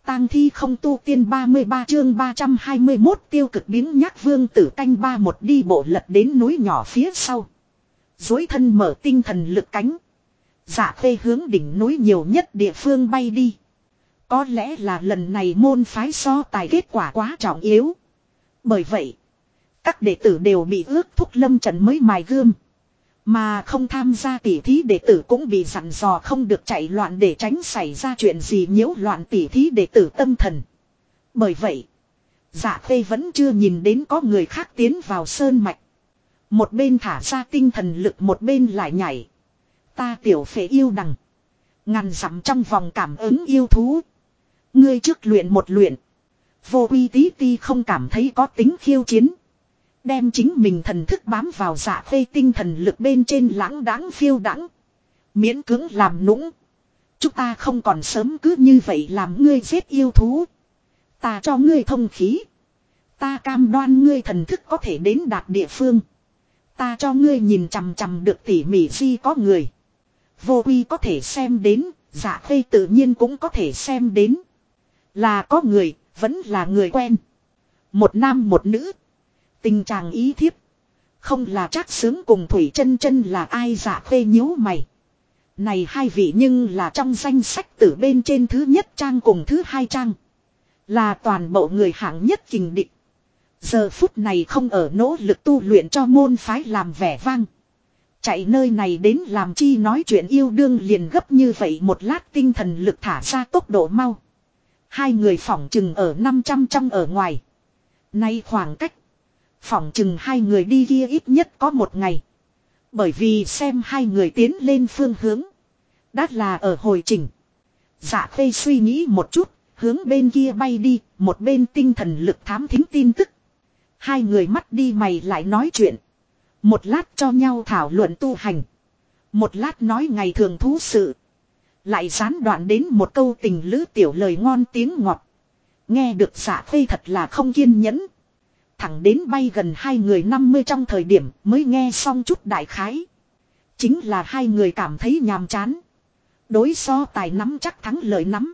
tang thi không tu tiên 33 chương 321 tiêu cực biếng nhác vương tử canh 31 đi bộ lật đến núi nhỏ phía sau. Dối thân mở tinh thần lực cánh. Dạ khê hướng đỉnh núi nhiều nhất địa phương bay đi. Có lẽ là lần này môn phái so tài kết quả quá trọng yếu. Bởi vậy, các đệ tử đều bị ước thúc lâm trận mới mài gươm. Mà không tham gia tỉ thí đệ tử cũng bị dặn dò không được chạy loạn để tránh xảy ra chuyện gì nhiễu loạn tỉ thí đệ tử tâm thần. Bởi vậy, Dạ khê vẫn chưa nhìn đến có người khác tiến vào sơn mạch. Một bên thả ra tinh thần lực một bên lại nhảy. Ta tiểu phế yêu đằng. Ngàn dặm trong vòng cảm ứng yêu thú. Ngươi trước luyện một luyện. Vô Uy tí ti không cảm thấy có tính khiêu chiến. Đem chính mình thần thức bám vào Dạ khê tinh thần lực bên trên lãng đãng phiêu đãng. Miễn cưỡng làm nũng. Chúng ta không còn sớm cứ như vậy làm ngươi giết yêu thú. Ta cho ngươi thông khí. Ta cam đoan ngươi thần thức có thể đến đạt địa phương. Ta cho ngươi nhìn chằm chằm được tỉ mỉ gì có người. Vô Uy có thể xem đến, Dạ khê tự nhiên cũng có thể xem đến. Là có người, vẫn là người quen. Một nam một nữ. Tình chàng ý thiếp. Không là Trác Sướng cùng Thủy Chân Chân là ai? Dạ khê nhíu mày. Này hai vị nhưng là trong danh sách tử bên trên thứ nhất trang cùng thứ hai trang. Là toàn bộ người hạng nhất kình địch. Giờ phút này không ở nỗ lực tu luyện cho môn phái làm vẻ vang. Chạy nơi này đến làm chi nói chuyện yêu đương liền gấp như vậy một lát tinh thần lực thả ra tốc độ mau. Hai người phỏng chừng ở 500 trong ở ngoài. Nay khoảng cách. Phỏng chừng hai người đi kia ít nhất có một ngày. Bởi vì xem hai người tiến lên phương hướng. Đã là ở hồi trình. Dạ khê suy nghĩ một chút. Hướng bên kia bay đi. Một bên tinh thần lực thám thính tin tức. Hai người mắt đi mày lại nói chuyện. Một lát cho nhau thảo luận tu hành. Một lát nói ngày thường thú sự. Lại gián đoạn đến một câu tình lữ tiểu lời ngon tiếng ngọt. Nghe được Dạ khê thật là không kiên nhẫn. Thẳng đến bay gần hai người 50 trong thời điểm mới nghe xong chút đại khái. Chính là hai người cảm thấy nhàm chán. Đối so tài nắm chắc thắng lợi nắm.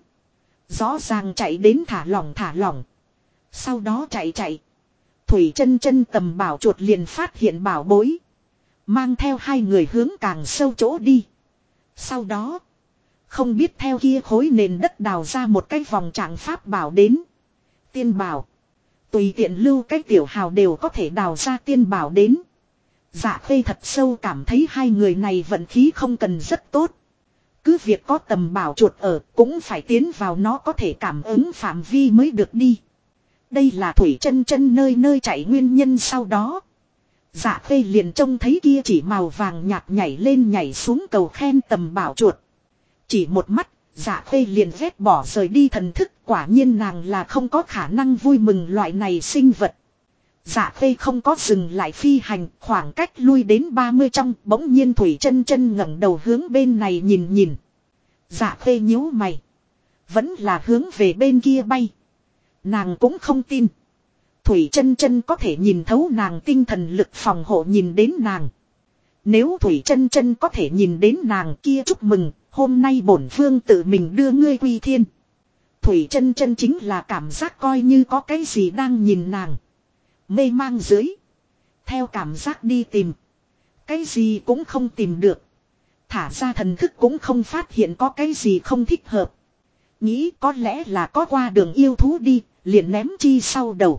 Rõ ràng chạy đến thả lỏng. Sau đó chạy. Thủy Chân Chân tầm bảo chuột liền phát hiện bảo bối. Mang theo hai người hướng càng sâu chỗ đi. Sau đó, không biết theo kia khối nền đất đào ra một cái vòng trạng pháp bảo đến. Tiên bảo. Tùy tiện lưu cái tiểu hào đều có thể đào ra tiên bảo đến. Dạ khê thật sâu cảm thấy hai người này vận khí không cần rất tốt. Cứ việc có tầm bảo chuột ở cũng phải tiến vào nó có thể cảm ứng phạm vi mới được đi. Đây là Thủy Chân Chân nơi nơi chạy nguyên nhân sau đó. Dạ khê liền trông thấy kia chỉ màu vàng nhạt nhảy lên nhảy xuống cầu khen tầm bảo chuột. Chỉ một mắt, Dạ khê liền ghét bỏ rời đi thần thức, quả nhiên nàng là không có khả năng vui mừng loại này sinh vật. Dạ khê không có dừng lại phi hành, khoảng cách lui đến 30 trong, bỗng nhiên Thủy Chân Chân ngẩng đầu hướng bên này nhìn. Dạ khê nhíu mày. Vẫn là hướng về bên kia bay. Nàng cũng không tin. Thủy Chân Chân có thể nhìn thấu nàng tinh thần lực phòng hộ nhìn đến nàng. Nếu Thủy Chân Chân có thể nhìn đến nàng kia chúc mừng, hôm nay bổn vương tự mình đưa ngươi quy thiên. Thủy Chân Chân chính là cảm giác coi như có cái gì đang nhìn nàng. Mê mang dưới. Theo cảm giác đi tìm. Cái gì cũng không tìm được. Thả ra thần thức cũng không phát hiện có cái gì không thích hợp. Nghĩ có lẽ là có qua đường yêu thú đi, liền ném chi sau đầu.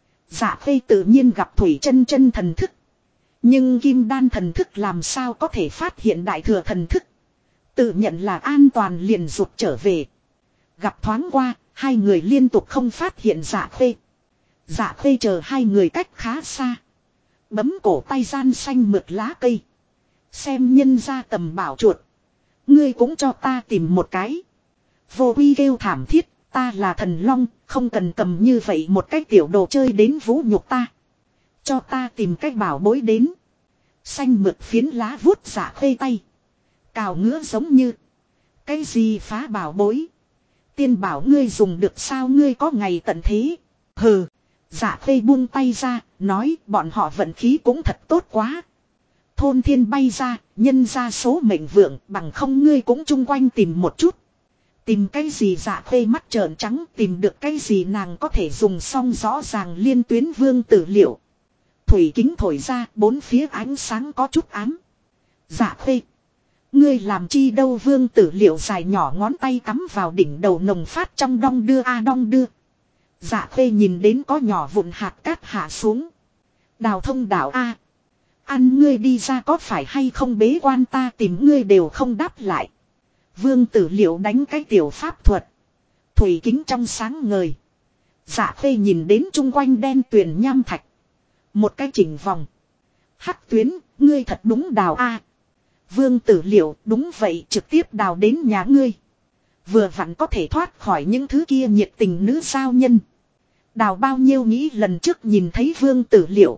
Dạ khê tự nhiên gặp Thủy Chân Chân thần thức. Nhưng kim đan thần thức làm sao có thể phát hiện đại thừa thần thức. Tự nhận là an toàn liền rụt trở về. Gặp thoáng qua, hai người liên tục không phát hiện Dạ khê. Dạ khê chờ hai người cách khá xa. Bấm cổ tay gian xanh mượt lá cây. Xem nhân ra tầm bảo chuột. Ngươi cũng cho ta tìm một cái. Vô Uy kêu thảm thiết, ta là thần long, không cần cầm như vậy một cái tiểu đồ chơi đến vũ nhục ta. Cho ta tìm cái bảo bối đến. Xanh mượt phiến lá vuốt Dạ khê tay. Cào ngứa giống như. Cái gì phá bảo bối. Tiên bảo ngươi dùng được sao ngươi có ngày tận thế. Hừ. Dạ khê buông tay ra, nói bọn họ vận khí cũng thật tốt quá. Thôn thiên bay ra, nhân ra số mệnh vượng bằng không ngươi cũng chung quanh tìm một chút. Tìm cái gì Dạ Khê mắt trợn trắng, tìm được cái gì nàng có thể dùng xong rõ ràng liên tuyến Vương Tử Liệu. Thủy kính thổi ra, bốn phía ánh sáng có chút ám. Dạ Khê, ngươi làm chi đâu? Vương Tử Liệu dài nhỏ ngón tay cắm vào đỉnh đầu nồng phát trong đong đưa đong đưa. Dạ Khê nhìn đến có nhỏ vụn hạt cát hạ xuống. Đào thông đảo a, ăn ngươi đi ra, có phải hay không bế quan, ta tìm ngươi đều không đáp lại. Vương Tử Liệu đánh cái tiểu pháp thuật. Thủy kính trong sáng ngời. Dạ Khê nhìn đến chung quanh đen tuyền nham thạch. Một cái chỉnh vòng. Hắc tuyến, ngươi thật đúng đào a. Vương Tử Liệu, đúng vậy, trực tiếp đào đến nhà ngươi. Vừa vặn có thể thoát khỏi những thứ kia nhiệt tình nữ sao nhân. Đào bao nhiêu nghĩ lần trước nhìn thấy Vương Tử Liệu.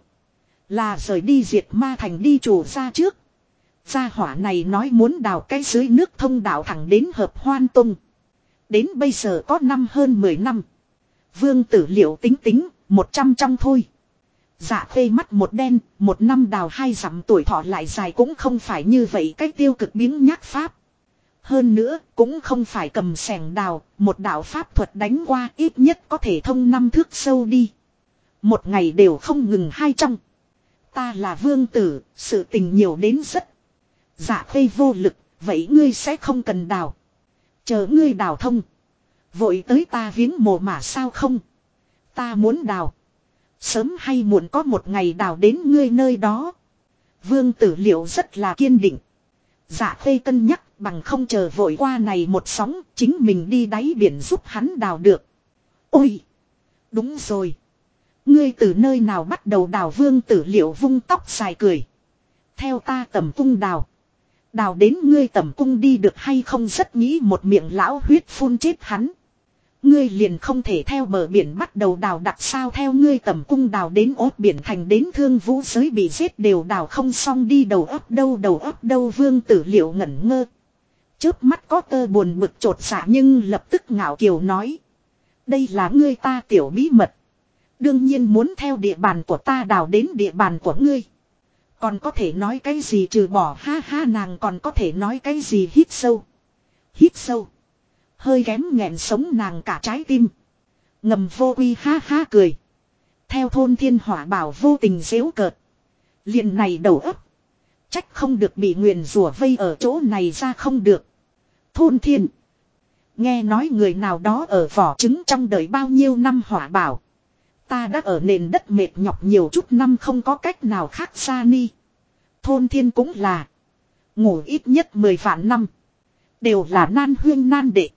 Là rời đi diệt ma thành đi chủ ra trước. Gia hỏa này nói muốn đào cái dưới nước thông đạo thẳng đến Hợp Hoan Tông. Đến bây giờ có hơn 10 năm. Vương Tử Liệu tính tính, 100 trong thôi. Dạ Khê mắt một đen, 1 năm đào 2 dặm, tuổi thọ lại dài cũng không phải như vậy cái tiêu cực biếng nhác pháp. Hơn nữa, cũng không phải cầm xẻng đào, một đạo pháp thuật đánh qua ít nhất có thể thông 5 thước sâu đi. Một ngày đều không ngừng 200. Ta là vương tử, sự tình nhiều đến rất. Dạ Khê vô lực, vậy ngươi sẽ không cần đào. Chờ ngươi đào thông. Vội tới ta viếng mồ mà sao không? Ta muốn đào. Sớm hay muộn có một ngày đào đến ngươi nơi đó. Vương Tử Liệu rất là kiên định. Dạ Khê cân nhắc, bằng không chờ vội qua này một sóng, chính mình đi đáy biển giúp hắn đào được. Ôi! Đúng rồi. Ngươi từ nơi nào bắt đầu đào? Vương Tử Liệu vung tóc dài cười. Theo ta tầm cung đào. Đào đến ngươi tầm cung đi được hay không? Rất nghĩ một miệng lão huyết phun chết hắn. Ngươi liền không thể theo bờ biển bắt đầu đào đặt sao? Theo ngươi tầm cung đào đến ốt biển thành đến Thương Vũ giới bị giết đều đào không xong đi. Đầu óc đâu? Vương Tử Liệu ngẩn ngơ. Chớp mắt có tơ buồn bực chột dạ, nhưng lập tức ngạo kiều nói. Đây là ngươi ta tiểu bí mật. Đương nhiên muốn theo địa bàn của ta đào đến địa bàn của ngươi. Còn có thể nói cái gì trừ bỏ ha ha? Nàng còn có thể nói cái gì? Hít sâu. Hít sâu. Hơi kém nghẹn sống nàng cả trái tim. Ngầm vô quy ha ha cười. Theo Thôn Thiên Hỏa Bảo vô tình giễu cợt. Liền này đầu ấp. Trách không được bị nguyền rủa vây ở chỗ này ra không được. Thôn Thiên. Nghe nói người nào đó ở vỏ trứng trong đời bao nhiêu năm Hỏa Bảo. Ta đã ở nền đất mệt nhọc nhiều chút năm không có cách nào khác xa ni. Thôn Thiên cũng là. Ngủ ít nhất 10 vạn năm. Đều là nan huyên nan đệ.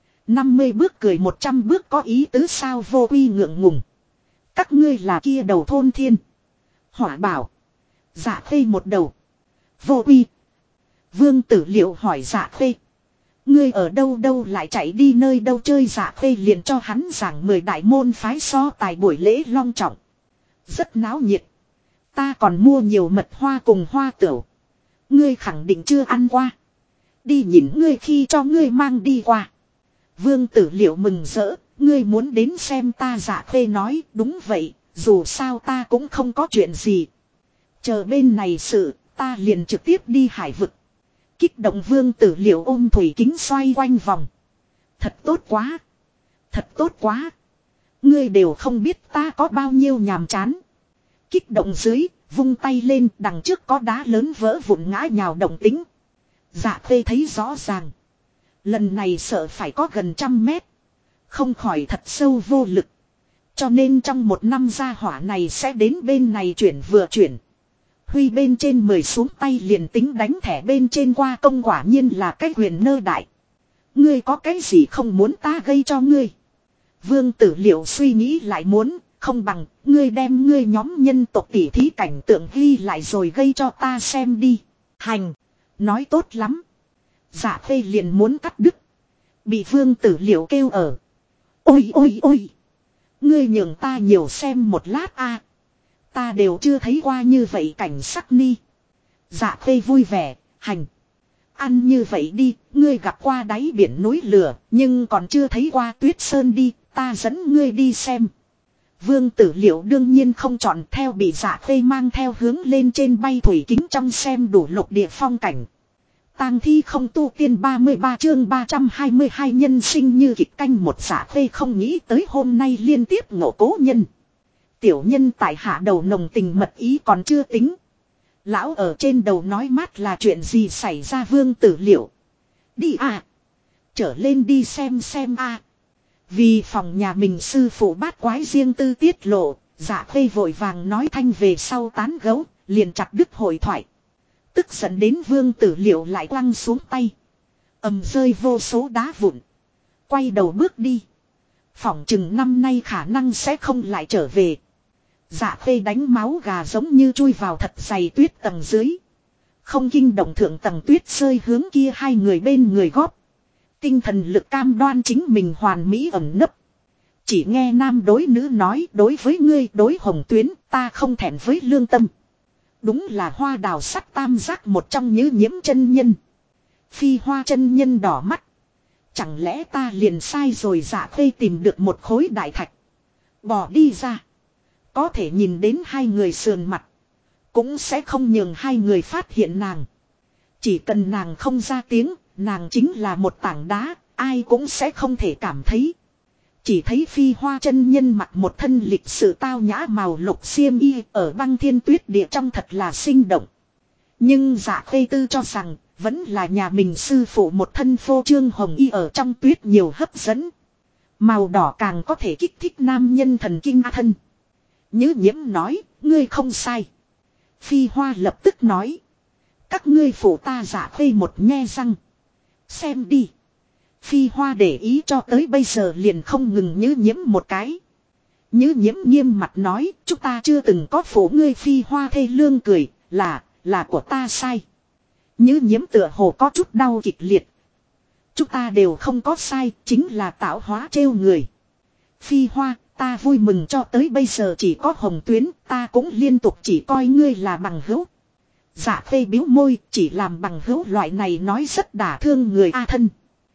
50 bước cười 100 bước có ý tứ sao? Vô quy ngượng ngùng. Các ngươi là kia đầu Thôn Thiên. Hỏa Bảo. Dạ Khê một đầu. Vô quy. Vương Tử Liệu hỏi Dạ Khê. Ngươi ở đâu lại chạy đi nơi đâu chơi? Dạ Khê liền cho hắn giảng 10 đại môn phái so tài buổi lễ long trọng. Rất náo nhiệt. Ta còn mua nhiều mật hoa cùng hoa tửu. Ngươi khẳng định chưa ăn qua. Đi nhìn ngươi khi cho ngươi mang đi qua. Vương Tử Liệu mừng rỡ. Ngươi muốn đến xem ta? Dạ Khê nói đúng vậy, dù sao ta cũng không có chuyện gì. Chờ bên này sự, ta liền trực tiếp đi hải vực. Kích động Vương Tử Liệu ôm thủy kính xoay quanh vòng. Thật tốt quá. Thật tốt quá. Ngươi đều không biết ta có bao nhiêu nhàm chán. Kích động dưới, vung tay lên, đằng trước có đá lớn vỡ vụn ngã nhào động tính. Dạ Khê thấy rõ ràng. Lần này sợ phải có gần 100 mét. Không khỏi thật sâu vô lực. Cho nên trong 1 năm gia hỏa này sẽ đến bên này chuyển vừa chuyển. Huy bên trên 10 xuống tay liền tính đánh thẻ bên trên qua công, quả nhiên là cái quyền nơ đại. Ngươi có cái gì không muốn ta gây cho ngươi? Vương Tử Liệu suy nghĩ lại muốn, không bằng, ngươi đem ngươi nhóm nhân tộc tỉ thí cảnh tượng ghi lại rồi gây cho ta xem đi. Hành, nói tốt lắm. Dạ Khê liền muốn cắt đứt. Bị Vương Tử Liệu kêu ở. Ôi. Ngươi nhường ta nhiều xem một lát a. Ta đều chưa thấy qua như vậy cảnh sắc ni. Dạ Khê vui vẻ, hành. Ăn như vậy đi, ngươi gặp qua đáy biển núi lửa, nhưng còn chưa thấy qua tuyết sơn đi, ta dẫn ngươi đi xem. Vương Tử Liệu đương nhiên không chọn, theo bị Dạ Khê mang theo hướng lên trên bay thủy kính trong xem đủ lục địa phong cảnh. tang thi không tu tiên 33 chương 322 nhân sinh như kịch canh một Dạ Khê không nghĩ tới hôm nay liên tiếp ngộ cố nhân. Tiểu nhân tại hạ đầu nồng tình mật ý còn chưa tính. Lão ở trên đầu nói mát là chuyện gì xảy ra Vương Tử Liệu. Đi à. Trở lên đi xem à. Vì phòng nhà mình sư phụ bát quái riêng tư tiết lộ, Dạ Khê vội vàng nói thanh về sau tán gấu, liền chặt đứt hội thoại. Tức giận đến Vương Tử Liệu lại quăng xuống tay. Rơi vô số đá vụn. Quay đầu bước đi. Phỏng chừng năm nay khả năng sẽ không lại trở về. Dạ Khê đánh máu gà giống như chui vào thật dày tuyết tầng dưới. Không kinh động thượng tầng tuyết rơi hướng kia hai người bên người góp. Tinh thần lực cam đoan chính mình hoàn mỹ ẩn nấp. Chỉ nghe nam đối nữ nói đối với ngươi đối hồng tuyến ta không thẹn với lương tâm. Đúng là hoa đào sắc tam giác một trong những nhiễm chân nhân. Phi Hoa chân nhân đỏ mắt. Chẳng lẽ ta liền sai rồi Dạ Khê tìm được một khối đại thạch. Bỏ đi ra. Có thể nhìn đến hai người sườn mặt. Cũng sẽ không nhường hai người phát hiện nàng. Chỉ cần nàng không ra tiếng, nàng chính là một tảng đá, ai cũng sẽ không thể cảm thấy. Chỉ thấy Phi Hoa chân nhân mặc một thân lịch sự tao nhã màu lục xiêm y ở băng thiên tuyết địa trong thật là sinh động. Nhưng Dạ Khê tư cho rằng vẫn là nhà mình sư phụ một thân phô trương hồng y ở trong tuyết nhiều hấp dẫn. Màu đỏ càng có thể kích thích nam nhân thần kinh thân. Nhứ nhiễm nói, ngươi không sai. Phi Hoa lập tức nói. Các ngươi phụ ta Dạ Khê một nhe răng. Xem đi. Phi Hoa để ý cho tới bây giờ liền không ngừng nhứ nhiễm một cái. Nhứ nhiễm nghiêm mặt nói, chúng ta chưa từng có phụ ngươi. Phi Hoa thê lương cười, là của ta sai. Nhứ nhiễm tựa hồ có chút đau kịch liệt. Chúng ta đều không có sai, chính là tạo hóa trêu người. Phi Hoa, ta vui mừng cho tới bây giờ chỉ có hồng tuyến, ta cũng liên tục chỉ coi ngươi là bằng hữu. Dạ Khê biếu môi, chỉ làm bằng hữu loại này nói rất đả thương người a thân.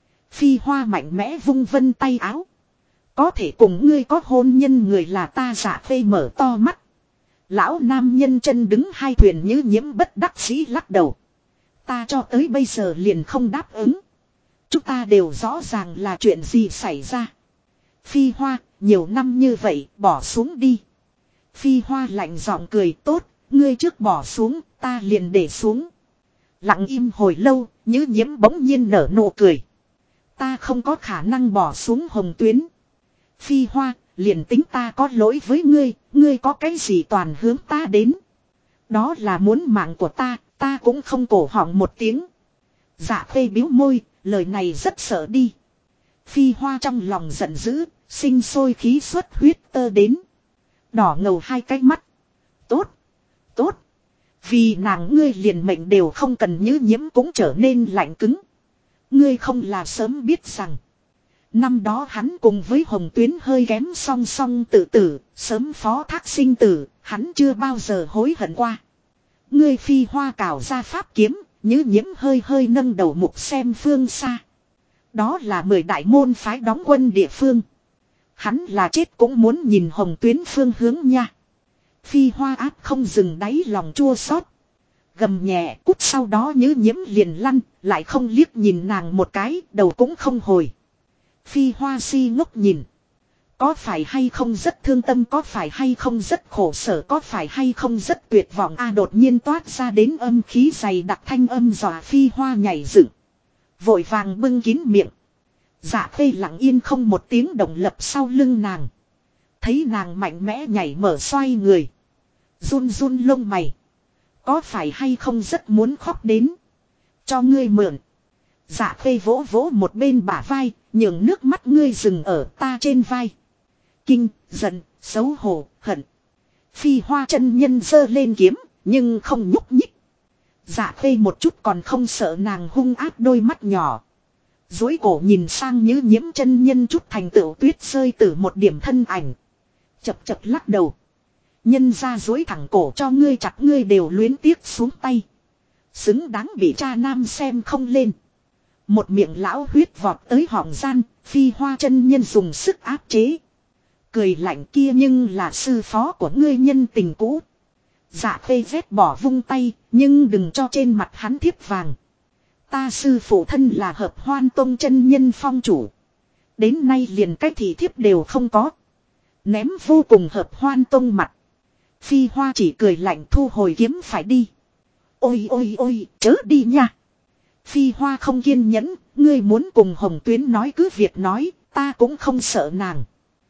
Phi Hoa mạnh mẽ vung vân tay áo. Có thể cùng ngươi có hôn nhân người là ta. Dạ Khê mở to mắt. Lão nam nhân chân đứng hai thuyền như nhiễm bất đắc dĩ lắc đầu. Ta cho tới bây giờ liền không đáp ứng. Chúng ta đều rõ ràng là chuyện gì xảy ra. Phi Hoa, nhiều năm như vậy, bỏ xuống đi. Phi Hoa lạnh giọng cười tốt, ngươi trước bỏ xuống, ta liền để xuống. Lặng im hồi lâu, như nhiễm bỗng nhiên nở nụ cười. Ta không có khả năng bỏ xuống hồng tuyến. Phi Hoa, liền tính ta có lỗi với ngươi, ngươi có cái gì toàn hướng ta đến. Đó là muốn mạng của ta cũng không cổ họng một tiếng. Dạ Khê biếu môi, lời này rất sợ đi. Phi Hoa trong lòng giận dữ, sinh sôi khí xuất huyết tơ đến. Đỏ ngầu hai cái mắt. Tốt. Vì nàng ngươi liền mệnh đều không cần như nhiễm cũng trở nên lạnh cứng. Ngươi không là sớm biết rằng. Năm đó hắn cùng với Hồng Tuyến hơi kém song song tự tử, sớm phó thác sinh tử, hắn chưa bao giờ hối hận qua. Ngươi Phi Hoa cào ra pháp kiếm, như nhiễm hơi nâng đầu mục xem phương xa. Đó là 10 đại môn phái đóng quân địa phương. Hắn là chết cũng muốn nhìn Hồng Tuyến phương hướng nha. Phi Hoa áp không dừng đáy lòng chua xót. Gầm nhẹ cút sau đó như nhiễm liền lăn, lại không liếc nhìn nàng một cái, đầu cũng không hồi. Phi Hoa si ngốc nhìn. Có phải hay không rất thương tâm, có phải hay không rất khổ sở, có phải hay không rất tuyệt vọng đột nhiên toát ra đến âm khí dày đặc thanh âm dọa Phi Hoa nhảy dựng. Vội vàng bưng kín miệng. Dạ Khê lặng yên không một tiếng động lập sau lưng nàng. Thấy nàng mạnh mẽ nhảy mở xoay người. Run run lông mày. Có phải hay không rất muốn khóc đến. Cho ngươi mượn. Dạ Khê vỗ vỗ một bên bả vai. Nhường nước mắt ngươi dừng ở ta trên vai. Kinh, giận, xấu hổ, hận. Phi Hoa chân nhân giơ lên kiếm. Nhưng không nhúc nhích. Dạ Khê một chút còn không sợ nàng hung ác đôi mắt nhỏ. Dối cổ nhìn sang như nhiễm chân nhân chút thành tựu tuyết rơi từ một điểm thân ảnh. Chập chập lắc đầu. Nhân ra dối thẳng cổ cho ngươi chặt ngươi đều luyến tiếc xuống tay. Xứng đáng bị cha nam xem không lên. Một miệng lão huyết vọt tới họng gian, Phi Hoa chân nhân dùng sức áp chế. Cười lạnh kia nhưng là sư phó của ngươi nhân tình cũ. Dạ Khê vét bỏ vung tay, nhưng đừng cho trên mặt hắn thiếp vàng. Ta sư phụ thân là Hợp Hoan Tông chân nhân phong chủ. Đến nay liền cái thị thiếp đều không có. Ném vô cùng Hợp Hoan Tông mặt. Phi Hoa chỉ cười lạnh thu hồi kiếm phải đi. Ôi ôi ôi, chớ đi nha. Phi Hoa không kiên nhẫn, ngươi muốn cùng Hồng Tuyến nói cứ việc nói, ta cũng không sợ nàng.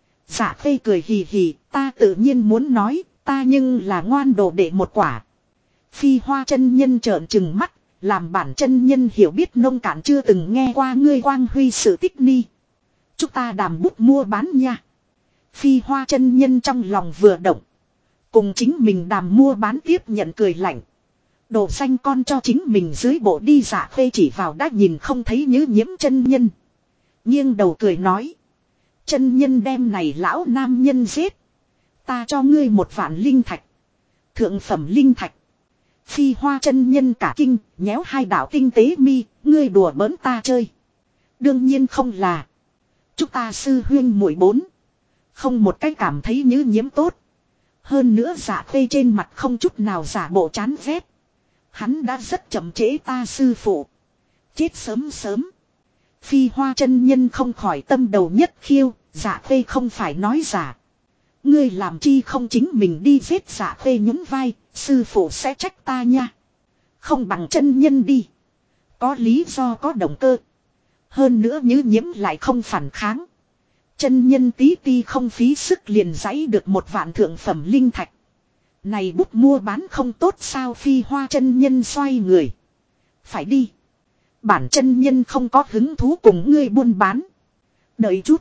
Dạ Khê cười hì hì, ta tự nhiên muốn nói, ta nhưng là ngoan đồ đệ một quả. Phi Hoa chân nhân trợn trừng mắt, làm bản chân nhân hiểu biết nông cạn chưa từng nghe qua ngươi quang huy sự tích ni. Chúng ta đàm bút mua bán nha. Phi Hoa chân nhân trong lòng vừa động. Cùng chính mình đàm mua bán tiếp nhận cười lạnh. Đồ xanh con cho chính mình dưới bộ đi. Dạ Khê chỉ vào đã nhìn không thấy Như Nhiễm chân nhân. Nghiêng đầu cười nói. Chân nhân đem này lão nam nhân giết. Ta cho ngươi 1.000.000 linh thạch. Thượng phẩm linh thạch. Phi Hoa chân nhân cả kinh, nhéo hai đạo tinh tế mi, ngươi đùa bỡn ta chơi. Đương nhiên không là. Chúng ta sư huyên muội 4. Không một cái cảm thấy Như Nhiễm tốt. Hơn nữa Dạ Khê trên mặt không chút nào giả bộ chán ghét. Hắn đã rất chậm trễ ta sư phụ. Chết sớm sớm. Phi Hoa chân nhân không khỏi tâm đầu nhất khiêu, Dạ Khê không phải nói giả. Ngươi làm chi không chính mình đi giết. Dạ Khê nhún vai, sư phụ sẽ trách ta nha. Không bằng chân nhân đi. Có lý do có động cơ. Hơn nữa Như Nhiễm lại không phản kháng. Chân nhân tí ti không phí sức liền giãy được 1.000.000 thượng phẩm linh thạch. Này bút mua bán không tốt sao? Phi Hoa chân nhân xoay người. Phải đi. Bản chân nhân không có hứng thú cùng ngươi buôn bán. Đợi chút.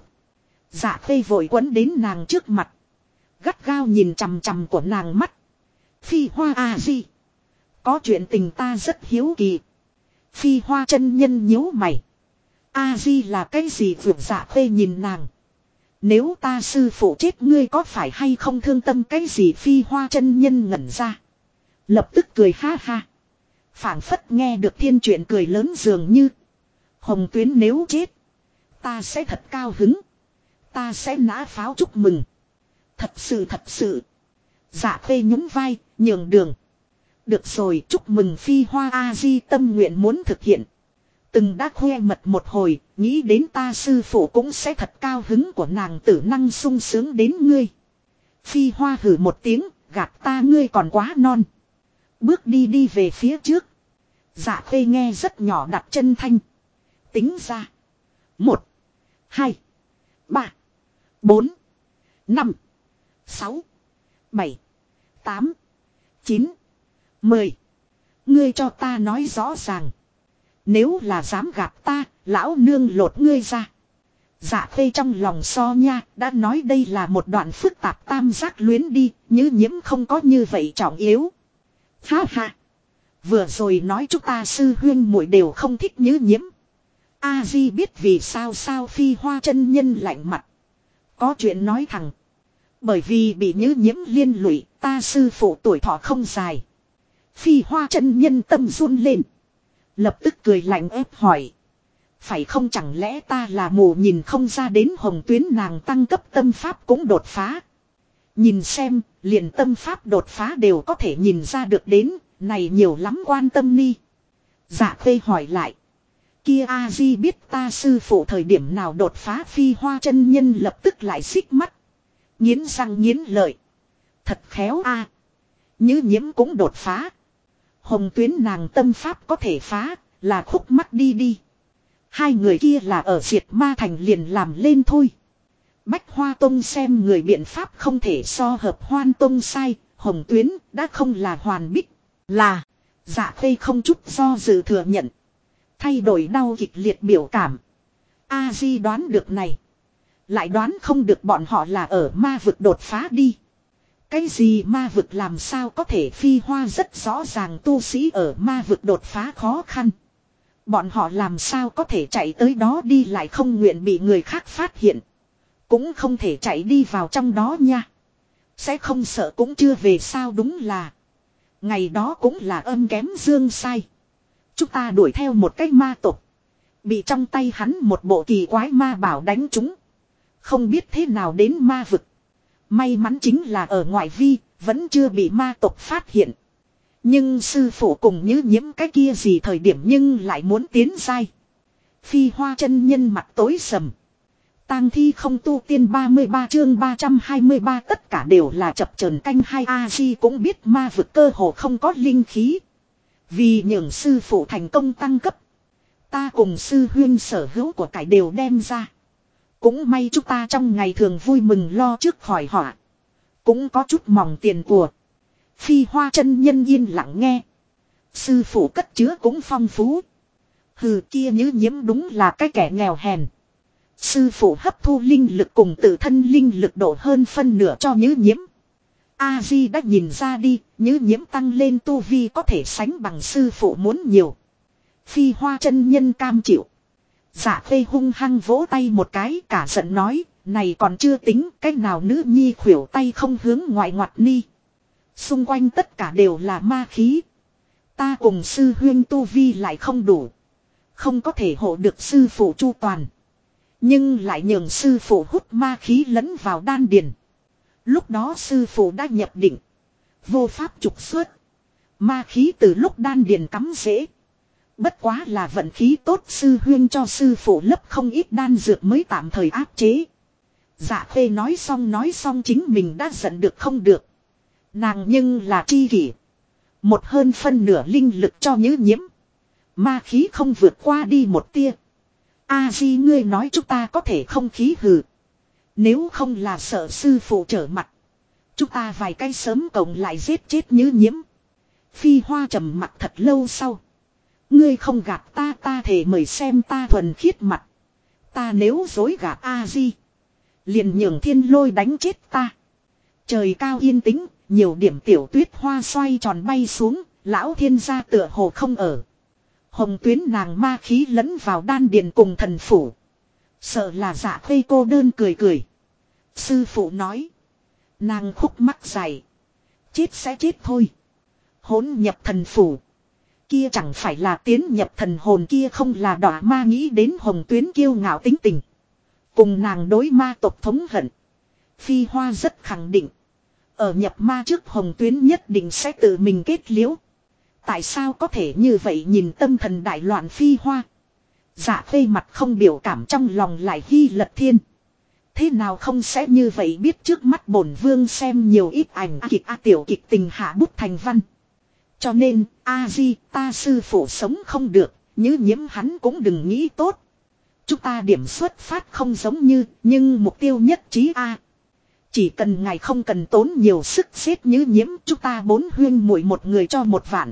Dạ Khê vội quấn đến nàng trước mặt. Gắt gao nhìn chằm chằm của nàng mắt. Phi Hoa à gì? Có chuyện tình ta rất hiếu kỳ. Phi Hoa chân nhân nhíu mày. A Di là cái gì? Vượt Dạ Khê nhìn nàng. Nếu ta sư phụ chết ngươi có phải hay không thương tâm cái gì? Phi Hoa chân nhân ngẩn ra. Lập tức cười ha ha. Phảng phất nghe được thiên chuyện cười lớn dường như. Hồng Tuyến nếu chết. Ta sẽ thật cao hứng. Ta sẽ nã pháo chúc mừng. Thật sự. Dạ Khê nhún vai, nhường đường. Được rồi, chúc mừng Phi Hoa A Di tâm nguyện muốn thực hiện. Từng đã khoe mật một hồi, nghĩ đến ta sư phụ cũng sẽ thật cao hứng của nàng tử năng sung sướng đến ngươi. Phi Hoa hử một tiếng, gạt ta ngươi còn quá non. Bước đi về phía trước. Dạ Khê nghe rất nhỏ đặt chân thanh. Tính ra. 1, 2, 3, 4, 5, 6, 7, 8, 9, 10. Ngươi cho ta nói rõ ràng. Nếu là dám gạt ta, lão nương lột ngươi ra. Dạ Khê trong lòng so nha, đã nói đây là một đoạn phức tạp tam giác luyến đi, Như Nhiễm không có như vậy trọng yếu. Ha ha. Vừa rồi nói chúng ta sư huyên muội đều không thích Như Nhiễm. A Di biết vì sao? Phi Hoa chân nhân lạnh mặt. Có chuyện nói thẳng. Bởi vì bị Như Nhiễm liên lụy, ta sư phụ tuổi thọ không dài. Phi Hoa chân nhân tâm run lên. Lập tức cười lạnh ép hỏi. Phải không, chẳng lẽ ta là mù nhìn không ra đến Hồng Tuyến nàng tăng cấp tâm pháp cũng đột phá. Nhìn xem, liền tâm pháp đột phá đều có thể nhìn ra được đến, này nhiều lắm quan tâm ni. Dạ Khê hỏi lại. Kia A Di biết ta sư phụ thời điểm nào đột phá? Phi Hoa chân nhân lập tức lại xích mắt. Nghiến răng nghiến lợi. Thật khéo a. Như Nhiễm cũng đột phá. Hồng Tuyến nàng tâm pháp có thể phá, là khúc mắt đi. Hai người kia là ở Diệt Ma Thành liền làm lên thôi. Bách Hoa Tông xem người biện pháp không thể so Hợp Hoan Tông sai, Hồng Tuyến đã không là Hoàn Bích, là. Dạ Khê không chút do dự thừa nhận. Thay đổi đau kịch liệt biểu cảm. A Di đoán được này. Lại đoán không được bọn họ là ở ma vực đột phá đi. Cái gì ma vực làm sao có thể? Phi Hoa rất rõ ràng tu sĩ ở ma vực đột phá khó khăn. Bọn họ làm sao có thể chạy tới đó đi, lại không nguyện bị người khác phát hiện. Cũng không thể chạy đi vào trong đó nha. Sẽ không sợ cũng chưa về sao? Đúng là. Ngày đó cũng là âm kém dương sai. Chúng ta đuổi theo một cái ma tộc. Bị trong tay hắn một bộ kỳ quái ma bảo đánh trúng. Không biết thế nào đến ma vực. May mắn chính là ở ngoại vi, vẫn chưa bị ma tộc phát hiện. Nhưng sư phụ cùng Như Nhiễm cái kia gì thời điểm nhưng lại muốn tiến giai. Phi Hoa chân nhân mặt tối sầm. Tang thi không tu tiên 33 chương 323 tất cả đều là chập chờn canh hai A-di cũng biết ma vực cơ hồ không có linh khí. Vì nhường sư phụ thành công tăng cấp. Ta cùng sư huyên sở hữu của cải đều đem ra. Cũng may chúng ta trong ngày thường vui mừng lo trước khỏi họa. Cũng có chút mỏng tiền của. Phi Hoa chân nhân yên lặng nghe. Sư phụ cất chứa cũng phong phú. Hừ kia Như Nhiễm đúng là cái kẻ nghèo hèn. Sư phụ hấp thu linh lực cùng tự thân linh lực độ hơn phân nửa cho Như Nhiễm. A-di đã nhìn ra đi, Như Nhiễm tăng lên tu vi có thể sánh bằng sư phụ muốn nhiều. Phi Hoa chân nhân cam chịu. Dạ Khê hung hăng vỗ tay một cái cả giận nói, này còn chưa tính, cách nào nữ nhi khuỷu tay không hướng ngoại ngoặt ni. Xung quanh tất cả đều là ma khí. Ta cùng sư huyên tu vi lại không đủ. Không có thể hộ được sư phụ chu toàn. Nhưng lại nhường sư phụ hút ma khí lẫn vào đan điền. Lúc đó sư phụ đã nhập định. Vô pháp trục xuất. Ma khí từ lúc đan điền cắm rễ. Bất quá là vận khí tốt sư huyên cho sư phụ lấp không ít đan dược mới tạm thời áp chế. Dạ Khê nói xong chính mình đã giận được không được. Nàng nhưng là chi kỷ. Một hơn phân nửa linh lực cho Như Nhiễm. Ma khí không vượt qua đi một tia. A-di ngươi nói chúng ta có thể không khí hừ. Nếu không là sợ sư phụ trở mặt. Chúng ta vài cái sớm cộng lại giết chết Như Nhiễm. Phi Hoa trầm mặt thật lâu sau. Ngươi không gạt ta thể mời xem ta thuần khiết mặt. Ta nếu dối gạt A-di. Liền nhường thiên lôi đánh chết ta. Trời cao yên tĩnh, nhiều điểm tiểu tuyết hoa xoay tròn bay xuống, lão thiên gia tựa hồ không ở. Hồng tuyến nàng ma khí lẫn vào đan điền cùng thần phủ. Sợ là Dạ Khê cô đơn cười cười. Sư phụ nói. Nàng khúc mắc dày. Chết sẽ chết thôi. Hỗn nhập thần phủ. Kia chẳng phải là tiến nhập thần hồn kia không là đọa ma nghĩ đến hồng tuyến kiêu ngạo tính tình. Cùng nàng đối ma tộc thống hận. Phi Hoa rất khẳng định. Ở nhập ma trước hồng tuyến nhất định sẽ tự mình kết liễu. Tại sao có thể như vậy nhìn tâm thần đại loạn Phi Hoa. Dạ Khê mặt không biểu cảm trong lòng lại hy lật thiên. Thế nào không sẽ như vậy biết trước mắt bổn vương xem nhiều ít ảnh kịch tiểu kịch tình hạ bút thành văn. Cho nên A-di ta sư phụ sống không được. Như Nhiễm hắn cũng đừng nghĩ tốt. Chúng ta điểm xuất phát không giống như nhưng mục tiêu nhất trí A. Chỉ cần ngài không cần tốn nhiều sức xếp Như Nhiễm chúng ta bốn huyên muội một người cho một vạn.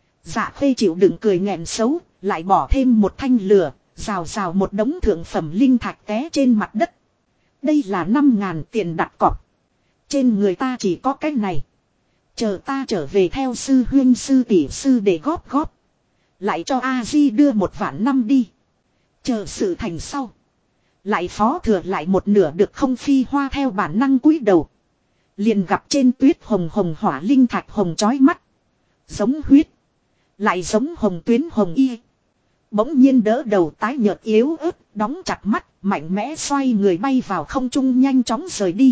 Dạ Khê chịu đựng cười nghẹn xấu, lại bỏ thêm một thanh lửa, rào một đống thượng phẩm linh thạch té trên mặt đất. Đây là 5.000 tiền đặt cọc. Trên người ta chỉ có cái này. Chờ ta trở về theo sư huyên sư tỷ sư để góp. Lại cho A-di đưa 1.000.000 đi. Chờ sự thành sau. Lại phó thừa lại một nửa được không Phi Hoa theo bản năng cúi đầu. Liền gặp trên tuyết hồng hỏa linh thạch hồng chói mắt. Giống huyết. Lại giống hồng tuyến hồng y. Bỗng nhiên đỡ đầu tái nhợt yếu ớt, đóng chặt mắt, mạnh mẽ xoay người bay vào không trung nhanh chóng rời đi.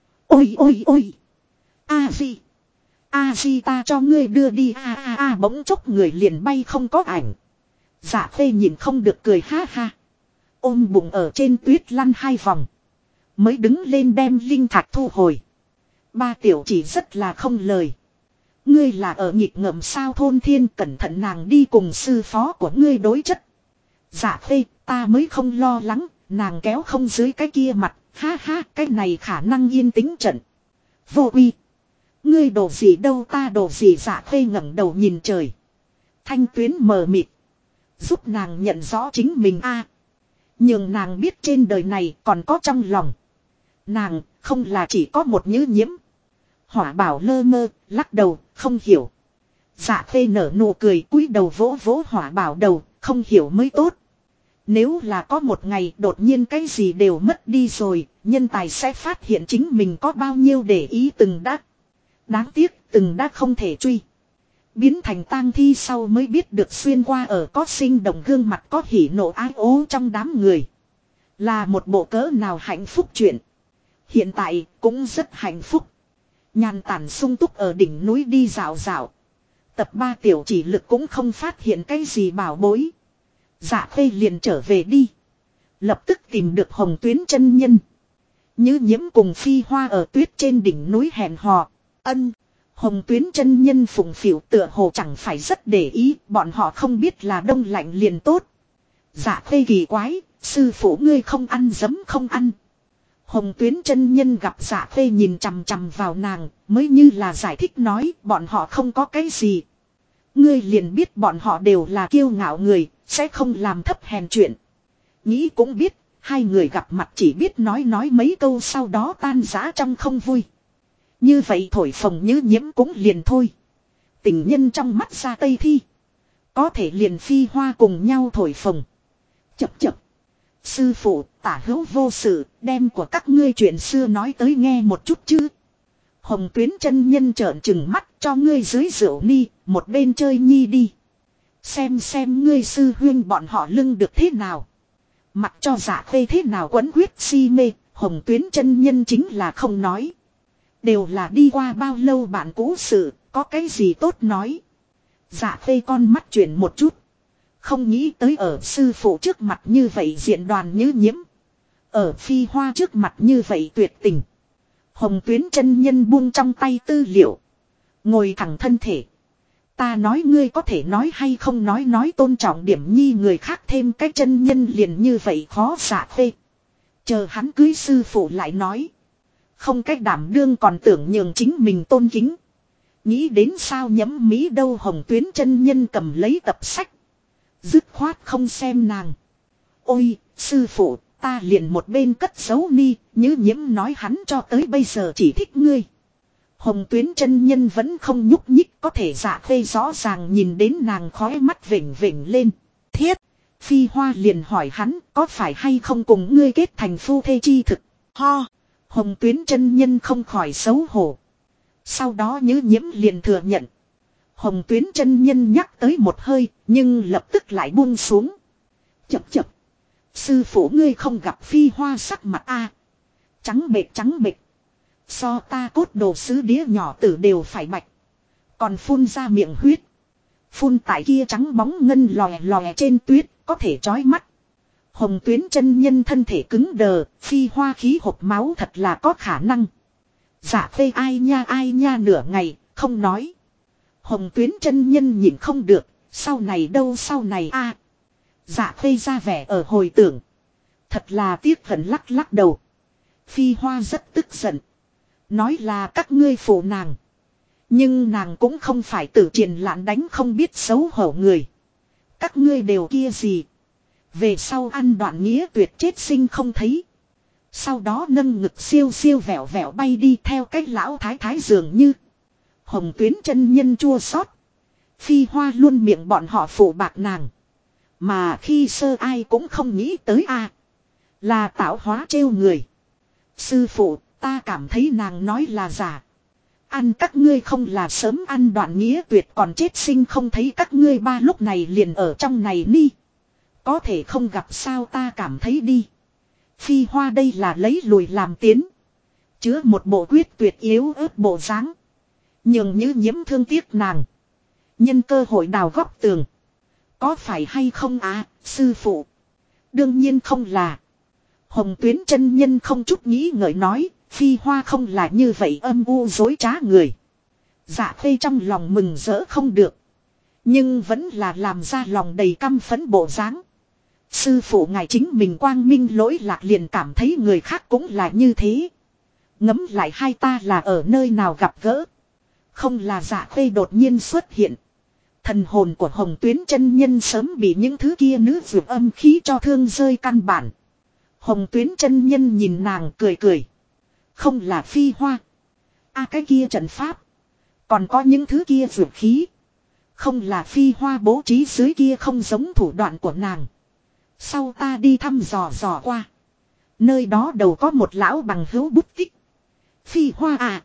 Ôi. A-di. A-di ta cho ngươi đưa đi bỗng chốc người liền bay không có ảnh. Dạ Khê nhìn không được cười ha ha. Ôm bụng ở trên tuyết lăn 2 vòng. Mới đứng lên đem linh thạch thu hồi. Ba tiểu chỉ rất là không lời. Ngươi là ở nghịch ngợm sao thôn thiên cẩn thận nàng đi cùng sư phó của ngươi đối chất. Dạ Khê ta mới không lo lắng, nàng kéo không dưới cái kia mặt, ha cái này khả năng yên tĩnh trận. Vô uy. Ngươi đổ gì đâu ta đổ gì Dạ Khê ngẩng đầu nhìn trời. Thanh tuyến mờ mịt. Giúp nàng nhận rõ chính mình nhường nàng biết trên đời này còn có trong lòng. Nàng không là chỉ có một Như Nhiễm. Hỏa Bảo lơ mơ, lắc đầu, không hiểu. Dạ Khê nở nụ cười cúi đầu vỗ Hỏa Bảo đầu, không hiểu mới tốt. Nếu là có một ngày đột nhiên cái gì đều mất đi rồi, nhân tài sẽ phát hiện chính mình có bao nhiêu để ý từng đã. Đáng tiếc từng đã không thể truy. Biến thành tang thi sau mới biết được xuyên qua ở có sinh động gương mặt có hỉ nộ ái ố trong đám người. Là một bộ cỡ nào hạnh phúc chuyện. Hiện tại cũng rất hạnh phúc. Nhàn tản sung túc ở đỉnh núi đi dạo. Tập 3 tiểu chỉ lực cũng không phát hiện cái gì bảo bối. Dạ khê liền trở về đi. Lập tức tìm được Hồng Tuyến chân nhân. Như Nhiễm cùng Phi Hoa ở tuyết trên đỉnh núi hẹn hò. Hồng Tuyến chân nhân phụng phịu tựa hồ chẳng phải rất để ý. Bọn họ không biết là đông lạnh liền tốt. Dạ khê kỳ quái. Sư phụ ngươi không ăn giấm không ăn. Hồng Tuyến chân nhân gặp Dạ khê nhìn chằm chằm vào nàng. Mới như là giải thích nói bọn họ không có cái gì. Ngươi liền biết bọn họ đều là kiêu ngạo người. Sẽ không làm thấp hèn chuyện. Nghĩ cũng biết. Hai người gặp mặt chỉ biết nói mấy câu sau đó tan rã trong không vui. Như vậy thổi phồng Như Nhiễm cũng liền thôi. Tình nhân trong mắt ra Tây Thi. Có thể liền Phi Hoa cùng nhau thổi phồng. Chập. Sư phụ tả hữu vô sự, đem của các ngươi chuyện xưa nói tới nghe một chút chứ. Hồng Tuyến chân nhân trợn trừng mắt cho ngươi dưới rượu ni, một bên chơi nhi đi. Xem ngươi sư huynh bọn họ lưng được thế nào. Mặc cho Dạ khê thế nào quấn quyết si mê, Hồng Tuyến chân nhân chính là không nói. Đều là đi qua bao lâu bạn cũ sự, có cái gì tốt nói. Dạ khê con mắt chuyển một chút. Không nghĩ tới ở sư phụ trước mặt như vậy diện đoàn Như Nhiễm. Ở Phi Hoa trước mặt như vậy tuyệt tình. Hồng Tuyến chân nhân buông trong tay tư liệu. Ngồi thẳng thân thể. Ta nói ngươi có thể nói hay không nói tôn trọng điểm nhi người khác thêm cái chân nhân liền như vậy khó Dạ khê. Chờ hắn cưới sư phụ lại nói. Không cách đảm đương còn tưởng nhường chính mình tôn kính. Nghĩ đến sao nhẫm mỹ đâu Hồng Tuyến chân nhân cầm lấy tập sách. Dứt khoát không xem nàng. Ôi, sư phụ, ta liền một bên cất giấu ni, Như Nhiễm nói hắn cho tới bây giờ chỉ thích ngươi. Hồng Tuyến chân nhân vẫn không nhúc nhích, có thể Dạ khê rõ ràng nhìn đến nàng khói mắt vểnh vểnh lên. Thiết, Phi Hoa liền hỏi hắn có phải hay không cùng ngươi kết thành phu thê chi thực. Hồng Tuyến chân nhân không khỏi xấu hổ. Sau đó Như Nhiễm liền thừa nhận. Hồng Tuyến chân nhân nhắc tới một hơi, nhưng lập tức lại buông xuống. Chập. Sư phụ ngươi không gặp Phi Hoa sắc mặt a, trắng bệch. So ta cốt đồ sứ đĩa nhỏ tử đều phải bạch. Còn phun ra miệng huyết. Phun tại kia trắng bóng ngân lòe trên tuyết, có thể chói mắt. Hồng Tuyến chân nhân thân thể cứng đờ, Phi Hoa khí hộc máu thật là có khả năng. Dạ khê ai nha nửa ngày, không nói. Hồng Tuyến chân nhân nhìn không được, sau này đâu sau này a. Dạ khê ra vẻ ở hồi tưởng. Thật là tiếc hận lắc đầu. Phi Hoa rất tức giận. Nói là các ngươi phụ nàng. Nhưng nàng cũng không phải tử triền lạn đánh không biết xấu hổ người. Các ngươi đều kia gì. Về sau ăn đoạn nghĩa tuyệt chết sinh không thấy. Sau đó nâng ngực siêu vẹo bay đi theo cách lão thái dường như. Hồng Tuyến chân nhân chua xót. Phi Hoa luôn miệng bọn họ phụ bạc nàng. Mà khi sơ ai cũng không nghĩ tới a, là tạo hóa trêu người. Sư phụ, ta cảm thấy nàng nói là giả. Ăn các ngươi không là sớm ăn đoạn nghĩa tuyệt còn chết sinh không thấy các ngươi ba lúc này liền ở trong này ni. Có thể không gặp sao ta cảm thấy đi. Phi Hoa đây là lấy lùi làm tiến. Chứa một bộ quyết tuyệt yếu ớt bộ dáng. Nhưng Như Nhiễm thương tiếc nàng. Nhân cơ hội đào góc tường. Có phải hay không sư phụ? Đương nhiên không là. Hồng Tuyến chân nhân không chút nghĩ ngợi nói. Phi Hoa không là như vậy âm u dối trá người. Dạ khê trong lòng mừng rỡ không được. Nhưng vẫn là làm ra lòng đầy căm phẫn bộ dáng. Sư phụ ngài chính mình quang minh lỗi lạc liền cảm thấy người khác cũng là như thế. Ngẫm lại hai ta là ở nơi nào gặp gỡ. Không là Dạ khê đột nhiên xuất hiện. Thần hồn của Hồng Tuyến chân nhân sớm bị những thứ kia nữ vượt âm khí cho thương rơi căn bản. Hồng Tuyến chân nhân nhìn nàng cười. Không là Phi Hoa. Cái kia trận pháp. Còn có những thứ kia vượt khí. Không là Phi Hoa bố trí dưới kia không giống thủ đoạn của nàng. Sau ta đi thăm dò qua. Nơi đó đầu có một lão bằng hữu bút tích. Phi Hoa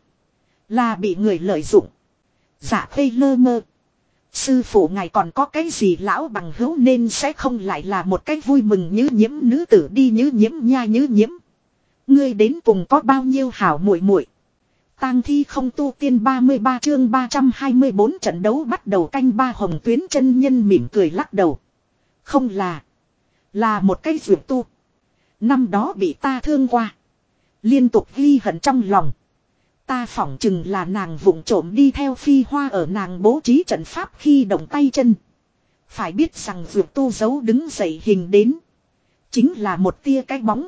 là bị người lợi dụng. Dạ khê lơ mơ. Sư phụ ngài còn có cái gì lão bằng hữu nên sẽ không lại là một cái vui mừng Như Nhiễm nữ tử đi Như Nhiễm nha Như Nhiễm. Ngươi đến cùng có bao nhiêu hảo muội muội. tang thi không tu tiên 33 chương 324 trận đấu bắt đầu canh ba. Hồng Tuyến chân nhân mỉm cười lắc đầu. Không là một cái dược tu. Năm đó bị ta thương qua. Liên tục ghi hận trong lòng. Ta phỏng chừng là nàng vụng trộm đi theo Phi Hoa ở nàng bố trí trận pháp khi động tay chân. Phải biết rằng dược tu giấu đứng dậy hình đến. Chính là một tia cái bóng.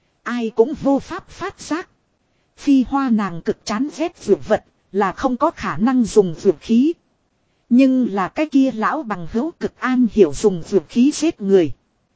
Ai cũng vô pháp phát giác. Phi Hoa nàng cực chán ghét dược vật, là không có khả năng dùng dược khí. Nhưng là cái kia lão bằng hữu cực an hiểu dùng dược khí giết người.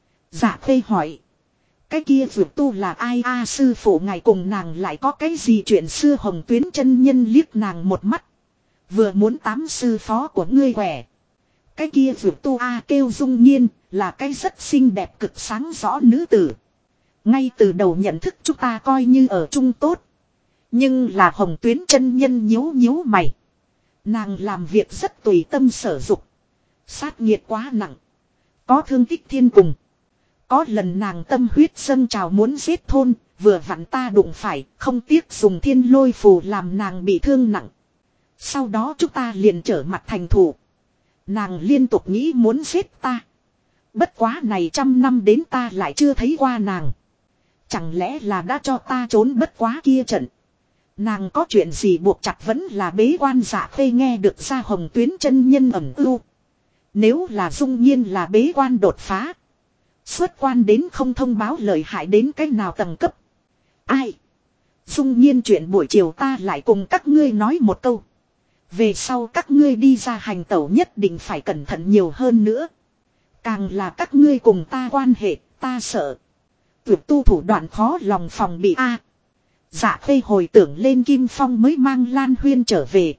Dạ Khê hỏi. Cái kia dược tu là ai a? Sư phụ ngài cùng nàng lại có cái gì chuyện xưa? Hồng Tuyến chân nhân liếc nàng một mắt. Vừa muốn tám sư phó của ngươi khỏe. Cái kia dược tu a kêu Dung Nhiên, là cái rất xinh đẹp cực sáng rõ nữ tử. Ngay từ đầu nhận thức chúng ta coi như ở chung tốt. Nhưng là Hồng Tuyến chân nhân nhíu nhíu mày. Nàng làm việc rất tùy tâm sở dục. Sát nghiệt quá nặng. Có thương tích thiên cùng. Có lần nàng tâm huyết dâng trào muốn giết thôn. Vừa vặn ta đụng phải. Không tiếc dùng thiên lôi phù làm nàng bị thương nặng. Sau đó chúng ta liền trở mặt thành thù. Nàng liên tục nghĩ muốn giết ta. Bất quá này 100 năm đến ta lại chưa thấy qua nàng. Chẳng lẽ là đã cho ta trốn bất quá kia trận. Nàng có chuyện gì buộc chặt vẫn là bế quan. Dạ Khê nghe được ra Hồng Tuyến chân nhân ẩn ưu. Nếu là Dung Nhiên là bế quan đột phá. Xuất quan đến không thông báo lợi hại đến cái nào tầng cấp. Ai? Dung Nhiên chuyện buổi chiều ta lại cùng các ngươi nói một câu. Về sau các ngươi đi ra hành tẩu nhất định phải cẩn thận nhiều hơn nữa. Càng là các ngươi cùng ta quan hệ, ta sợ. Tuyệt tu thủ đoạn khó lòng phòng bị a. Dạ Khê hồi tưởng lên Kim Phong mới mang Lan Huyên trở về.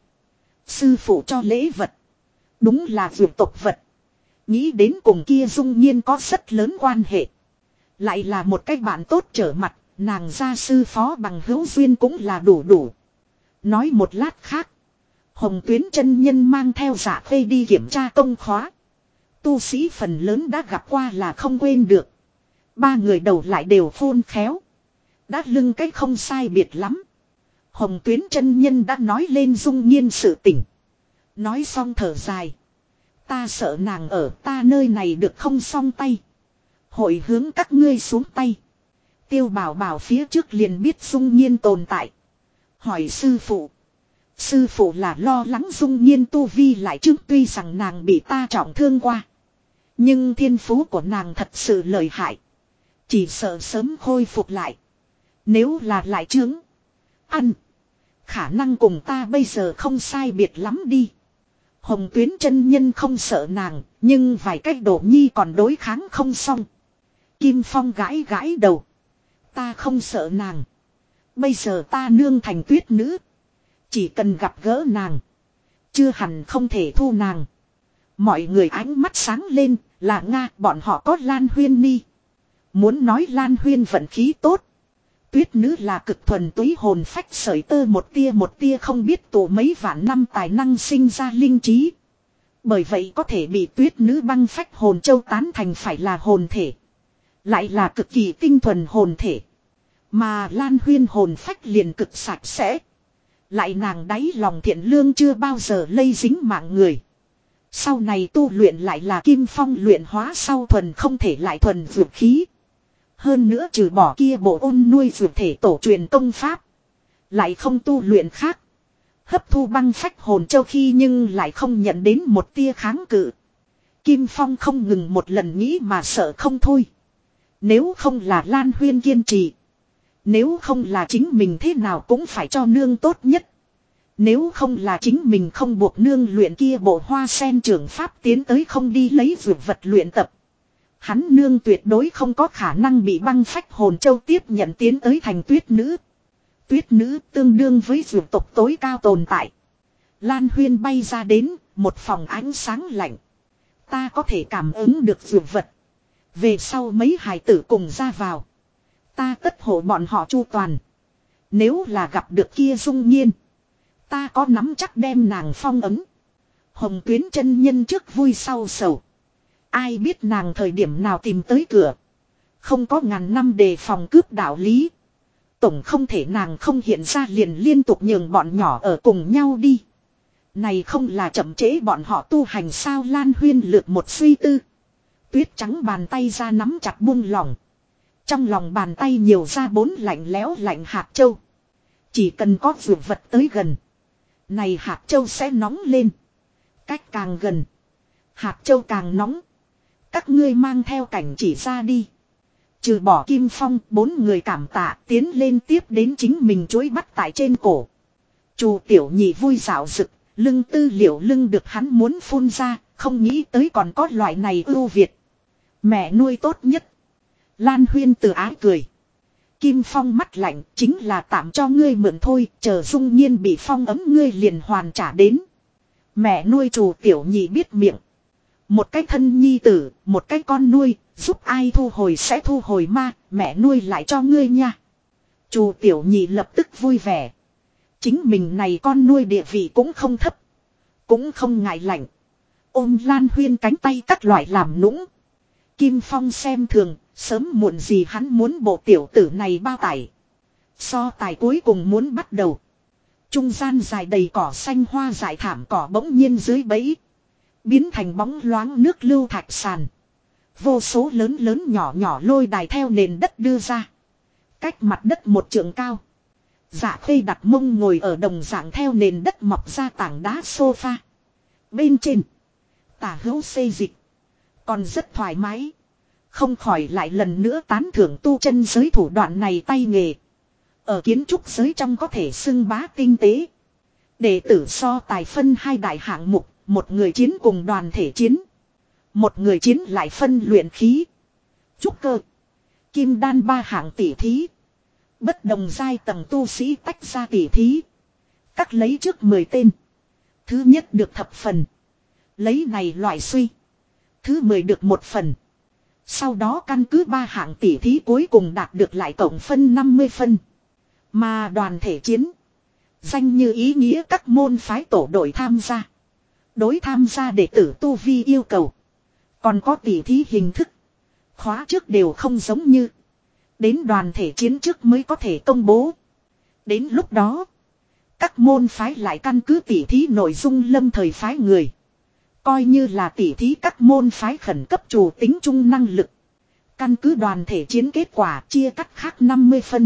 Sư phụ cho lễ vật. Đúng là vượt tộc vật. Nghĩ đến cùng kia Dung Nhiên có rất lớn quan hệ. Lại là một cách bạn tốt trở mặt. Nàng gia sư phó bằng hữu duyên cũng là đủ. Nói một lát khác. Hồng Tuyến chân nhân mang theo Dạ Khê đi kiểm tra công khóa. Tu sĩ phần lớn đã gặp qua là không quên được. Ba người đầu lại đều khôn khéo. Đã lưng cái không sai biệt lắm. Hồng Tuyến chân nhân đã nói lên Dung Nhiên sự tình. Nói xong thở dài. Ta sợ nàng ở ta nơi này được không xong tay. Hội hướng các ngươi xuống tay. Tiêu Bảo Bảo phía trước liền biết Dung Nhiên tồn tại. Hỏi sư phụ. Sư phụ là lo lắng Dung Nhiên tu vi lại trước, tuy rằng nàng bị ta trọng thương qua. Nhưng thiên phú của nàng thật sự lợi hại. Chỉ sợ sớm khôi phục lại. Nếu là lại trướng. Ăn. Khả năng cùng ta bây giờ không sai biệt lắm đi. Hồng Tuyến chân nhân không sợ nàng. Nhưng vài cách Đỗ Nhi còn đối kháng không xong. Kim Phong gãi gãi đầu. Ta không sợ nàng. Bây giờ ta nương thành tuyết nữ. Chỉ cần gặp gỡ nàng. Chưa hẳn không thể thu nàng. Mọi người ánh mắt sáng lên. Là Nga bọn họ có Lan Huyên Ni. Muốn nói Lan Huyên vận khí tốt. Tuyết nữ là cực thuần túy hồn phách sợi tơ một tia không biết tụ mấy vạn năm tài năng sinh ra linh trí. Bởi vậy có thể bị tuyết nữ băng phách hồn châu tán thành phải là hồn thể. Lại là cực kỳ tinh thuần hồn thể. Mà Lan Huyên hồn phách liền cực sạch sẽ. Lại nàng đáy lòng thiện lương chưa bao giờ lây dính mạng người. Sau này tu luyện lại là Kim Phong luyện hóa sau thuần không thể lại thuần vượt khí. Hơn nữa trừ bỏ kia bộ ôn nuôi vượt thể tổ truyền công pháp. Lại không tu luyện khác. Hấp thu băng phách hồn châu khi nhưng lại không nhận đến một tia kháng cự. Kim Phong không ngừng một lần nghĩ mà sợ không thôi. Nếu không là Lan Huyên kiên trì. Nếu không là chính mình thế nào cũng phải cho nương tốt nhất. Nếu không là chính mình không buộc nương luyện kia bộ hoa sen trưởng pháp tiến tới không đi lấy dược vật luyện tập. Hắn nương tuyệt đối không có khả năng bị băng phách hồn châu tiếp nhận tiến tới thành tuyết nữ. Tuyết nữ tương đương với dược tộc tối cao tồn tại. Lan Huyên bay ra đến, một phòng ánh sáng lạnh. Ta có thể cảm ứng được dược vật. Về sau mấy hài tử cùng ra vào. Ta tất hộ bọn họ chu toàn. Nếu là gặp được kia Dung Nhiên. Ta có nắm chắc đem nàng phong ấn. Hồng Tuyến chân nhân trước vui sau sầu. Ai biết nàng thời điểm nào tìm tới cửa. Không có ngàn năm đề phòng cướp đạo lý. Tổng không thể nàng không hiện ra liền liên tục nhường bọn nhỏ ở cùng nhau đi. Này không là chậm trễ bọn họ tu hành sao? Lan Huyên lược một suy tư. Tuyết trắng bàn tay ra nắm chặt buông lỏng. Trong lòng bàn tay nhiều ra 4 lạnh lẽo lạnh hạt châu. Chỉ cần có vượt vật tới gần. Này hạt châu sẽ nóng lên. Cách càng gần. Hạt châu càng nóng. Các ngươi mang theo cảnh chỉ ra đi. Trừ bỏ Kim Phong, 4 người cảm tạ tiến lên tiếp đến chính mình chuối bắt tại trên cổ. Chu Tiểu Nhị vui dạo rực, lưng tư liệu lưng được hắn muốn phun ra, không nghĩ tới còn có loại này ưu việt. Mẹ nuôi tốt nhất. Lan Huyên từ ái cười. Kim Phong mắt lạnh, chính là tạm cho ngươi mượn thôi, chờ Dung Nhiên bị phong ấm ngươi liền hoàn trả đến. Mẹ nuôi Chu Tiểu Nhị biết miệng. Một cái thân nhi tử, một cái con nuôi, giúp ai thu hồi sẽ thu hồi ma, mẹ nuôi lại cho ngươi nha. Chu Tiểu Nhị lập tức vui vẻ. Chính mình này con nuôi địa vị cũng không thấp, cũng không ngại lạnh. Ôm Lan Huyên cánh tay các loại làm nũng. Kim Phong xem thường, sớm muộn gì hắn muốn bộ tiểu tử này bao tải. So tài cuối cùng muốn bắt đầu. Trung gian dài đầy cỏ xanh hoa dại thảm cỏ bỗng nhiên dưới bẫy. Biến thành bóng loáng nước lưu thạch sàn. Vô số lớn lớn nhỏ nhỏ lôi đài theo nền đất đưa ra. Cách mặt đất 1 trượng cao. Dạ Khê đặt mông ngồi ở đồng dạng theo nền đất mọc ra tảng đá sofa. Bên trên. Tả hữu xê dịch. Còn rất thoải mái. Không khỏi lại lần nữa tán thưởng tu chân giới thủ đoạn này tay nghề. Ở kiến trúc giới trong có thể xưng bá tinh tế. Đệ tử so tài phân 2 đại hạng mục. Một người chiến cùng đoàn thể chiến. Một người chiến lại phân luyện khí. Trúc cơ. Kim đan 3 hạng tỷ thí. Bất đồng giai tầng tu sĩ tách ra tỷ thí. Các lấy trước 10 tên. Thứ nhất được thập phần. Lấy này loại suy. Thứ 10 được 1 phần. Sau đó căn cứ 3 hạng tỷ thí cuối cùng đạt được lại tổng phân 50 phân. Mà đoàn thể chiến. Danh như ý nghĩa các môn phái tổ đội tham gia. Đối tham gia đệ tử tu vi yêu cầu. Còn có tỷ thí hình thức. Khóa trước đều không giống như. Đến đoàn thể chiến trước mới có thể công bố. Đến lúc đó. Các môn phái lại căn cứ tỷ thí nội dung lâm thời phái người. Coi như là tỷ thí các môn phái khẩn cấp chủ tính chung năng lực. Căn cứ đoàn thể chiến kết quả chia cắt khác 50 phân.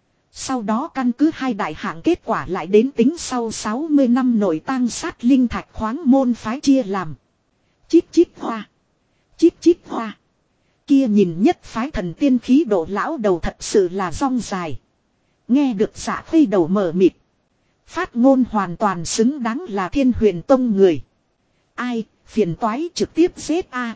Sau đó căn cứ 2 đại hạng kết quả lại đến tính sau 60 năm nội tang sát linh thạch khoáng môn phái chia làm. Chít chít hoa. Chít chít hoa. Kia nhìn nhất phái thần tiên khí độ lão đầu thật sự là rong dài. Nghe được Dạ Khê đầu mở mịt. Phát ngôn hoàn toàn xứng đáng là Thiên Huyền Tông người. Ai, phiền toái trực tiếp giết a.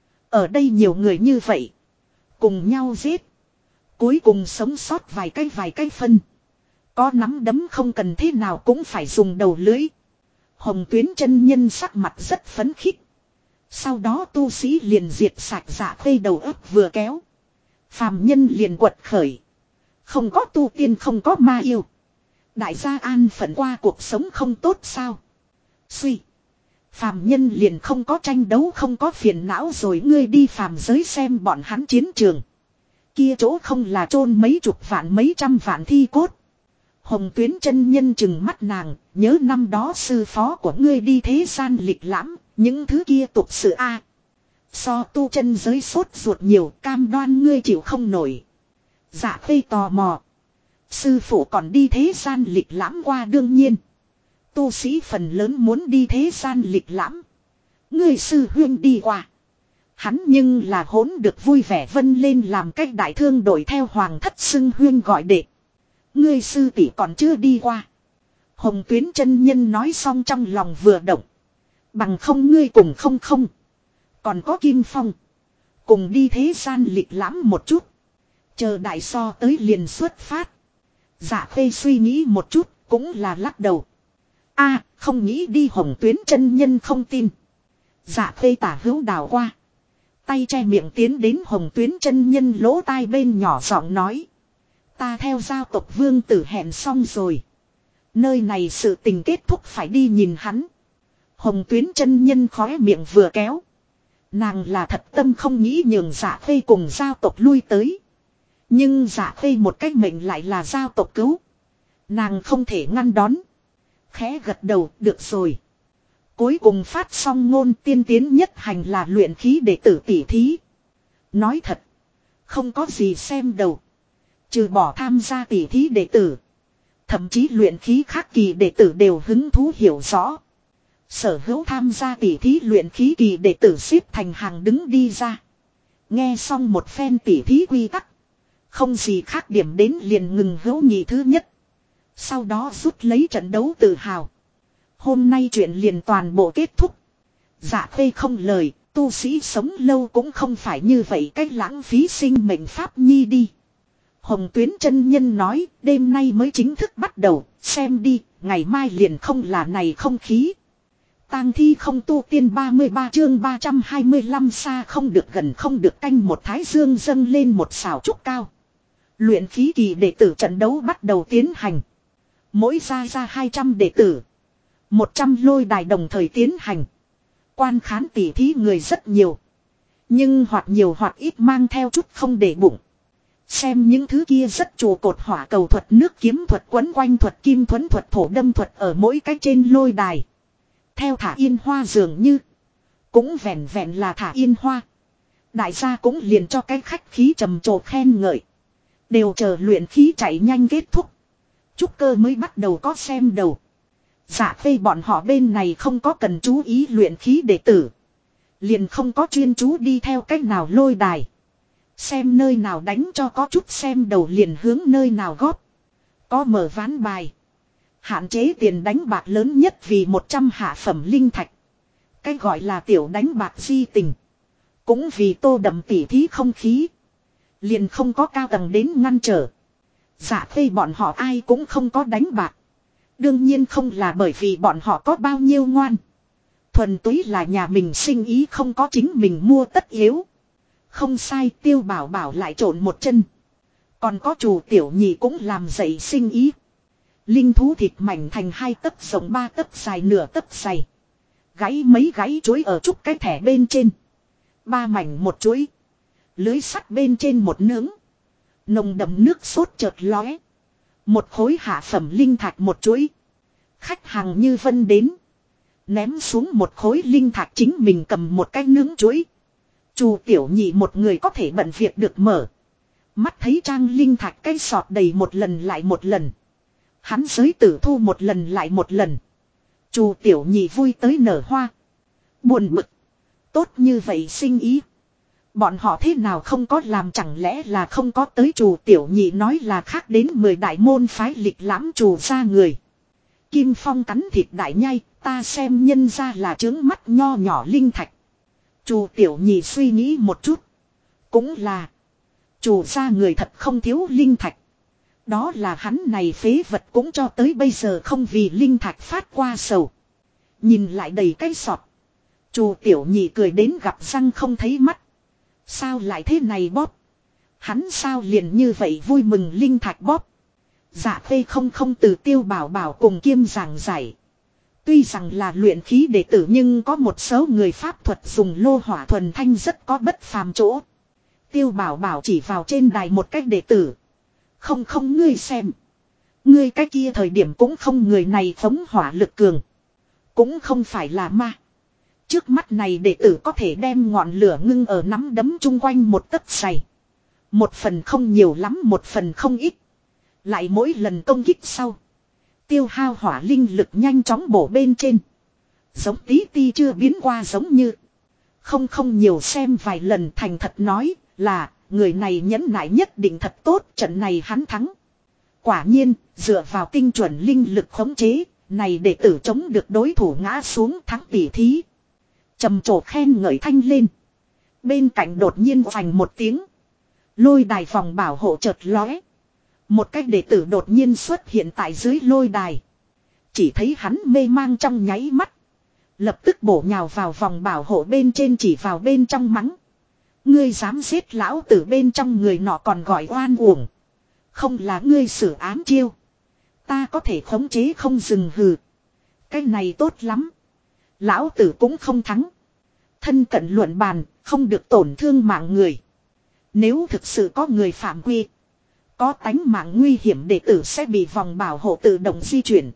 Ở đây nhiều người như vậy. Cùng nhau giết. Cuối cùng sống sót vài cái phân. Có nắm đấm không cần thế nào cũng phải dùng đầu lưỡi. Hồng Tuyến chân nhân sắc mặt rất phấn khích. Sau đó tu sĩ liền diệt sạch Dạ Khê đầu ấp vừa kéo. Phàm nhân liền quật khởi. Không có tu tiên không có ma yêu. Đại gia an phận qua cuộc sống không tốt sao. Suy. Phàm nhân liền không có tranh đấu không có phiền não rồi ngươi đi phàm giới xem bọn hắn chiến trường. Kia chỗ không là chôn mấy chục vạn mấy trăm vạn thi cốt. Hồng Tuyến chân nhân chừng mắt nàng, nhớ năm đó sư phó của ngươi đi thế gian lịch lãm, những thứ kia tục sự a. So tu chân giới sốt ruột nhiều, cam đoan ngươi chịu không nổi. Dạ Khê tò mò. Sư phụ còn đi thế gian lịch lãm qua đương nhiên. Tu sĩ phần lớn muốn đi thế gian lịch lãm. Ngươi sư huyên đi qua. Hắn nhưng là hỗn được vui vẻ vân lên làm cách đại thương đổi theo hoàng thất xưng huyên gọi đệ. Ngươi sư tỷ còn chưa đi qua. Hồng Tuyến chân nhân nói xong trong lòng vừa động. Bằng không ngươi cùng không. Còn có Kim Phong. Cùng đi thế gian lịch lãm một chút. Chờ đại so tới liền xuất phát. Dạ Khê suy nghĩ một chút cũng là lắc đầu. A, không nghĩ đi. Hồng Tuyến chân nhân không tin. Dạ Khê tả hữu đảo qua. Tay che miệng tiến đến Hồng Tuyến chân nhân lỗ tai bên nhỏ giọng nói. Ta theo giao tộc vương tử hẹn xong rồi. Nơi này sự tình kết thúc phải đi nhìn hắn. Hồng Tuyến chân nhân khóe miệng vừa kéo. Nàng là thật tâm không nghĩ nhường Dạ Khê cùng giao tộc lui tới. Nhưng Dạ Khê một cách mệnh lại là giao tộc cứu. Nàng không thể ngăn đón. Khẽ gật đầu, được rồi. Cuối cùng phát xong ngôn tiên tiến nhất hành là luyện khí đệ tử tỷ thí. Nói thật, không có gì xem đầu. Trừ bỏ tham gia tỷ thí đệ tử. Thậm chí luyện khí khác kỳ đệ tử đều hứng thú hiểu rõ. Sở hữu tham gia tỷ thí luyện khí kỳ đệ tử xếp thành hàng đứng đi ra. Nghe xong một phen tỷ thí quy tắc. Không gì khác điểm đến liền ngừng hữu nhị thứ nhất. Sau đó rút lấy trận đấu tự hào. Hôm nay chuyện liền toàn bộ kết thúc. Dạ Khê không lời, tu sĩ sống lâu cũng không phải như vậy cách lãng phí sinh mệnh pháp nhi đi. Hồng Tuyến chân nhân nói, đêm nay mới chính thức bắt đầu, xem đi, ngày mai liền không là này không khí. Tang thi không tu tiên 33 chương 325 xa không được gần không được canh một thái dương dâng lên một xào trúc cao. Luyện khí kỳ đệ tử trận đấu bắt đầu tiến hành. Mỗi ra 200 đệ tử. 100 lôi đài đồng thời tiến hành. Quan khán tỉ thí người rất nhiều. Nhưng hoặc nhiều hoặc ít mang theo chút không để bụng. Xem những thứ kia rất trụ cột hỏa cầu thuật nước kiếm thuật quấn quanh thuật kim thuẫn thuật thổ đâm thuật ở mỗi cái trên lôi đài. Theo thả yên hoa dường như. Cũng vẹn vẹn là thả yên hoa. Đại gia cũng liền cho cái khách khí trầm trồ khen ngợi. Đều chờ luyện khí chạy nhanh kết thúc. Trúc cơ mới bắt đầu có xem đầu. Dạ Khê bọn họ bên này không có cần chú ý luyện khí đệ tử. Liền không có chuyên chú đi theo cách nào lôi đài. Xem nơi nào đánh cho có chút xem đầu liền hướng nơi nào góp. Có mở ván bài. Hạn chế tiền đánh bạc lớn nhất vì 100 hạ phẩm linh thạch. Cái gọi là tiểu đánh bạc di tình. Cũng vì tô đậm tỉ thí không khí. Liền không có cao tầng đến ngăn trở. Dạ Khê bọn họ ai cũng không có đánh bạc. Đương nhiên không là bởi vì bọn họ có bao nhiêu ngoan. Thuần túy là nhà mình sinh ý không có chính mình mua tất yếu. Không sai, Tiêu Bảo Bảo lại trộn một chân. Còn có chủ tiểu nhị cũng làm dậy sinh ý. Linh thú thịt mảnh thành 2 tấc rộng 3 tấc dài nửa tấc dày. Gãy mấy gãy chuối ở trúc cái thẻ bên trên. 3 mảnh một chuối. Lưới sắt bên trên một nướng. Nồng đậm nước sốt chợt lóe. Một khối hạ phẩm linh thạch một chuỗi. Khách hàng như vân đến. Ném xuống một khối linh thạch chính mình cầm một cái nướng chuỗi. Chu tiểu nhị một người có thể bận việc được mở. Mắt thấy trang linh thạch cái sọt đầy một lần lại một lần. Hắn giới tử thu một lần lại một lần. Chu tiểu nhị vui tới nở hoa. Buồn bực. Tốt như vậy sinh ý. Bọn họ thế nào không có làm chẳng lẽ là không có tới chủ tiểu nhị nói là khác đến 10 đại môn phái lịch lãm chủ ra người. Kim Phong cắn thịt đại nhai, ta xem nhân ra là trướng mắt nho nhỏ linh thạch. Chủ tiểu nhị suy nghĩ một chút. Cũng là. Chủ ra người thật không thiếu linh thạch. Đó là hắn này phế vật cũng cho tới bây giờ không vì linh thạch phát qua sầu. Nhìn lại đầy cái sọt. Chủ tiểu nhị cười đến gặp răng không thấy mắt. Sao lại thế này bóp? Hắn sao liền như vậy vui mừng linh thạch bóp? Dạ Khê không từ Tiêu Bảo Bảo cùng kiêm giảng giải. Tuy rằng là luyện khí đệ tử nhưng có một số người pháp thuật dùng lô hỏa thuần thanh rất có bất phàm chỗ. Tiêu Bảo Bảo chỉ vào trên đài một cách đệ tử. Không ngươi xem. Ngươi cái kia thời điểm cũng không người này phóng hỏa lực cường. Cũng không phải là ma. Trước mắt này đệ tử có thể đem ngọn lửa ngưng ở nắm đấm chung quanh một tấc dày. Một phần không nhiều lắm một phần không ít. Lại mỗi lần công kích sau. Tiêu hao hỏa linh lực nhanh chóng bổ bên trên. Giống tí ti chưa biến qua giống như. Không nhiều xem vài lần thành thật nói là người này nhẫn nại nhất định thật tốt trận này hắn thắng. Quả nhiên dựa vào tinh chuẩn linh lực khống chế. Này đệ tử chống được đối thủ ngã xuống thắng tỷ thí. Trầm trồ khen ngợi thanh lên. Bên cạnh đột nhiên phành một tiếng. Lôi đài vòng bảo hộ chợt lóe. Một cách đệ tử đột nhiên xuất hiện tại dưới lôi đài. Chỉ thấy hắn mê mang trong nháy mắt. Lập tức bổ nhào vào vòng bảo hộ bên trên chỉ vào bên trong mắng. Ngươi dám giết lão tử bên trong người nọ còn gọi oan uổng. Không là ngươi xử ám chiêu. Ta có thể khống chế không dừng hừ. Cái này tốt lắm. Lão tử cũng không thắng. Thân cận luận bàn, không được tổn thương mạng người. Nếu thực sự có người phạm quy, Có tánh mạng nguy hiểm đệ tử sẽ bị vòng bảo hộ tự động di chuyển.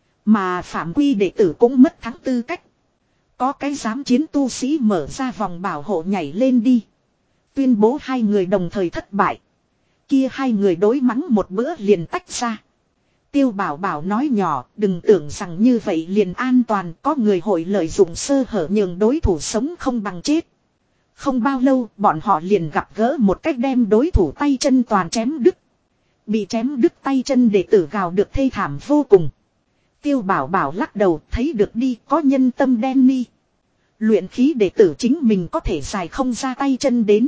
Mà phạm quy đệ tử cũng mất thắng tư cách. Có cái giám chiến tu sĩ mở ra vòng bảo hộ nhảy lên đi. Tuyên bố hai người đồng thời thất bại. Kia hai người đối mắng một bữa liền tách ra. Tiêu Bảo Bảo nói nhỏ, đừng tưởng rằng như vậy liền an toàn, có người hội lợi dụng sơ hở nhường đối thủ sống không bằng chết. Không bao lâu, bọn họ liền gặp gỡ một cách đem đối thủ tay chân toàn chém đứt. Bị chém đứt tay chân đệ tử gào được thê thảm vô cùng. Tiêu Bảo Bảo lắc đầu, thấy được đi, có nhân tâm đen ni. Luyện khí đệ tử chính mình có thể dài không ra tay chân đến.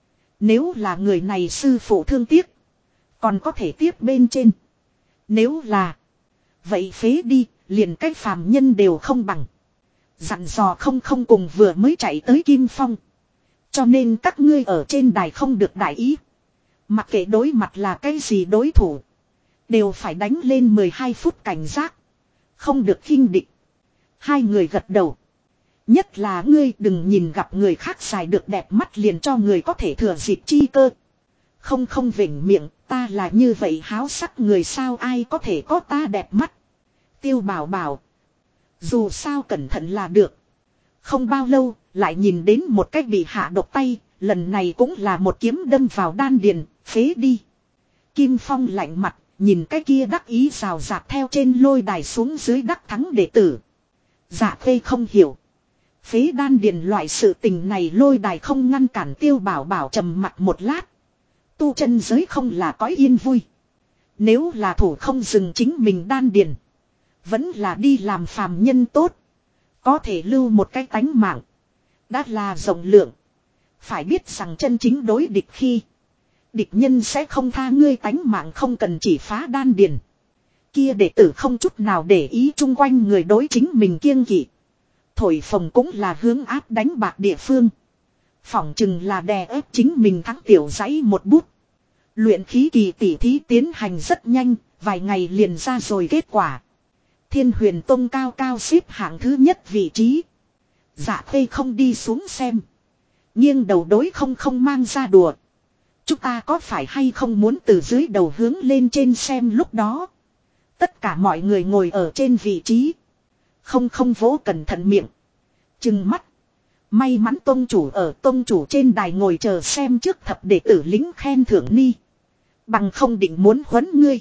Nếu là người này sư phụ thương tiếc, còn có thể tiếp bên trên. Nếu là vậy phế đi, liền cái phàm nhân đều không bằng. Dặn dò không cùng vừa mới chạy tới Kim Phong. Cho nên các ngươi ở trên đài không được đại ý. Mặc kệ đối mặt là cái gì đối thủ, đều phải đánh lên 12 phút cảnh giác. Không được khinh địch. Hai người gật đầu. Nhất là ngươi đừng nhìn gặp người khác xài được đẹp mắt liền cho người có thể thừa dịp chi cơ. Không vểnh miệng, ta là như vậy háo sắc người sao ai có thể có ta đẹp mắt. Tiêu Bảo Bảo. Dù sao cẩn thận là được. Không bao lâu, lại nhìn đến một cách bị hạ độc tay, lần này cũng là một kiếm đâm vào đan điền, phế đi. Kim Phong lạnh mặt, nhìn cái kia đắc ý rào rạc theo trên lôi đài xuống dưới đắc thắng đệ tử. Dạ Khê không hiểu. Phế đan điền loại sự tình này lôi đài không ngăn cản Tiêu Bảo Bảo trầm mặt một lát. Tu chân giới không là cõi yên vui. Nếu là thủ không dừng chính mình đan điền, vẫn là đi làm phàm nhân tốt. Có thể lưu một cái tánh mạng. Đã là rộng lượng. Phải biết rằng chân chính đối địch khi địch nhân sẽ không tha ngươi tánh mạng không cần chỉ phá đan điền. Kia đệ tử không chút nào để ý chung quanh người đối chính mình kiêng kỵ. Thổi phồng cũng là hướng áp đánh bạc địa phương. Phỏng chừng là đè ép chính mình thắng tiểu dãy một bút. Luyện khí kỳ tỷ thí tiến hành rất nhanh, vài ngày liền ra rồi kết quả. Thiên Huyền Tông cao cao xếp hạng thứ nhất vị trí. Dạ Khê không đi xuống xem. Nghiêng đầu đối không mang ra đùa. Chúng ta có phải hay không muốn từ dưới đầu hướng lên trên xem lúc đó. Tất cả mọi người ngồi ở trên vị trí. Không vỗ cẩn thận miệng. Chừng mắt. May mắn tông chủ ở tông chủ trên đài ngồi chờ xem trước thập đệ tử lính khen thưởng ni. Bằng không định muốn huấn ngươi.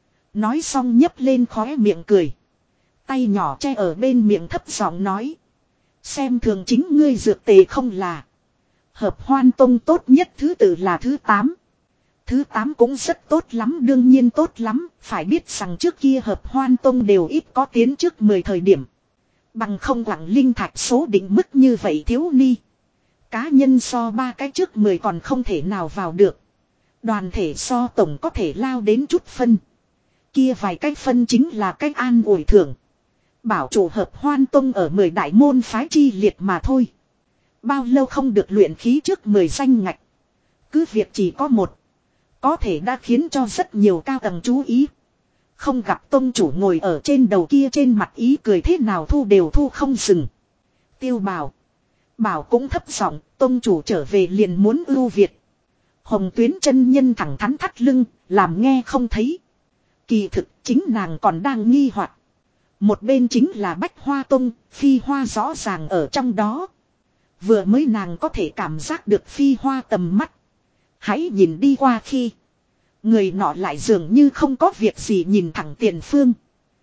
Nói xong nhấp lên khóe miệng cười. Tay nhỏ che ở bên miệng thấp giọng nói. Xem thường chính ngươi dược tề không là. Hợp Hoan Tông tốt nhất thứ tự là thứ 8. Thứ 8 cũng rất tốt lắm, đương nhiên tốt lắm. Phải biết rằng trước kia Hợp Hoan Tông đều ít có tiến trước 10 thời điểm. Bằng không quảng linh thạch số định mức như vậy thiếu ni. Cá nhân so 3 cái trước 10 còn không thể nào vào được. Đoàn thể so tổng có thể lao đến chút phân. Kia vài cái phân chính là cách an ủi thưởng. Bảo chủ Hợp Hoan Tông ở 10 đại môn phái chi liệt mà thôi. Bao lâu không được luyện khí trước 10 danh ngạch. Cứ việc chỉ có một. Có thể đã khiến cho rất nhiều cao tầng chú ý. Không gặp tông chủ ngồi ở trên đầu kia trên mặt ý cười thế nào thu đều thu không dừng. Tiêu Bảo. Bảo cũng thấp giọng, tông chủ trở về liền muốn ưu việt. Hồng Tuyến chân nhân thẳng thắn thắt lưng, làm nghe không thấy. Kỳ thực chính nàng còn đang nghi hoặc. Một bên chính là Bách Hoa Tông, Phi Hoa rõ ràng ở trong đó. Vừa mới nàng có thể cảm giác được Phi Hoa tầm mắt. Hãy nhìn đi qua khi. Người nọ lại dường như không có việc gì nhìn thẳng tiền phương.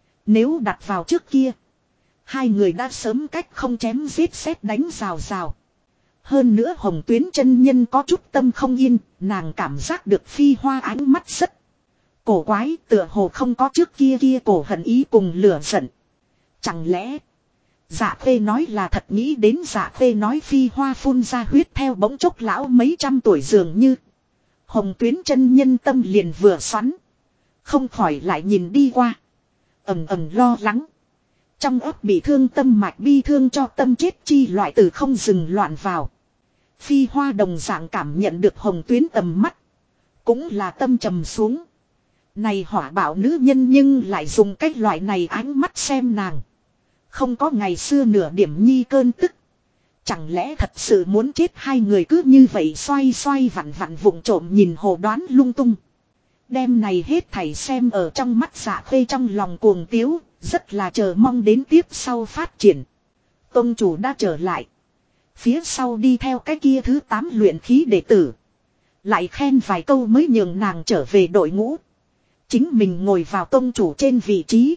Nếu đặt vào trước kia. Hai người đã sớm cách không chém giết xét đánh rào rào. Hơn nữa Hồng Tuyến chân nhân có chút tâm không yên. Nàng cảm giác được Phi Hoa ánh mắt rất cổ quái, tựa hồ không có trước kia cổ hận ý cùng lửa giận. Chẳng lẽ Dạ Khê nói là thật, nghĩ đến Dạ Khê nói Phi Hoa phun ra huyết theo bỗng chốc lão mấy trăm tuổi dường như. Hồng Tuyến chân nhân tâm liền vừa xoắn. Không khỏi lại nhìn đi qua. Ầm lo lắng. Trong óc bị thương tâm mạch bi thương cho tâm chết chi loại từ không dừng loạn vào. Phi Hoa đồng dạng cảm nhận được Hồng Tuyến tầm mắt. Cũng là tâm trầm xuống. Này hỏa bạo nữ nhân nhưng lại dùng cách loại này ánh mắt xem nàng. Không có ngày xưa nửa điểm nhi cơn tức. Chẳng lẽ thật sự muốn chết hai người cứ như vậy xoay vặn vụng trộm nhìn hồ đoán lung tung. Đêm này hết thảy xem ở trong mắt Dạ Khê trong lòng cuồng tiếu, rất là chờ mong đến tiếp sau phát triển. Tông chủ đã trở lại. Phía sau đi theo cái kia thứ 8 luyện khí đệ tử. Lại khen vài câu mới nhường nàng trở về đội ngũ. Chính mình ngồi vào tông chủ trên vị trí.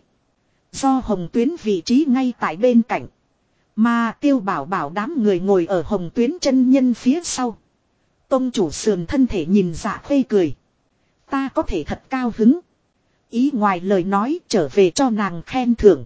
Do Hồng Tuyến vị trí ngay tại bên cạnh. Mà Tiêu Bảo Bảo đám người ngồi ở Hồng Tuyến chân nhân phía sau. Tông chủ sườn thân thể nhìn Dạ Khê cười. Ta có thể thật cao hứng. Ý ngoài lời nói trở về cho nàng khen thưởng.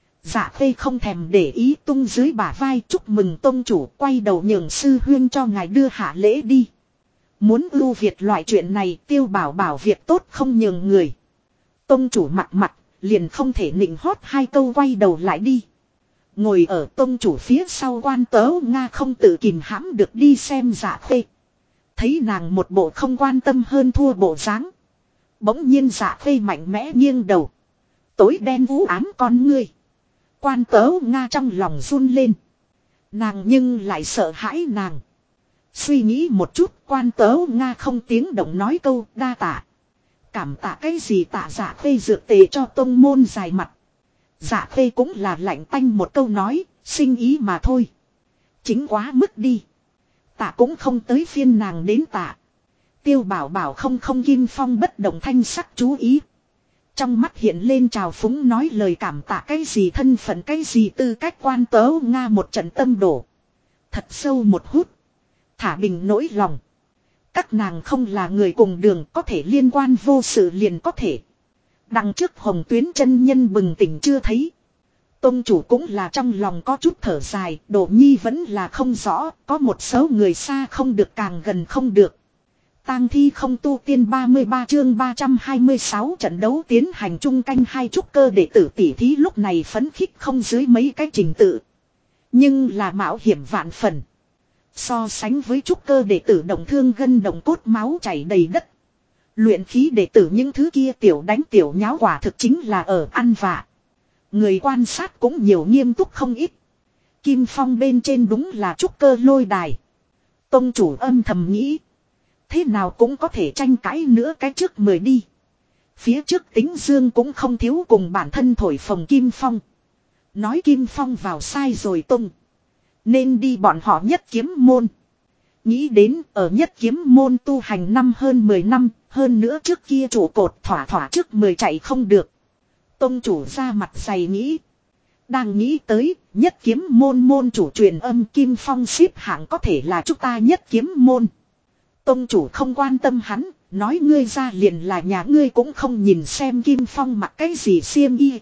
Dạ Khê không thèm để ý tung dưới bả vai chúc mừng tông chủ, quay đầu nhường sư huyên cho ngài đưa hạ lễ đi. Muốn ưu việt loại chuyện này Tiêu Bảo Bảo việc tốt không nhường người. Tông chủ mặt liền không thể nịnh hót hai câu quay đầu lại đi. Ngồi ở tông chủ phía sau Quan Tớ Nga không tự kìm hãm được đi xem Dạ Khê. Thấy nàng một bộ không quan tâm hơn thua bộ dáng. Bỗng nhiên Dạ Khê mạnh mẽ nghiêng đầu. Tối đen u ám con ngươi. Quan Tớ Nga trong lòng run lên. Nàng nhưng lại sợ hãi nàng. Suy nghĩ một chút Quan Tớ Nga không tiếng động nói câu đa tạ. Cảm tạ cái gì tạ Dạ Khê dược tề cho tông môn dài mặt. Dạ Khê cũng là lạnh tanh một câu nói, sinh ý mà thôi. Chính quá mức đi. Tạ cũng không tới phiên nàng đến tạ. Tiêu Bảo Bảo không Kim Phong bất động thanh sắc chú ý. Trong mắt hiện lên trào phúng nói lời cảm tạ cái gì thân phận cái gì tư cách Quan Tớ Nga một trận tâm đổ. Thật sâu một hút. Thả bình nỗi lòng. Các nàng không là người cùng đường có thể liên quan vô sự liền có thể. Đằng trước Hồng Tuyến chân nhân bừng tỉnh chưa thấy. Tông chủ cũng là trong lòng có chút thở dài, Đỗ Nhi vẫn là không rõ, có một số người xa không được càng gần không được. Tang thi không tu tiên 33 chương 326 trận đấu tiến hành chung canh hai trúc cơ đệ tử tỷ thí lúc này phấn khích không dưới mấy cái trình tự. Nhưng là mạo hiểm vạn phần. So sánh với trúc cơ đệ tử động thương gân động cốt máu chảy đầy đất. Luyện khí đệ tử những thứ kia tiểu đánh tiểu nháo quả thực chính là ở ăn vạ. Người quan sát cũng nhiều nghiêm túc không ít. Kim Phong bên trên đúng là trúc cơ lôi đài. Tông chủ âm thầm nghĩ. Thế nào cũng có thể tranh cãi nữa cái trước 10 đi. Phía trước Tính Dương cũng không thiếu cùng bản thân thổi phồng Kim Phong. Nói Kim Phong vào sai rồi tung. Nên đi bọn họ Nhất Kiếm môn. Nghĩ đến ở Nhất Kiếm môn tu hành năm hơn 10 năm. Hơn nữa trước kia trụ cột thỏa trước 10 chạy không được. Tông chủ ra mặt dày nghĩ. Đang nghĩ tới Nhất Kiếm môn môn chủ truyền âm Kim Phong xếp hạng có thể là chúng ta Nhất Kiếm môn. Tông chủ không quan tâm hắn. Nói ngươi ra liền là nhà ngươi cũng không nhìn xem Kim Phong mặc cái gì xiêm y.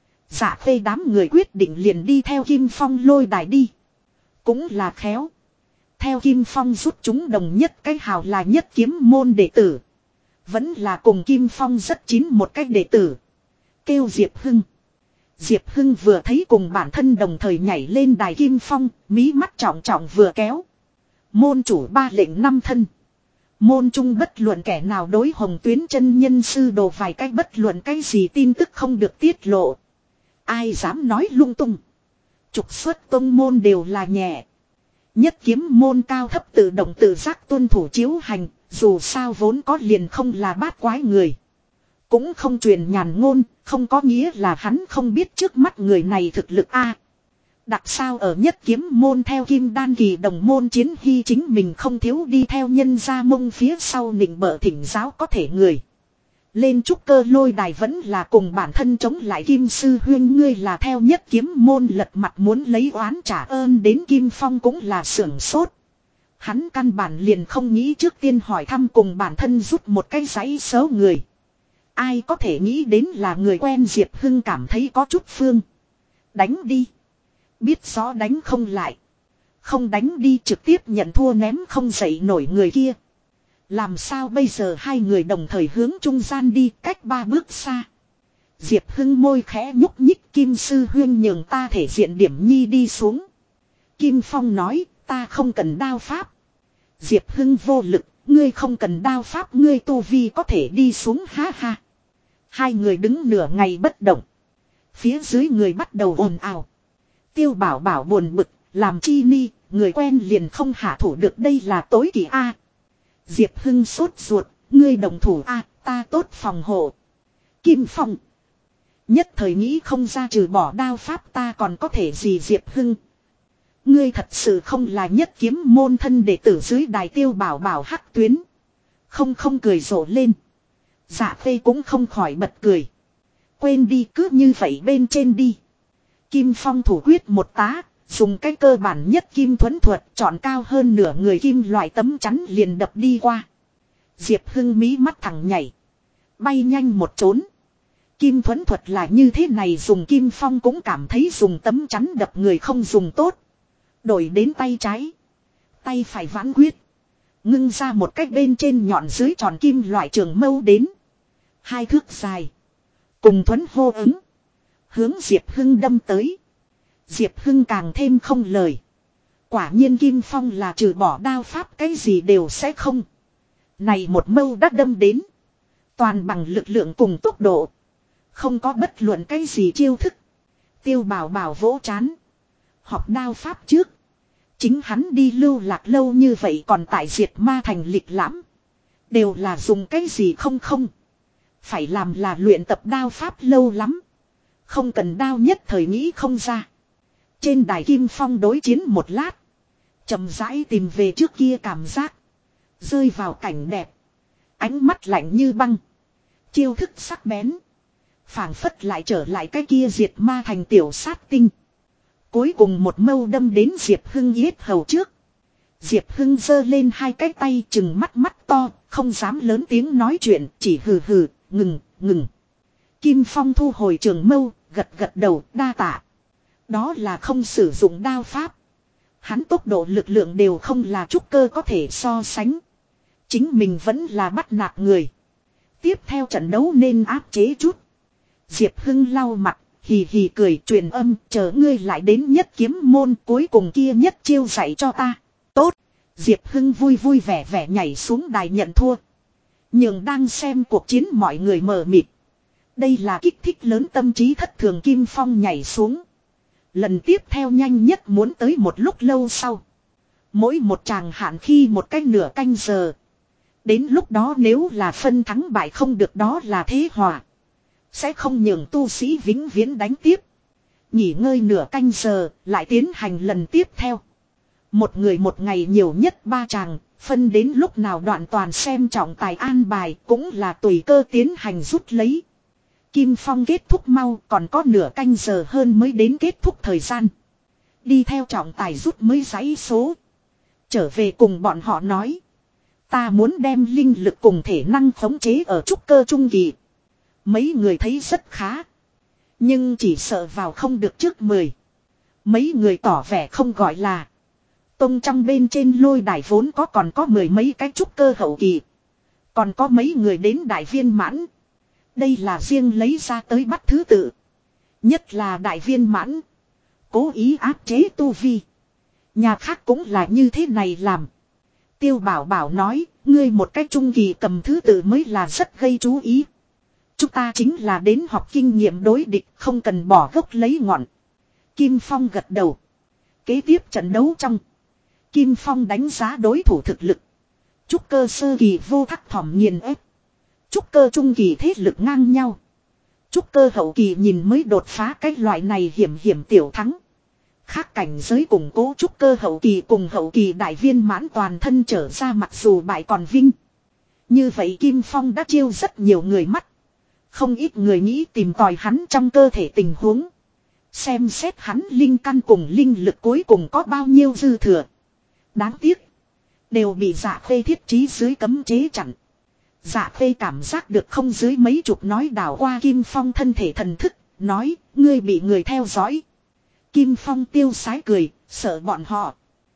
Dạ Khê đám người quyết định liền đi theo Kim Phong lôi đài đi. Cũng là khéo. Theo Kim Phong rút chúng đồng nhất cái hào là Nhất Kiếm môn đệ tử. Vẫn là cùng Kim Phong rất chín một cách đệ tử. Kêu Diệp Hưng. Diệp Hưng vừa thấy cùng bản thân đồng thời nhảy lên đài Kim Phong, mí mắt trọng trọng vừa kéo. Môn chủ 3 lệnh 5 thân. Môn trung bất luận kẻ nào đối Hồng Tuyến chân nhân sư đồ vài cách bất luận cái gì tin tức không được tiết lộ. Ai dám nói lung tung. Trục xuất tông môn đều là nhẹ. Nhất Kiếm môn cao thấp tự động tự giác tuân thủ chiếu hành, dù sao vốn có liền không là bát quái người. Cũng không truyền nhàn ngôn, không có nghĩa là hắn không biết trước mắt người này thực lực a. Đặc sao ở Nhất Kiếm môn theo Kim Đan kỳ đồng môn chiến hy chính mình không thiếu đi theo nhân gia mông phía sau nịnh bợ thỉnh giáo có thể người. Lên trúc cơ lôi đài vẫn là cùng bản thân chống lại Kim sư huyên ngươi là theo Nhất Kiếm môn lật mặt muốn lấy oán trả ơn đến Kim Phong cũng là sưởng sốt. Hắn căn bản liền không nghĩ trước tiên hỏi thăm cùng bản thân rút một cái giấy số người. Ai có thể nghĩ đến là người quen Diệp Hưng cảm thấy có chút phương. Đánh đi. Biết rõ đánh không lại. Không đánh đi trực tiếp nhận thua ném không dậy nổi người kia. Làm sao bây giờ hai người đồng thời hướng trung gian đi cách 3 bước xa. Diệp Hưng môi khẽ nhúc nhích Kim sư huyên nhường ta thể diện điểm nhi đi xuống. Kim Phong nói ta không cần đao pháp. Diệp Hưng vô lực, ngươi không cần đao pháp ngươi tu vi có thể đi xuống ha ha. Hai người đứng nửa ngày bất động. Phía dưới người bắt đầu ồn ào. Tiêu Bảo Bảo buồn bực, làm chi ni, người quen liền không hạ thủ được đây là tối kỵ a. Diệp Hưng sốt ruột, ngươi đồng thủ a, ta tốt phòng hộ. Kim Phong. Nhất thời nghĩ không ra trừ bỏ đao pháp ta còn có thể gì Diệp Hưng. Ngươi thật sự không là nhất kiếm môn thân đệ tử dưới đài Tiêu Bảo Bảo hắc tuyến. Không cười rộ lên. Dạ Phê cũng không khỏi bật cười. Quên đi cứ như vậy bên trên đi. Kim Phong thủ quyết một tá. Dùng cái cơ bản nhất kim thuẫn thuật chọn cao hơn nửa người kim loại tấm chắn liền đập đi qua. Diệp Hưng mí mắt thẳng nhảy. Bay nhanh một trốn. Kim thuẫn thuật là như thế này dùng Kim Phong cũng cảm thấy dùng tấm chắn đập người không dùng tốt. Đổi đến tay trái. Tay phải vãn quyết. Ngưng ra một cách bên trên nhọn dưới tròn kim loại trường mâu đến. 2 thước dài. Cùng thuẫn hô ứng. Hướng Diệp Hưng đâm tới. Diệp Hưng càng thêm không lời. Quả nhiên Kim Phong là trừ bỏ đao pháp cái gì đều sẽ không. Này một mâu đã đâm đến. Toàn bằng lực lượng cùng tốc độ. Không có bất luận cái gì chiêu thức. Tiêu Bảo Bảo vỗ chán. Học đao pháp trước. Chính hắn đi lưu lạc lâu như vậy còn tại Diệt Ma Thành lịch lãm. Đều là dùng cái gì không. Phải làm là luyện tập đao pháp lâu lắm. Không cần đao nhất thời nghĩ không ra. Trên đài Kim Phong đối chiến một lát. Chậm rãi tìm về trước kia cảm giác. Rơi vào cảnh đẹp. Ánh mắt lạnh như băng. Chiêu thức sắc bén. Phảng phất lại trở lại cái kia Diệt Ma Thành tiểu sát tinh. Cuối cùng một mâu đâm đến Diệp Hưng yết hầu trước. Diệp Hưng giơ lên 2 cái tay chừng mắt to. Không dám lớn tiếng nói chuyện. Chỉ hừ hừ ngừng. Kim Phong thu hồi trường mâu. Gật đầu đa tạ. Đó là không sử dụng đao pháp. Hắn tốc độ lực lượng đều không là trúc cơ có thể so sánh. Chính mình vẫn là bắt nạt người. Tiếp theo trận đấu nên áp chế chút. Diệp Hưng lau mặt, hì hì cười truyền âm chờ ngươi lại đến nhất kiếm môn cuối cùng kia nhất chiêu dạy cho ta. Tốt. Diệp Hưng vui vẻ nhảy xuống đài nhận thua. Nhưng đang xem cuộc chiến mọi người mờ mịt. Đây là kích thích lớn tâm trí thất thường Kim Phong nhảy xuống. Lần tiếp theo nhanh nhất muốn tới một lúc lâu sau. Mỗi một tràng hạn khi một cách nửa canh giờ. Đến lúc đó nếu là phân thắng bại không được đó là thế hòa. Sẽ không nhường tu sĩ vĩnh viễn đánh tiếp. Nghỉ ngơi nửa canh giờ lại tiến hành lần tiếp theo. Một người một ngày nhiều nhất 3 tràng. Phân đến lúc nào đoạn toàn xem trọng tài an bài cũng là tùy cơ tiến hành rút lấy. Kim Phong kết thúc mau còn có nửa canh giờ hơn mới đến kết thúc thời gian. Đi theo trọng tài rút mới giấy số. Trở về cùng bọn họ nói. Ta muốn đem linh lực cùng thể năng khống chế ở trúc cơ trung kỳ. Mấy người thấy rất khá. Nhưng chỉ sợ vào không được trước 10. Mấy người tỏ vẻ không gọi là. Tông trong bên trên lôi đài vốn còn có 10 mấy cái trúc cơ hậu kỳ. Còn có mấy người đến đại viên mãn. Đây là riêng lấy ra tới bắt thứ tự. Nhất là đại viên mãn. Cố ý áp chế tu vi. Nhà khác cũng là như thế này làm. Tiêu Bảo Bảo nói, ngươi một cách trung kỳ cầm thứ tự mới là rất gây chú ý. Chúng ta chính là đến học kinh nghiệm đối địch, không cần bỏ gốc lấy ngọn. Kim Phong gật đầu. Kế tiếp trận đấu trong. Kim Phong đánh giá đối thủ thực lực. Trúc cơ sơ kỳ vô thắc thỏm nghiền ép. Trúc cơ trung kỳ thế lực ngang nhau. Trúc cơ hậu kỳ nhìn mới đột phá cái loại này hiểm tiểu thắng. Khác cảnh giới củng cố trúc cơ hậu kỳ cùng hậu kỳ đại viên mãn toàn thân trở ra mặc dù bại còn vinh. Như vậy Kim Phong đã chiêu rất nhiều người mắt. Không ít người nghĩ tìm tòi hắn trong cơ thể tình huống. Xem xét hắn linh căn cùng linh lực cuối cùng có bao nhiêu dư thừa. Đáng tiếc. Đều bị Dạ Khê thiết trí dưới cấm chế chặn. Dạ Khê cảm giác được không dưới mấy chục nói đảo qua Kim Phong thân thể thần thức. Nói ngươi bị người theo dõi. Kim Phong tiêu sái cười, sợ bọn họ.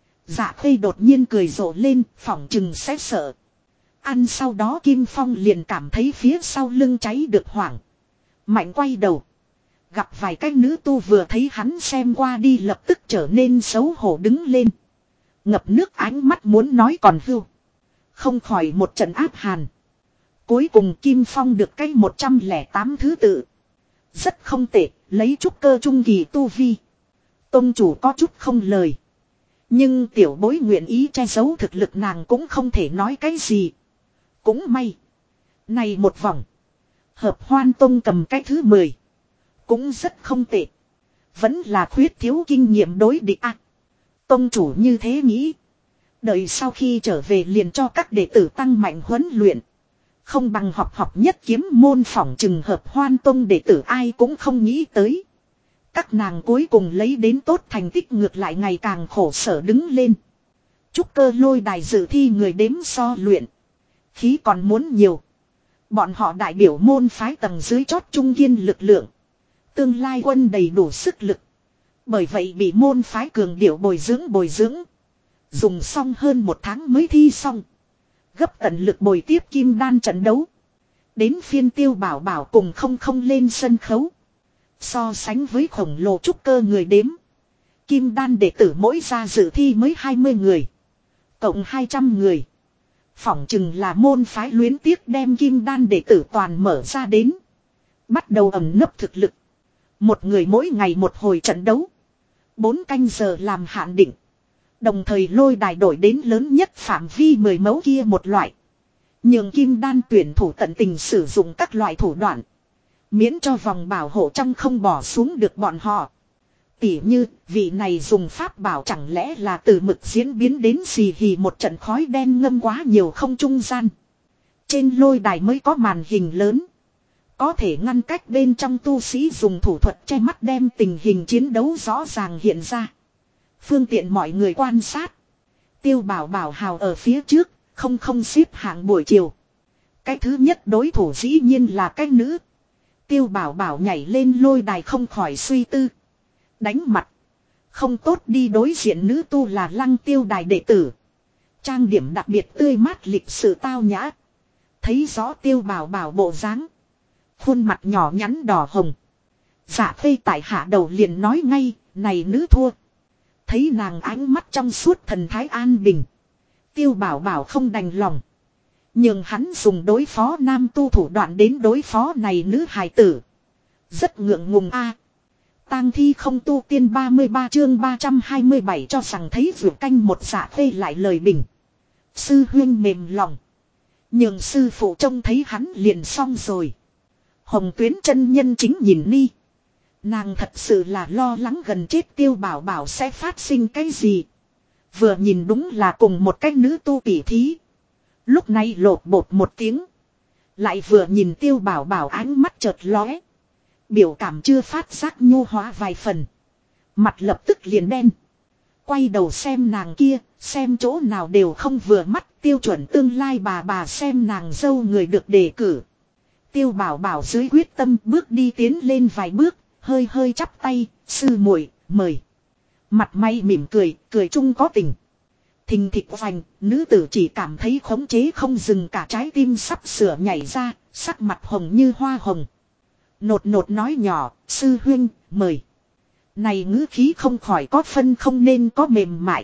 Dạ Khê đột nhiên cười rộ lên, phỏng chừng sẽ sợ. Ăn sau đó Kim Phong liền cảm thấy phía sau lưng cháy được hoảng. Mạnh quay đầu. Gặp vài cái nữ tu vừa thấy hắn xem qua đi lập tức trở nên xấu hổ đứng lên. Ngập nước ánh mắt muốn nói còn hưu. Không khỏi một trận áp hàn. Cuối cùng Kim Phong được cái 108 thứ tự. Rất không tệ, lấy trúc cơ trung kỳ tu vi. Tông chủ có chút không lời. Nhưng tiểu bối nguyện ý che giấu thực lực nàng cũng không thể nói cái gì. Cũng may. Này một vòng. Hợp Hoan Tông cầm cái thứ 10. Cũng rất không tệ. Vẫn là khuyết thiếu kinh nghiệm đối địch à. Tông chủ như thế nghĩ. Đợi sau khi trở về liền cho các đệ tử tăng mạnh huấn luyện. Không bằng học nhất kiếm môn phỏng chừng Hợp Hoan Tông đệ tử ai cũng không nghĩ tới. Các nàng cuối cùng lấy đến tốt thành tích ngược lại ngày càng khổ sở đứng lên. Trúc Cơ Lôi Đài dự thi người đếm so luyện. Khí còn muốn nhiều. Bọn họ đại biểu môn phái tầng dưới chót trung kiên lực lượng. Tương lai quân đầy đủ sức lực. Bởi vậy bị môn phái cường điệu bồi dưỡng. Dùng xong hơn 1 tháng mới thi xong. Gấp tận lực bồi tiếp kim đan trận đấu. Đến phiên Tiêu Bảo Bảo cùng không lên sân khấu. So sánh với khổng lồ trúc cơ người đếm. Kim đan đệ tử mỗi ra dự thi mới 20 người. Cộng 200 người. Phỏng chừng là môn phái luyến tiếc đem kim đan đệ tử toàn mở ra đến. Bắt đầu ẩn nấp thực lực. Một người mỗi ngày một hồi trận đấu. 4 canh giờ làm hạn định. Đồng thời lôi đài đổi đến lớn nhất phạm vi 10 mẫu kia một loại. Nhường kim đan tuyển thủ tận tình sử dụng các loại thủ đoạn. Miễn cho vòng bảo hộ trong không bỏ xuống được bọn họ. Tỉ như vị này dùng pháp bảo chẳng lẽ là từ mực diễn biến đến xì hì một trận khói đen ngâm quá nhiều không trung gian. Trên lôi đài mới có màn hình lớn. Có thể ngăn cách bên trong tu sĩ dùng thủ thuật che mắt đem tình hình chiến đấu rõ ràng hiện ra. Phương tiện mọi người quan sát. Tiêu Bảo Bảo hào ở phía trước, không xếp hạng buổi chiều. Cái thứ nhất đối thủ dĩ nhiên là cái nữ. Tiêu Bảo Bảo nhảy lên lôi đài không khỏi suy tư. Đánh mặt. Không tốt đi đối diện nữ tu là Lăng Tiêu đài đệ tử. Trang điểm đặc biệt tươi mát lịch sự tao nhã. Thấy rõ Tiêu Bảo Bảo bộ dáng. Khuôn mặt nhỏ nhắn đỏ hồng. Dạ Khê tại hạ đầu liền nói ngay, này nữ thua. Thấy nàng ánh mắt trong suốt thần thái an bình. Tiêu Bảo Bảo không đành lòng. Nhưng hắn dùng đối phó nam tu thủ đoạn đến đối phó này nữ hài tử. Rất ngượng ngùng a. Tang thi không tu tiên 33 chương 327 cho rằng thấy vượt canh một Dạ Khê lại lời bình. Sư huyên mềm lòng. Nhưng sư phụ trông thấy hắn liền xong rồi. Hồng Tuyến chân nhân chính nhìn ni. Nàng thật sự là lo lắng gần chết Tiêu Bảo Bảo sẽ phát sinh cái gì. Vừa nhìn đúng là cùng một cái nữ tu tỉ thí. Lúc này lột bột một tiếng. Lại vừa nhìn Tiêu Bảo Bảo ánh mắt chợt lóe. Biểu cảm chưa phát giác nhu hóa vài phần. Mặt lập tức liền đen. Quay đầu xem nàng kia, xem chỗ nào đều không vừa mắt. Tiêu chuẩn tương lai bà xem nàng dâu người được đề cử. Tiêu Bảo Bảo dưới quyết tâm bước đi tiến lên vài bước, hơi chắp tay, sư muội mời. Mặt may mỉm cười, cười chung có tình. Thình thịch vành, nữ tử chỉ cảm thấy khống chế không dừng cả trái tim sắp sửa nhảy ra, sắc mặt hồng như hoa hồng. Nột nói nhỏ, sư huynh, mời. Này ngữ khí không khỏi có phân không nên có mềm mại.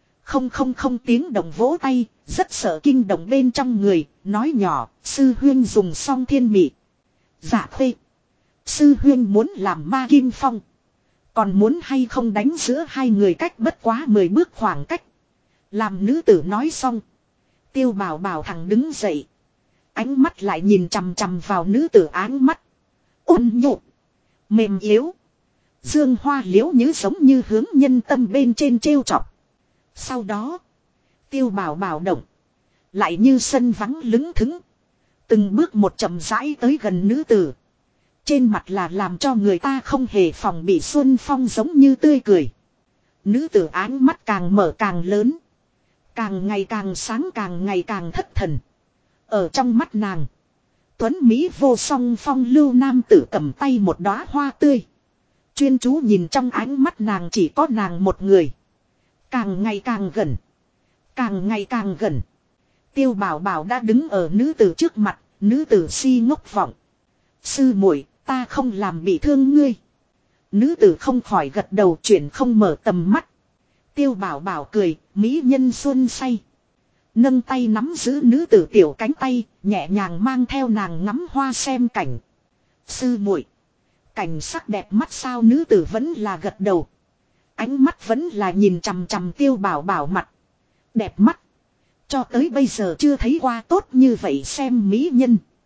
Không tiếng động vỗ tay, rất sợ kinh động bên trong người, nói nhỏ, sư huynh dùng song thiên mị. Dạ Khê. Sư huynh muốn làm ma kim phong. Còn muốn hay không đánh giữa hai người cách bất quá 10 bước khoảng cách. Làm nữ tử nói xong. Tiêu Bảo Bảo thẳng đứng dậy. Ánh mắt lại nhìn chằm chằm vào nữ tử áng mắt. Ôn nhộn. Mềm yếu. Dương hoa liễu như giống như hướng nhân tâm bên trên trêu chọc. Sau đó. Tiêu Bảo Bảo động. Lại như sân vắng lững thững. Từng bước một chậm rãi tới gần nữ tử. Trên mặt là làm cho người ta không hề phòng bị xuân phong giống như tươi cười. Nữ tử áng mắt càng mở càng lớn. Càng ngày càng sáng càng ngày càng thất thần. Ở trong mắt nàng. Tuấn Mỹ vô song phong lưu nam tử cầm tay một đóa hoa tươi. Chuyên chú nhìn trong ánh mắt nàng chỉ có nàng một người. Càng ngày càng gần. Càng ngày càng gần. Tiêu Bảo Bảo đã đứng ở nữ tử trước mặt. Nữ tử si ngốc vọng. Sư muội, ta không làm bị thương ngươi. Nữ tử không khỏi gật đầu chuyển không mở tầm mắt. Tiêu Bảo Bảo cười, mỹ nhân xuân say. Nâng tay nắm giữ nữ tử tiểu cánh tay, nhẹ nhàng mang theo nàng ngắm hoa xem cảnh. Sư muội, cảnh sắc đẹp mắt sao? Nữ tử vẫn là gật đầu. Ánh mắt vẫn là nhìn chằm chằm Tiêu Bảo Bảo mặt. Đẹp mắt. Cho tới bây giờ chưa thấy qua tốt như vậy xem mỹ nhân.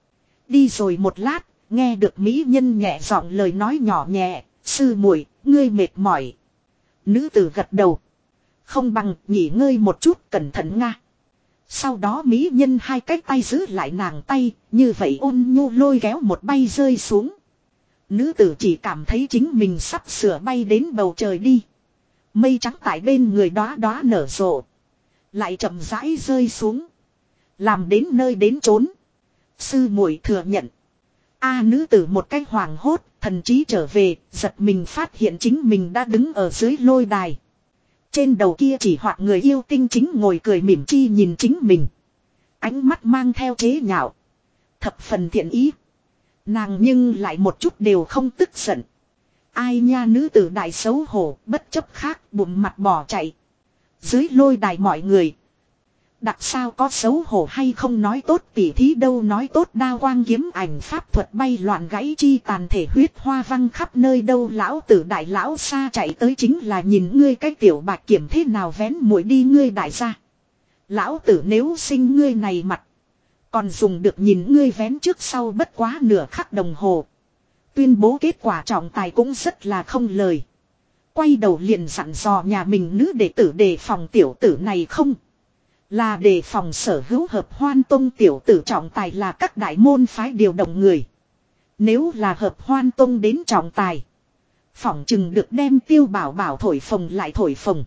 Đi rồi một lát, nghe được mỹ nhân nhẹ giọng lời nói nhỏ nhẹ, sư muội, ngươi mệt mỏi. Nữ tử gật đầu. Không bằng nghỉ ngơi một chút, cẩn thận nga. Sau đó mỹ nhân hai cái tay giữ lại nàng tay, như vậy ôn nhu lôi kéo một bay rơi xuống. Nữ tử chỉ cảm thấy chính mình sắp sửa bay đến bầu trời đi. Mây trắng tại bên người đóa đóa nở rộ. Lại chậm rãi rơi xuống. Làm đến nơi đến chốn. Sư muội thừa nhận. Nữ tử một cách hoảng hốt, thần trí trở về, giật mình phát hiện chính mình đã đứng ở dưới lôi đài. Trên đầu kia chỉ hoặc người yêu tinh chính ngồi cười mỉm chi nhìn chính mình. Ánh mắt mang theo chế nhạo. Thập phần thiện ý. Nàng nhưng lại một chút đều không tức giận. Ai nha, nữ tử đại xấu hổ, bất chấp khác, bụng mặt bỏ chạy. Dưới lôi đài mọi người. Đặc sao có xấu hổ hay không nói tốt tỉ thí đâu, nói tốt đao quang kiếm ảnh pháp thuật bay loạn gãy chi tàn thể huyết hoa văng khắp nơi đâu. Lão tử đại lão xa chạy tới chính là nhìn ngươi cái tiểu bạch kiểm thế nào vén mũi đi ngươi đại gia. Lão tử nếu sinh ngươi này mặt. Còn dùng được nhìn ngươi vén trước sau bất quá nửa khắc đồng hồ. Tuyên bố kết quả trọng tài cũng rất là không lời. Quay đầu liền dặn dò nhà mình nữ đệ tử đề phòng tiểu tử này không. Là đề phòng sở hữu hợp hoan tông tiểu tử trọng tài là các đại môn phái điều động người. Nếu là hợp hoan tông đến trọng tài. Phỏng chừng được đem Tiêu Bảo Bảo thổi phồng lại thổi phồng.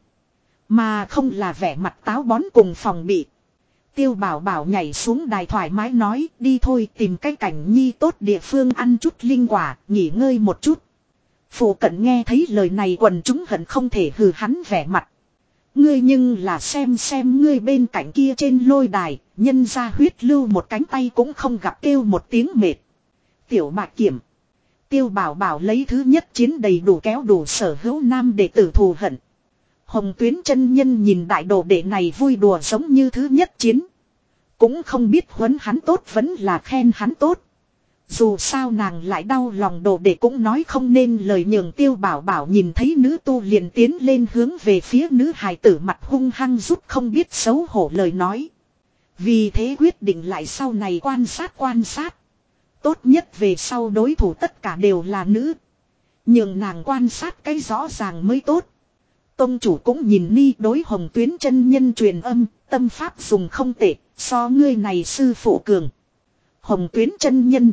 Mà không là vẻ mặt táo bón cùng phòng bị. Tiêu Bảo Bảo nhảy xuống đài thoải mái nói đi thôi, tìm cái cảnh nhi tốt địa phương ăn chút linh quả, nghỉ ngơi một chút. Phụ cận nghe thấy lời này quần chúng hận không thể hừ hắn vẻ mặt. Ngươi nhưng là xem ngươi bên cạnh kia trên lôi đài, nhân ra huyết lưu một cánh tay cũng không gặp kêu một tiếng mệt. Tiểu bạc kiểm. Tiêu Bảo Bảo lấy thứ nhất chiến đầy đủ kéo đủ sở hữu nam đệ tử thù hận. Hồng Tuyến chân nhân nhìn đại đồ đệ này vui đùa giống như thứ nhất chiến. Cũng không biết huấn hắn tốt vẫn là khen hắn tốt. Dù sao nàng lại đau lòng đồ đệ cũng nói không nên lời, nhường Tiêu Bảo Bảo nhìn thấy nữ tu liền tiến lên hướng về phía nữ hài tử mặt hung hăng rút không biết xấu hổ lời nói. Vì thế quyết định lại sau này quan sát. Tốt nhất về sau đối thủ tất cả đều là nữ. Nhường nàng quan sát cái rõ ràng mới tốt. Tông chủ cũng nhìn ni đối Hồng Tuyến chân nhân truyền âm, tâm pháp dùng không tệ, so ngươi này sư phụ cường. Hồng Tuyến chân nhân.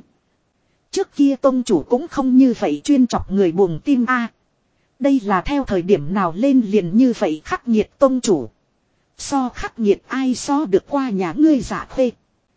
Trước kia tông chủ cũng không như vậy chuyên chọc người buồn tim a. Đây là theo thời điểm nào lên liền như vậy khắc nghiệt tông chủ. So khắc nghiệt ai so được qua nhà ngươi Dạ Khê.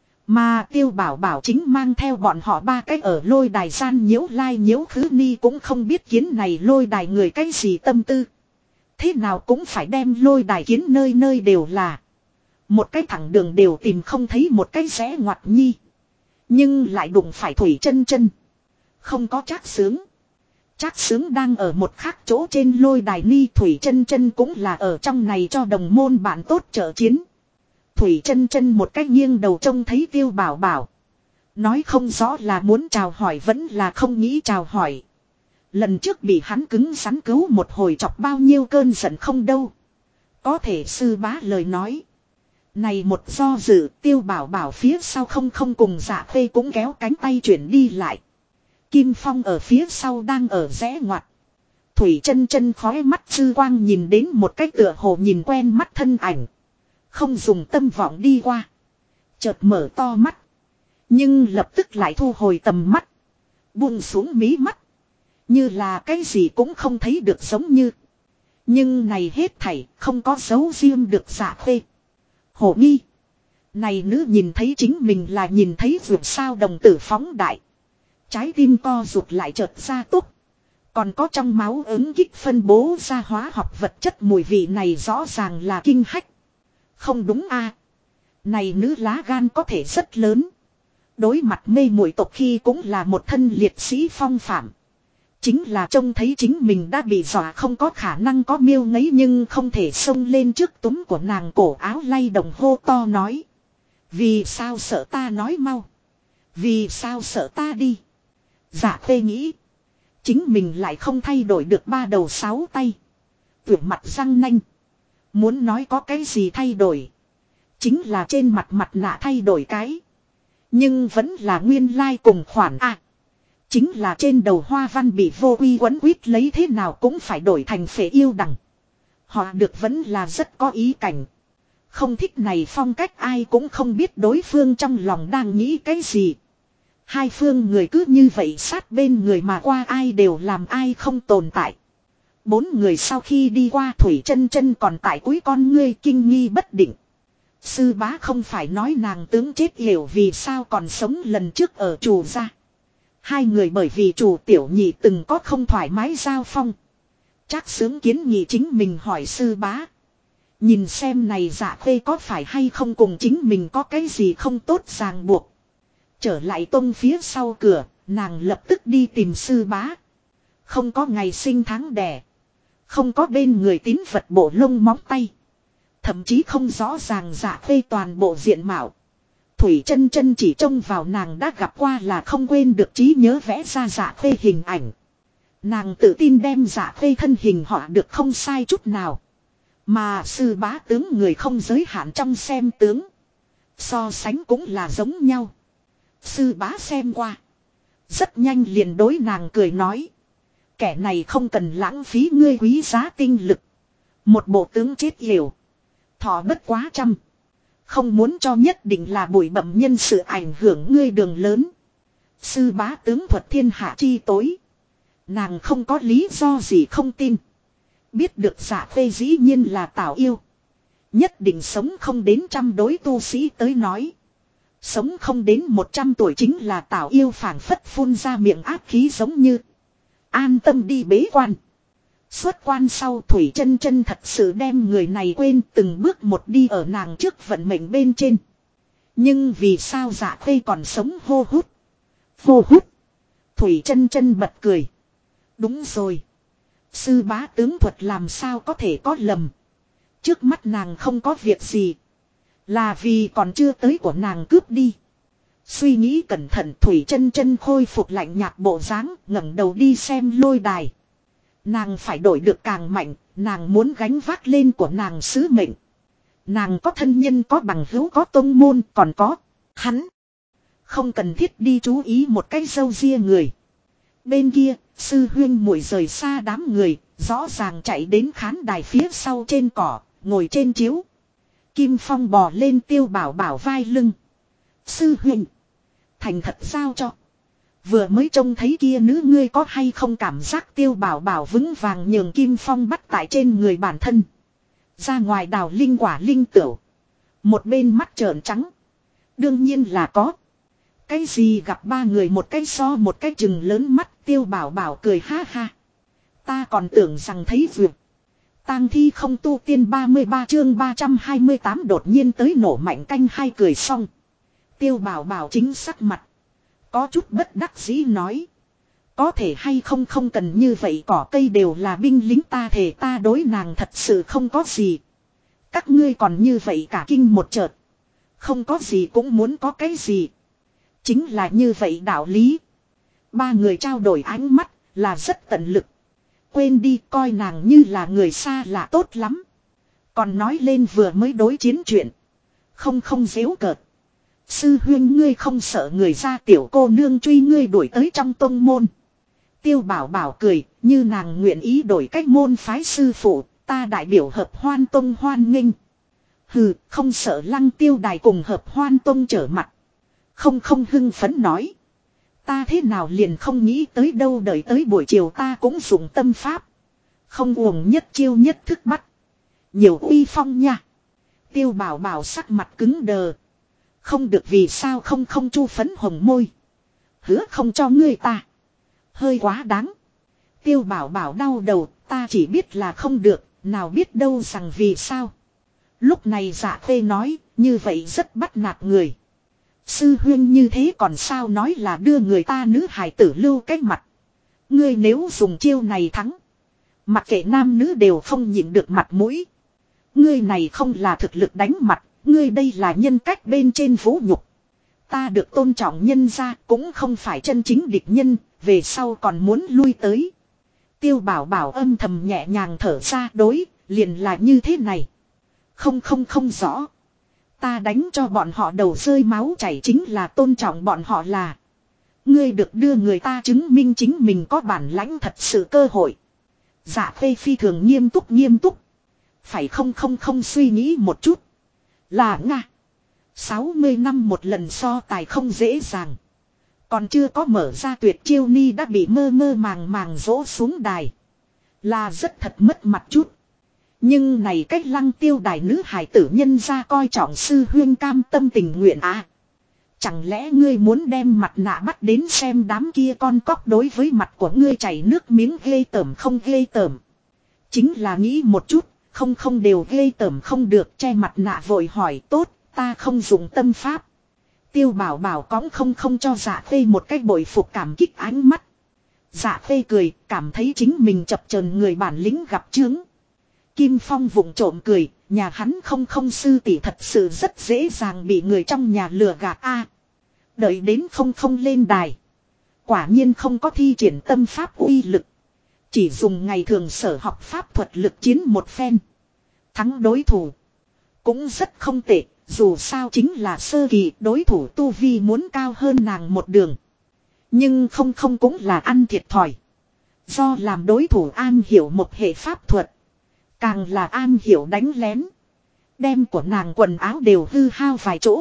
Mà Tiêu Bảo Bảo chính mang theo bọn họ ba cách ở lôi đài gian nhiễu lai nhiễu khứ ni cũng không biết kiến này lôi đài người cái gì tâm tư. Thế nào cũng phải đem lôi đài kiến nơi nơi đều là. Một cái thẳng đường đều tìm không thấy một cái rẽ ngoặt nhi. Nhưng lại đụng phải Thủy Chân Chân. Không có Trác Sướng. Trác Sướng đang ở một khác chỗ trên lôi đài ni, Thủy Chân Chân cũng là ở trong này cho đồng môn bạn tốt trợ chiến. Thủy Chân Chân một cách nghiêng đầu trông thấy Tiêu Bảo Bảo. Nói không rõ là muốn chào hỏi vẫn là không nghĩ chào hỏi. Lần trước bị hắn cứng rắn cứu một hồi chọc bao nhiêu cơn giận không đâu. Có thể sư bá lời nói. Này một do dự, Tiêu Bảo Bảo phía sau không cùng Dạ Khê cũng kéo cánh tay chuyển đi lại. Kim Phong ở phía sau đang ở rẽ ngoặt. Thủy Chân Chân khói mắt sư quang nhìn đến một cái tựa hồ nhìn quen mắt thân ảnh. Không dùng tâm vọng đi qua. Chợt mở to mắt. Nhưng lập tức lại thu hồi tầm mắt. Buông xuống mí mắt. Như là cái gì cũng không thấy được giống như. Nhưng này hết thảy không có dấu riêng được Dạ Khê. Hổ nghi. Này nữ nhìn thấy chính mình là nhìn thấy vượt sao đồng tử phóng đại. Trái tim co rụt lại chợt ra túc. Còn có trong máu ứng kích phân bố ra hóa học vật chất mùi vị này rõ ràng là kinh hách. Không đúng a? Này nữ lá gan có thể rất lớn. Đối mặt mê muội tộc khi cũng là một thân liệt sĩ phong phạm. Chính là trông thấy chính mình đã bị dọa không có khả năng có miêu ngấy nhưng không thể xông lên trước túm của nàng cổ áo lay động hô to nói. Vì sao sợ ta nói mau? Vì sao sợ ta đi? Dạ Khê nghĩ. Chính mình lại không thay đổi được ba đầu sáu tay. Tuyển mặt răng nanh. Muốn nói có cái gì thay đổi. Chính là trên mặt mặt nạ thay đổi cái. Nhưng vẫn là nguyên lai cùng khoản A. Chính là trên đầu hoa văn bị vô quy quấn quýt lấy thế nào cũng phải đổi thành phệ yêu đằng. Họ được vẫn là rất có ý cảnh. Không thích này phong cách ai cũng không biết đối phương trong lòng đang nghĩ cái gì. Hai phương người cứ như vậy sát bên người mà qua ai đều làm ai không tồn tại. Bốn người sau khi đi qua Thủy Chân Chân còn tại cuối con ngươi kinh nghi bất định. Sư bá không phải nói nàng tướng chết hiểu vì sao còn sống lần trước ở chủ gia. Hai người bởi vì chủ tiểu nhị từng có không thoải mái giao phong. Chắc sướng kiến nghị chính mình hỏi sư bá. Nhìn xem này Dạ Khê có phải hay không cùng chính mình có cái gì không tốt ràng buộc. Trở lại tông phía sau cửa, nàng lập tức đi tìm sư bá. Không có ngày sinh tháng đẻ. Không có bên người tín vật bộ lông móng tay. Thậm chí không rõ ràng Dạ Khê toàn bộ diện mạo. Thủy Chân Chân chỉ trông vào nàng đã gặp qua là không quên được trí nhớ vẽ ra Dạ Khê hình ảnh. Nàng tự tin đem Dạ Khê thân hình họ được không sai chút nào. Mà sư bá tướng người không giới hạn trong xem tướng. So sánh cũng là giống nhau. Sư bá xem qua. Rất nhanh liền đối nàng cười nói. Kẻ này không cần lãng phí ngươi quý giá tinh lực. Một bộ tướng chết hiểu. Thọ bất quá trăm. Không muốn cho nhất định là bụi bẩm nhân sự ảnh hưởng ngươi đường lớn. Sư bá tướng thuật thiên hạ chi tối. Nàng không có lý do gì không tin. Biết được Dạ Khê dĩ nhiên là Tào yêu. Nhất định sống không đến trăm đối tu sĩ tới nói. Sống không đến 100 tuổi chính là Tào yêu phảng phất phun ra miệng áp khí giống như. An tâm đi bế quan. Xuất quan sau Thủy Chân Chân thật sự đem người này quên từng bước một đi ở nàng trước vận mệnh bên trên. Nhưng vì sao Dạ Khê còn sống hô hút. Hô hút. Thủy Chân Chân bật cười. Đúng rồi. Sư bá tướng thuật làm sao có thể có lầm. Trước mắt nàng không có việc gì. Là vì còn chưa tới của nàng cướp đi. Suy nghĩ cẩn thận Thủy Chân Chân khôi phục lạnh nhạt bộ dáng, ngẩng đầu đi xem lôi đài. Nàng phải đổi được càng mạnh, nàng muốn gánh vác lên của nàng sứ mệnh. Nàng có thân nhân có bằng hữu có tông môn còn có hắn. Không cần thiết đi chú ý một cái râu ria người. Bên kia, sư huyên muội rời xa đám người, rõ ràng chạy đến khán đài phía sau trên cỏ, ngồi trên chiếu. Kim Phong bò lên Tiêu Bảo Bảo vai lưng. Sư huynh. Thành thật giao cho. Vừa mới trông thấy kia nữ ngươi có hay không cảm giác Tiêu Bảo Bảo vững vàng nhường Kim Phong bắt tại trên người bản thân. Ra ngoài đào linh quả linh tửu. Một bên mắt trợn trắng. Đương nhiên là có. Cái gì gặp ba người một cái so một cái chừng lớn mắt Tiêu Bảo Bảo cười ha ha. Ta còn tưởng rằng thấy vượt. Tang thi không tu tiên 33 chương 328 đột nhiên tới nổ mạnh canh hai cười xong. Tiêu Bảo Bảo chính sắc mặt. Có chút bất đắc dĩ nói. Có thể hay không không cần như vậy cỏ cây đều là binh lính ta thể ta đối nàng thật sự không có gì. Các ngươi còn như vậy cả kinh một chợt. Không có gì cũng muốn có cái gì. Chính là như vậy đạo lý. Ba người trao đổi ánh mắt là rất tận lực. Quên đi coi nàng như là người xa lạ tốt lắm. Còn nói lên vừa mới đối chiến chuyện. Không giễu cợt. Sư huyên ngươi không sợ người ra tiểu cô nương truy ngươi đuổi tới trong tông môn. Tiêu Bảo Bảo cười như nàng nguyện ý đổi cách môn phái sư phụ. Ta đại biểu hợp hoan tông hoan nghênh. Hừ không sợ Lăng Tiêu đài cùng hợp hoan tông trở mặt. Không hưng phấn nói. Ta thế nào liền không nghĩ tới đâu đợi tới buổi chiều ta cũng dùng tâm pháp. Không uổng nhất chiêu nhất thức bắt. Nhiều uy phong nha. Tiêu Bảo Bảo sắc mặt cứng đờ. Không được vì sao không chu phấn hồng môi. Hứa không cho ngươi ta. Hơi quá đáng. Tiêu Bảo Bảo đau đầu ta chỉ biết là không được. Nào biết đâu rằng vì sao. Lúc này Dạ Khê nói như vậy rất bắt nạt người. Sư huyên như thế còn sao nói là đưa người ta nữ hài tử lưu cách mặt. Ngươi nếu dùng chiêu này thắng. Mặc kệ nam nữ đều không nhịn được mặt mũi. Ngươi này không là thực lực đánh mặt. Ngươi đây là nhân cách bên trên vũ nhục. Ta được tôn trọng nhân ra cũng không phải chân chính địch nhân. Về sau còn muốn lui tới. Tiêu Bảo Bảo âm thầm nhẹ nhàng thở ra đối. Liền là như thế này. Không rõ. Ta đánh cho bọn họ đầu rơi máu chảy chính là tôn trọng bọn họ là. Ngươi được đưa người ta chứng minh chính mình có bản lãnh thật sự cơ hội. Dạ Khê phi thường nghiêm túc. Phải không suy nghĩ một chút. Là Nga. 60 năm một lần so tài không dễ dàng. Còn chưa có mở ra tuyệt chiêu ni đã bị mơ màng dỗ xuống đài. Là rất thật mất mặt chút. Nhưng này cách Lăng Tiêu đài nữ hài tử nhân ra coi trọng sư huyên cam tâm tình nguyện à. Chẳng lẽ ngươi muốn đem mặt nạ bắt đến xem đám kia con cóc đối với mặt của ngươi chảy nước miếng ghê tởm không ghê tởm. Chính là nghĩ một chút, không đều ghê tởm không được che mặt nạ vội hỏi tốt, ta không dùng tâm pháp. Tiêu Bảo Bảo cõng không cho Dạ Khê một cách bội phục cảm kích ánh mắt. Dạ Khê cười, cảm thấy chính mình chập chờn người bản lĩnh gặp chướng. Kim Phong vụng trộm cười, nhà hắn không sư tỷ thật sự rất dễ dàng bị người trong nhà lừa gạt a. Đợi đến không lên đài. Quả nhiên không có thi triển tâm pháp uy lực. Chỉ dùng ngày thường sở học pháp thuật lực chiến một phen. Thắng đối thủ. Cũng rất không tệ, dù sao chính là sơ kỳ đối thủ tu vi muốn cao hơn nàng một đường. Nhưng không cũng là ăn thiệt thòi. Do làm đối thủ an hiểu một hệ pháp thuật. Càng là an hiểu đánh lén. Đem của nàng quần áo đều hư hao vài chỗ.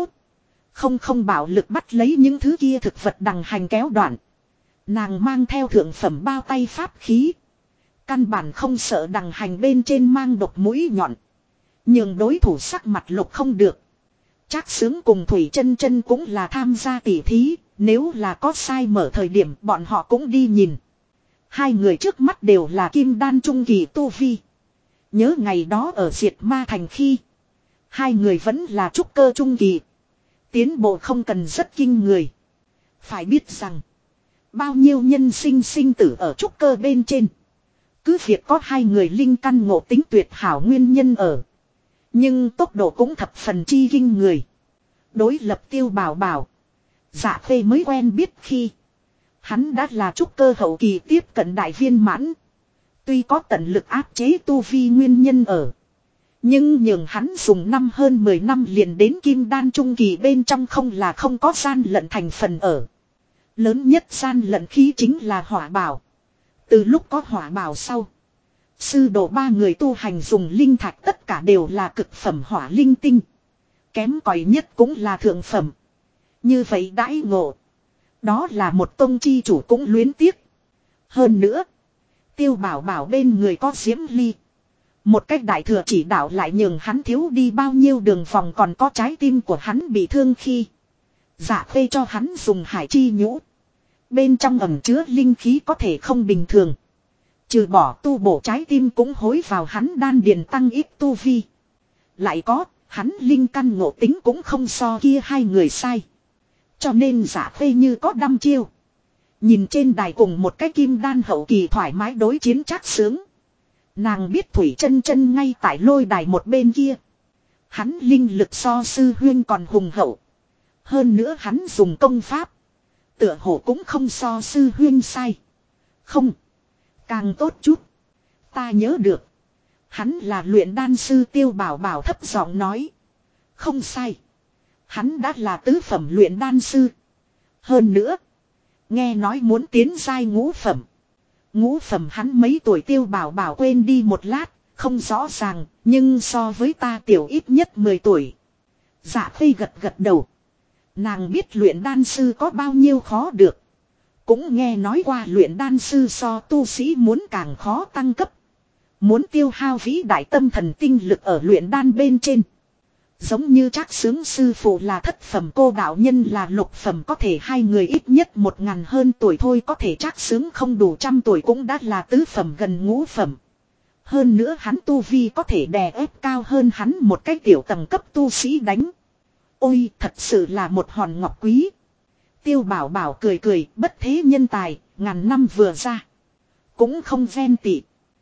Không bạo lực bắt lấy những thứ kia thực vật đằng hành kéo đoạn. Nàng mang theo thượng phẩm bao tay pháp khí. Căn bản không sợ đằng hành bên trên mang độc mũi nhọn. Nhưng đối thủ sắc mặt lục không được. Trác Sướng cùng Thủy Chân Chân cũng là tham gia tỉ thí. Nếu là có sai mở thời điểm bọn họ cũng đi nhìn. Hai người trước mắt đều là kim đan trung kỳ tu vi. Nhớ ngày đó ở Diệt Ma Thành khi. Hai người vẫn là trúc cơ trung kỳ. Tiến bộ không cần rất kinh người. Phải biết rằng. Bao nhiêu nhân sinh tử ở trúc cơ bên trên. Cứ việc có hai người linh căn ngộ tính tuyệt hảo nguyên nhân ở. Nhưng tốc độ cũng thập phần chi kinh người. Đối lập Tiêu Bảo Bảo. Dạ Khê mới quen biết khi. Hắn đã là trúc cơ hậu kỳ tiếp cận đại viên mãn. Tuy có tận lực áp chế tu vi nguyên nhân ở. Nhưng nhường hắn dùng năm hơn 10 năm liền đến kim đan trung kỳ bên trong không là không có gian lận thành phần ở. Lớn nhất gian lận khí chính là hỏa bảo. Từ lúc có hỏa bảo sau. Sư đồ ba người tu hành dùng linh thạch tất cả đều là cực phẩm hỏa linh tinh. Kém cỏi nhất cũng là thượng phẩm. Như vậy đãi ngộ. Đó là một tông chi chủ cũng luyến tiếc. Hơn nữa. Tiêu Bảo Bảo bên người có Diễm Ly. Một cách đại thừa chỉ đạo lại nhường hắn thiếu đi bao nhiêu đường vòng còn có trái tim của hắn bị thương khi. Dạ Khê cho hắn dùng hải chi nhũ. Bên trong ẩm chứa linh khí có thể không bình thường. Trừ bỏ tu bổ trái tim cũng hối vào hắn đan điền tăng ít tu vi. Lại có, hắn linh căn ngộ tính cũng không so kia hai người sai. Cho nên Dạ Khê như có đăm chiêu. Nhìn trên đài cùng một cái kim đan hậu kỳ thoải mái đối chiến Trác Sướng. Nàng biết Thủy Chân Chân ngay tại lôi đài một bên kia. Hắn linh lực so sư huyên còn hùng hậu. Hơn nữa hắn dùng công pháp. Tựa hồ cũng không so sư huyên sai. Không. Càng tốt chút. Ta nhớ được. Hắn là luyện đan sư Tiêu Bảo Bảo thấp giọng nói. Không sai. Hắn đã là tứ phẩm luyện đan sư. Hơn nữa. Nghe nói muốn tiến giai ngũ phẩm. Ngũ phẩm hắn mấy tuổi Tiêu Bảo Bảo quên đi một lát. Không rõ ràng. Nhưng so với ta tiểu ít nhất 10 tuổi. Dạ Khê gật đầu. Nàng biết luyện đan sư có bao nhiêu khó được. Cũng nghe nói qua luyện đan sư so tu sĩ muốn càng khó tăng cấp. Muốn tiêu hao vĩ đại tâm thần tinh lực ở luyện đan bên trên. Giống như Trác Sướng sư phụ là thất phẩm, cô đạo nhân là lục phẩm, có thể hai người ít nhất 1000 hơn tuổi thôi, có thể Trác Sướng không đủ 100 tuổi cũng đã là tứ phẩm gần ngũ phẩm. Hơn nữa hắn tu vi có thể đè ép cao hơn hắn một cái tiểu tầng cấp tu sĩ đánh. Ôi thật sự là một hòn ngọc quý. Tiêu Bảo Bảo cười bất thế nhân tài, ngàn năm vừa ra. Cũng không ven tị.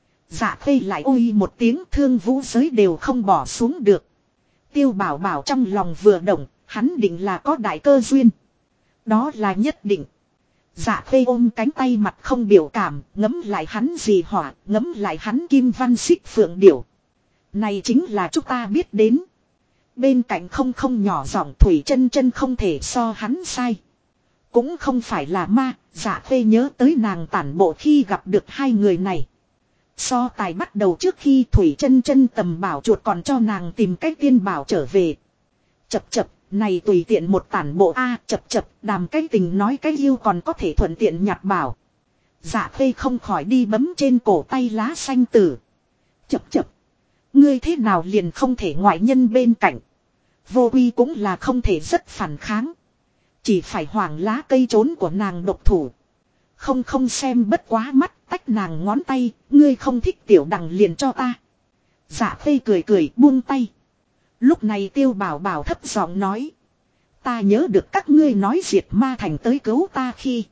Dạ Khê lại ôi một tiếng, thương vũ giới đều không bỏ xuống được. Tiêu Bảo Bảo trong lòng vừa động, hắn định là có đại cơ duyên. Đó là nhất định. Dạ Khê ôm cánh tay mặt không biểu cảm, ngấm lại hắn gì hỏa, ngấm lại hắn kim văn xích phượng điểu. Này chính là chúng ta biết đến. Bên cạnh không nhỏ giọng Thủy Chân Chân không thể so hắn sai. Cũng không phải là ma, Dạ Khê nhớ tới nàng tản bộ khi gặp được hai người này. So tài bắt đầu trước khi Thủy Chân Chân tầm bảo chuột còn cho nàng tìm cách tiên bảo trở về. Chập chập, này tùy tiện một tản bộ a, chập chập, đàm cái tình nói cái yêu còn có thể thuận tiện nhặt bảo. Dạ Khê không khỏi đi bấm trên cổ tay lá xanh tử. Chập chập, ngươi thế nào liền không thể ngoại nhân bên cạnh. Vô Uy cũng là không thể rất phản kháng. Chỉ phải hoảng lá cây trốn của nàng độc thủ. Không xem bất quá mắt, tách nàng ngón tay, ngươi không thích tiểu đằng liền cho ta. Dạ Khê cười cười buông tay. Lúc này Tiêu Bảo Bảo thấp giọng nói. Ta nhớ được các ngươi nói diệt ma thành tới cứu ta khi.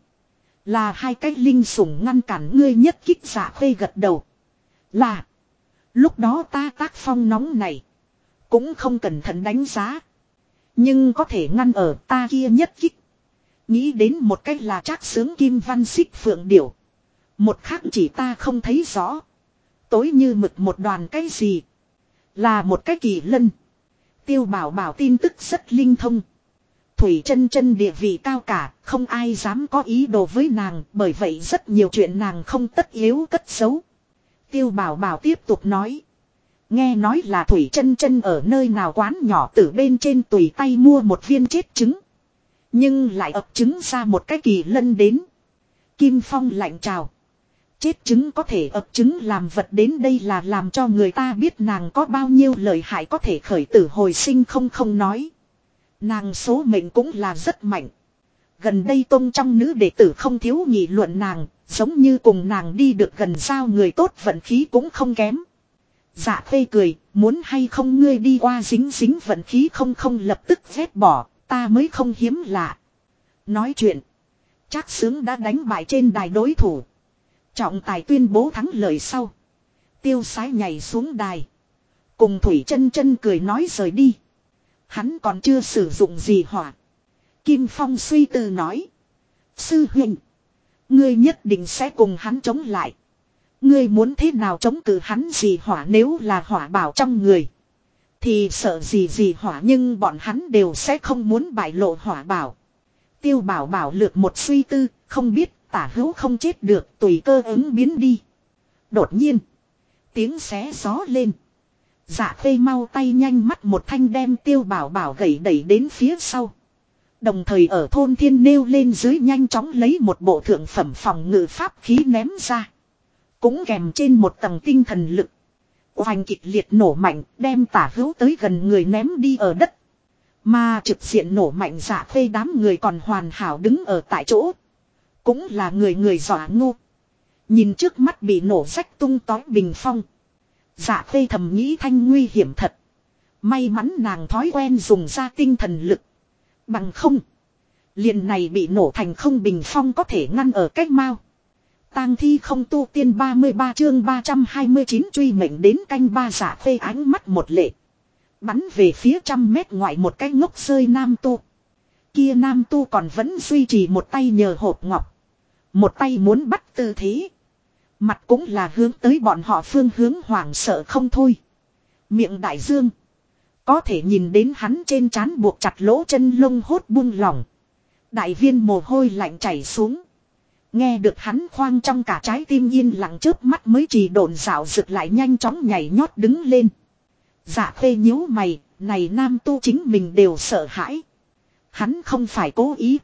Là hai cái linh sủng ngăn cản ngươi nhất kích. Dạ Khê gật đầu. Là. Lúc đó ta tác phong nóng này. Cũng không cẩn thận đánh giá. Nhưng có thể ngăn ở ta kia nhất kích. Nghĩ đến một cách là trác sướng kim văn xích phượng điểu. Một khác chỉ ta không thấy rõ. Tối như mực một đoàn cái gì. Là một cái kỳ lân. Tiêu Bảo Bảo tin tức rất linh thông. Thủy Chân Chân địa vị cao cả, không ai dám có ý đồ với nàng, bởi vậy rất nhiều chuyện nàng không tất yếu cất giấu. Tiêu Bảo Bảo tiếp tục nói. Nghe nói là Thủy Chân Chân ở nơi nào quán nhỏ từ bên trên tùy tay mua một viên chết trứng. Nhưng lại ập trứng ra một cái kỳ lân đến. Kim Phong lạnh chào. Chết trứng có thể ập trứng làm vật đến đây là làm cho người ta biết nàng có bao nhiêu lợi hại có thể khởi tử hồi sinh không nói. Nàng số mệnh cũng là rất mạnh. Gần đây tông trong nữ đệ tử không thiếu nghị luận nàng, giống như cùng nàng đi được gần sao người tốt vận khí cũng không kém. Dạ Khê cười, muốn hay không ngươi đi qua dính vận khí không lập tức vét bỏ, ta mới không hiếm lạ. Nói chuyện, Trác Sướng đã đánh bại trên đài đối thủ. Trọng tài tuyên bố thắng lợi sau. Tiêu Sái nhảy xuống đài. Cùng Thủy Chân Chân cười nói rời đi. Hắn còn chưa sử dụng gì hỏa. Kim Phong suy tư nói. Sư huynh, ngươi nhất định sẽ cùng hắn chống lại. Ngươi muốn thế nào chống cự hắn gì hỏa nếu là hỏa bảo trong người. Thì sợ gì hỏa nhưng bọn hắn đều sẽ không muốn bại lộ hỏa bảo. Tiêu Bảo Bảo lược một suy tư, không biết tả hữu không chết được tùy cơ ứng biến đi. Đột nhiên, tiếng xé gió lên. Dạ Khê mau tay nhanh mắt một thanh đem Tiêu Bảo Bảo gẩy đẩy đến phía sau. Đồng thời ở thôn thiên nêu lên dưới nhanh chóng lấy một bộ thượng phẩm phòng ngự pháp khí ném ra. Cũng kèm trên một tầng tinh thần lực. Oanh kịch liệt nổ mạnh đem tả hữu tới gần người ném đi ở đất. Mà trực diện nổ mạnh Dạ Khê đám người còn hoàn hảo đứng ở tại chỗ. Cũng là người dọa ngu. Nhìn trước mắt bị nổ rách tung tói bình phong. Dạ Khê thầm nghĩ thanh nguy hiểm thật. May mắn nàng thói quen dùng ra tinh thần lực. Bằng không. Liền này bị nổ thành không bình phong có thể ngăn ở cách mau. Tang thi không tu tiên 33 chương 329 truy mệnh đến canh ba. Dạ Khê ánh mắt một lệ. Bắn về phía 100 mét ngoài một cái ngốc rơi nam tu. Kia nam tu còn vẫn duy trì một tay nhờ hộp ngọc. Một tay muốn bắt tư thế. Mặt cũng là hướng tới bọn họ phương hướng hoảng sợ không thôi. Miệng đại dương. Có thể nhìn đến hắn trên trán buộc chặt lỗ chân lông hốt buông lỏng. Đại viên mồ hôi lạnh chảy xuống. Nghe được hắn khoang trong cả trái tim yên lặng chớp mắt mới chỉ độn dạo rực lại nhanh chóng nhảy nhót đứng lên. Dạ Khê nhíu mày, này nam tu chính mình đều sợ hãi. Hắn không phải cố ý.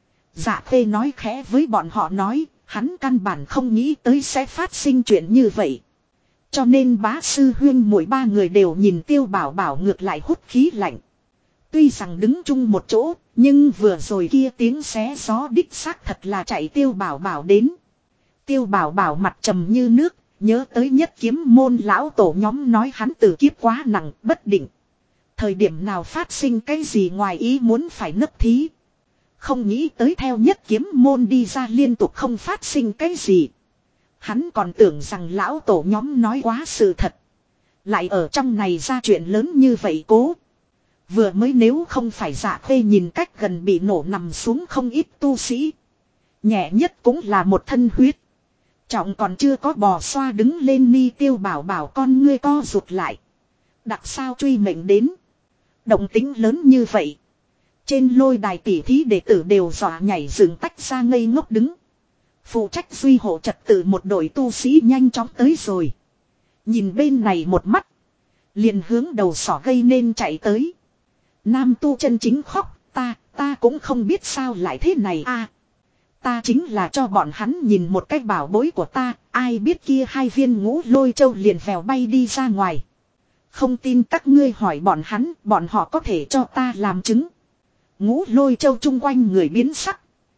Dạ Khê nói khẽ với bọn họ nói, hắn căn bản không nghĩ tới sẽ phát sinh chuyện như vậy. Cho nên bá sư huyên muội ba người đều nhìn Tiêu Bảo Bảo ngược lại hút khí lạnh. Tuy rằng đứng chung một chỗ, nhưng vừa rồi kia tiếng xé gió đích xác thật là chạy Tiêu Bảo Bảo đến. Tiêu Bảo Bảo mặt trầm như nước, nhớ tới Nhất Kiếm môn lão tổ nhóm nói hắn tử kiếp quá nặng, bất định. Thời điểm nào phát sinh cái gì ngoài ý muốn phải nấp thí. Không nghĩ tới theo Nhất Kiếm môn đi ra liên tục không phát sinh cái gì. Hắn còn tưởng rằng lão tổ nhóm nói quá sự thật. Lại ở trong này ra chuyện lớn như vậy cố. Vừa mới nếu không phải Dạ Khê nhìn cách gần bị nổ nằm xuống không ít tu sĩ. Nhẹ nhất cũng là một thân huyết. Trọng còn chưa có bò xoa đứng lên ni Tiêu Bảo Bảo con ngươi co rụt lại. Đặc sao truy mệnh đến. Động tính lớn như vậy. Trên lôi đài tỉ thí đệ tử đều dọa nhảy dựng tách ra ngây ngốc đứng. Phụ trách duy hộ trật tự một đội tu sĩ nhanh chóng tới rồi. Nhìn bên này một mắt. Liền hướng đầu sỏ gây nên chạy tới. Nam tu chân chính khóc. Ta cũng không biết sao lại thế này a. Ta chính là cho bọn hắn nhìn một cái bảo bối của ta. Ai biết kia hai viên ngũ lôi châu liền vèo bay đi ra ngoài. Không tin các ngươi hỏi bọn hắn. Bọn họ có thể cho ta làm chứng. Ngũ lôi châu chung quanh người biến sắc.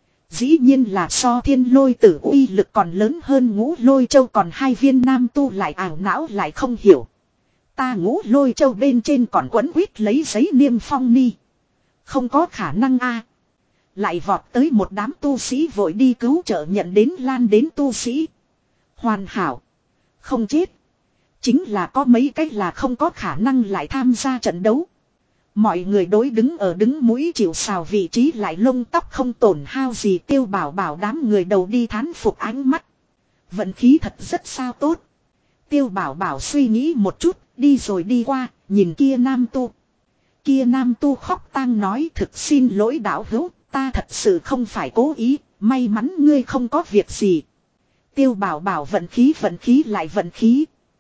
Dĩ nhiên là so thiên lôi tử uy lực còn lớn hơn ngũ lôi châu, còn hai viên nam tu lại ảo não lại không hiểu. Ta ngũ lôi châu bên trên còn quấn quýt lấy giấy niêm phong ni. Không có khả năng a. Lại vọt tới một đám tu sĩ vội đi cứu trợ, nhận đến lan đến tu sĩ. Hoàn hảo. Không chết. Chính là có mấy cách là không có khả năng lại tham gia trận đấu. Mọi người đối đứng ở đứng mũi chịu sào vị trí lại lông tóc không tổn hao gì. Tiêu bảo bảo đám người đầu đi thán phục ánh mắt. Vận khí thật rất sao tốt. Tiêu bảo bảo suy nghĩ một chút, đi rồi đi qua, nhìn kia nam tu. Kia nam tu khóc tang nói, thực xin lỗi đạo hữu, ta thật sự không phải cố ý, may mắn ngươi không có việc gì. Tiêu bảo bảo vận khí lại vận khí.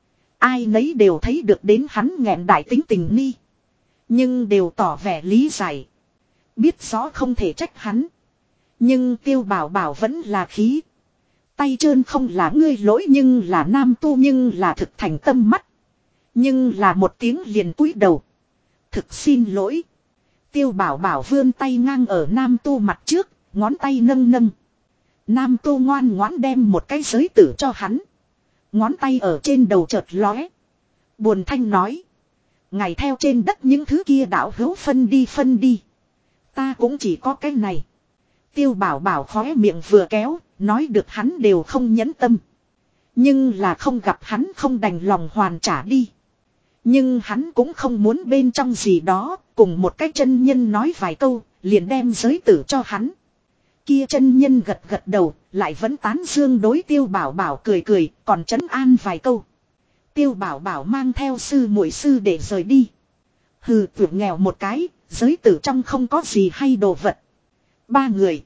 Ai nấy đều thấy được đến hắn nghẹn đại tính tình ni. Nhưng đều tỏ vẻ lý giải. Biết rõ không thể trách hắn. Nhưng tiêu bảo bảo vẫn là khí. Tay trơn không là ngươi lỗi, nhưng là nam tu nhưng là thực thành tâm mắt. Nhưng là một tiếng liền cúi đầu. Thực xin lỗi. Tiêu bảo bảo vươn tay ngang ở nam tu mặt trước, ngón tay nâng nâng. Nam tu ngoan ngoãn đem một cái giới tử cho hắn. Ngón tay ở trên đầu chợt lóe. Buồn thanh nói. Ngày theo trên đất những thứ kia đạo hữu phân đi. Ta cũng chỉ có cái này. Tiêu bảo bảo khóe miệng vừa kéo, nói được hắn đều không nhẫn tâm. Nhưng là không gặp hắn không đành lòng hoàn trả đi. Nhưng hắn cũng không muốn bên trong gì đó, cùng một cái chân nhân nói vài câu, liền đem giới tử cho hắn. Kia chân nhân gật gật đầu, lại vẫn tán dương đối tiêu bảo bảo cười, còn trấn an vài câu. Tiêu bảo bảo mang theo sư muội sư để rời đi. Hừ, tưởng nghèo một cái, giới tử trong không có gì hay đồ vật. Ba người.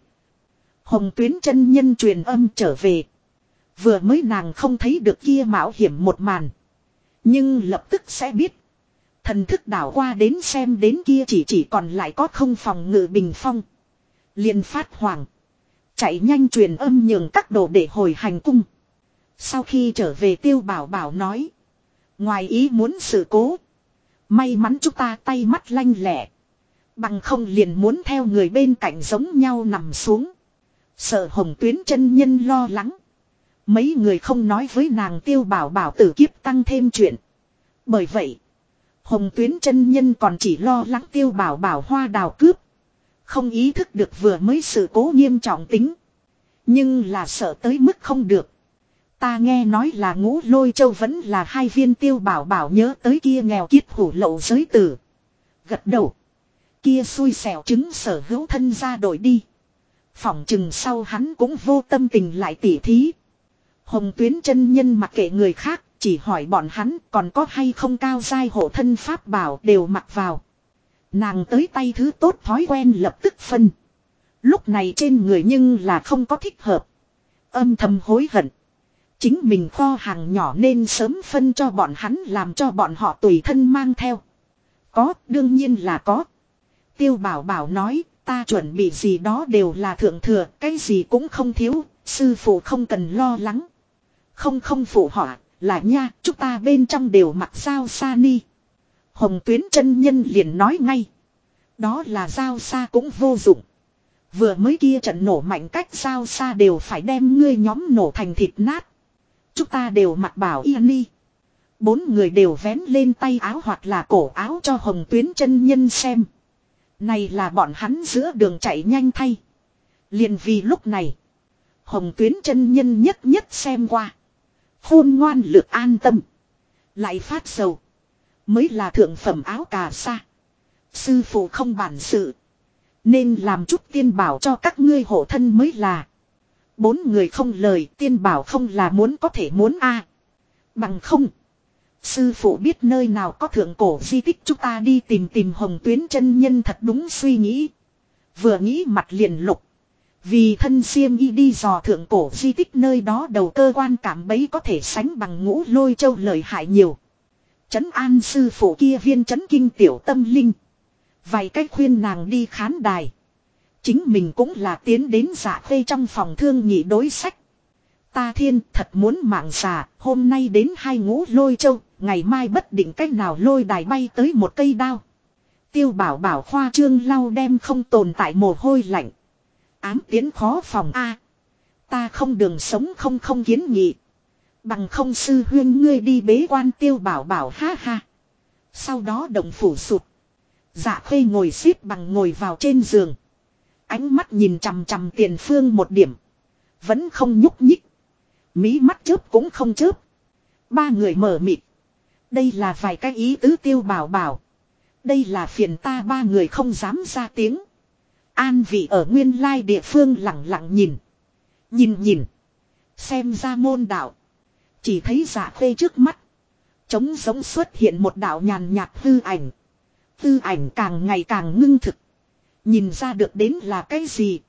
Hồng Tuyến chân nhân truyền âm trở về. Vừa mới nàng không thấy được kia mạo hiểm một màn. Nhưng lập tức sẽ biết. Thần thức đảo qua đến xem đến kia chỉ còn lại có không phòng ngự bình phong. Liền phát hoàng. Chạy nhanh truyền âm nhường các đồ để hồi hành cung. Sau khi trở về tiêu bảo bảo nói. Ngoài ý muốn sự cố. May mắn chúng ta tay mắt lanh lẹ. Bằng không liền muốn theo người bên cạnh giống nhau nằm xuống. Sợ Hồng Tuyến chân nhân lo lắng. Mấy người không nói với nàng tiêu bảo bảo tử kiếp tăng thêm chuyện. Bởi vậy, Hồng Tuyến chân nhân còn chỉ lo lắng tiêu bảo bảo hoa đào cướp. Không ý thức được vừa mới sự cố nghiêm trọng tính. Nhưng là sợ tới mức không được. Ta nghe nói là ngũ lôi châu vẫn là hai viên, tiêu bảo bảo nhớ tới kia nghèo kiết hủ lậu giới tử. Gật đầu. Kia xui xẻo chứng sở hữu thân ra đổi đi. Phỏng chừng sau hắn cũng vô tâm tình lại tỉ thí. Hồng Tuyến chân nhân mặc kệ người khác, chỉ hỏi bọn hắn còn có hay không cao giai hộ thân pháp bảo đều mặc vào. Nàng tới tay thứ tốt thói quen lập tức phân. Lúc này trên người nhưng là không có thích hợp. Âm thầm hối hận. Chính mình kho hàng nhỏ nên sớm phân cho bọn hắn, làm cho bọn họ tùy thân mang theo. Có, đương nhiên là có. Tiêu bảo bảo nói, ta chuẩn bị gì đó đều là thượng thừa, cái gì cũng không thiếu, sư phụ không cần lo lắng. Không phụ họa, là nha, chúng ta bên trong đều mặc sao sa ni. Hồng Tuyến chân nhân liền nói ngay. Đó là giao xa cũng vô dụng. Vừa mới kia trận nổ mạnh cách giao xa đều phải đem ngươi nhóm nổ thành thịt nát. Chúng ta đều mặc bảo y ni. Bốn người đều vén lên tay áo hoặc là cổ áo cho Hồng Tuyến chân nhân xem. Này là bọn hắn giữa đường chạy nhanh thay. Liền vì lúc này. Hồng Tuyến chân nhân nhất xem qua. Khôn ngoan lược an tâm. Lại phát sầu. Mới là thượng phẩm áo cà sa. Sư phụ không bản sự. Nên làm chút tiên bảo cho các ngươi hộ thân mới là. Bốn người không lời, tiên bảo không là muốn có thể muốn a. Bằng không. Sư phụ biết nơi nào có thượng cổ di tích, chúng ta đi tìm Hồng Tuyến chân nhân thật đúng suy nghĩ. Vừa nghĩ mặt liền lục. Vì thân xiêm y đi dò thượng cổ di tích nơi đó đầu cơ quan cảm bấy có thể sánh bằng Ngũ Lôi Châu lợi hại nhiều. Trấn an sư phụ kia viên trấn kinh tiểu tâm linh. Vài cách khuyên nàng đi khán đài. Chính mình cũng là tiến đến Dạ Khê trong phòng thương nghị đối sách. Ta thiên thật muốn mạng già, hôm nay đến 2 Ngũ Lôi Châu, ngày mai bất định cách nào lôi đài bay tới một cây đao. Tiêu Bảo Bảo khoa trương lau đem không tồn tại mồ hôi lạnh. Ám tiến khó phòng a. Ta không đường sống không kiến nghị. Bằng không sư huyên ngươi đi bế quan. Tiêu Bảo Bảo ha ha. Sau đó động phủ sụt. Dạ Khê ngồi xếp bằng ngồi vào trên giường. Ánh mắt nhìn chằm chằm tiền phương một điểm. Vẫn không nhúc nhích. Mí mắt chớp cũng không chớp. Ba người mở mịt. Đây là vài cái ý tứ. Tiêu Bảo Bảo. Đây là phiền ta. Ba người không dám ra tiếng. An vị ở nguyên lai địa phương lặng lặng nhìn. Nhìn. Xem ra môn đạo. Chỉ thấy Dạ Khê trước mắt. Trống giống xuất hiện một đạo nhàn nhạt hư ảnh. Hư ảnh càng ngày càng ngưng thực. Nhìn ra được đến là cái gì?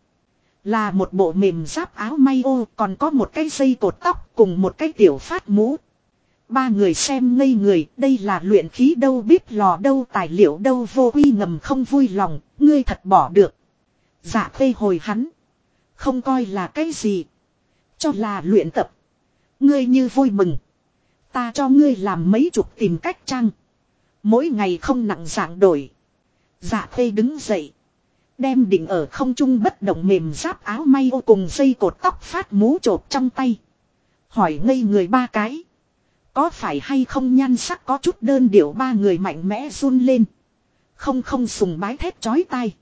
Là một bộ mềm giáp áo may ô, còn có một cái dây cột tóc cùng một cái tiểu phát mũ. Ba người xem ngây người, đây là luyện khí đâu, bếp lò đâu, tài liệu đâu. Vô Uy ngầm không vui lòng, ngươi thật bỏ được. Dạ Khê hồi hắn. Không coi là cái gì. Cho là luyện tập. Ngươi như vui mừng. Ta cho ngươi làm mấy chục tìm cách chăng. Mỗi ngày không nặng dạng đổi. Dạ Khê đứng dậy. Đem đỉnh ở không trung bất động mềm giáp áo may ô cùng dây cột tóc phát mũ chộp trong tay. Hỏi ngây người ba cái. Có phải hay không nhan sắc có chút đơn điệu. Ba người mạnh mẽ run lên. Không sùng bái thét chói tai.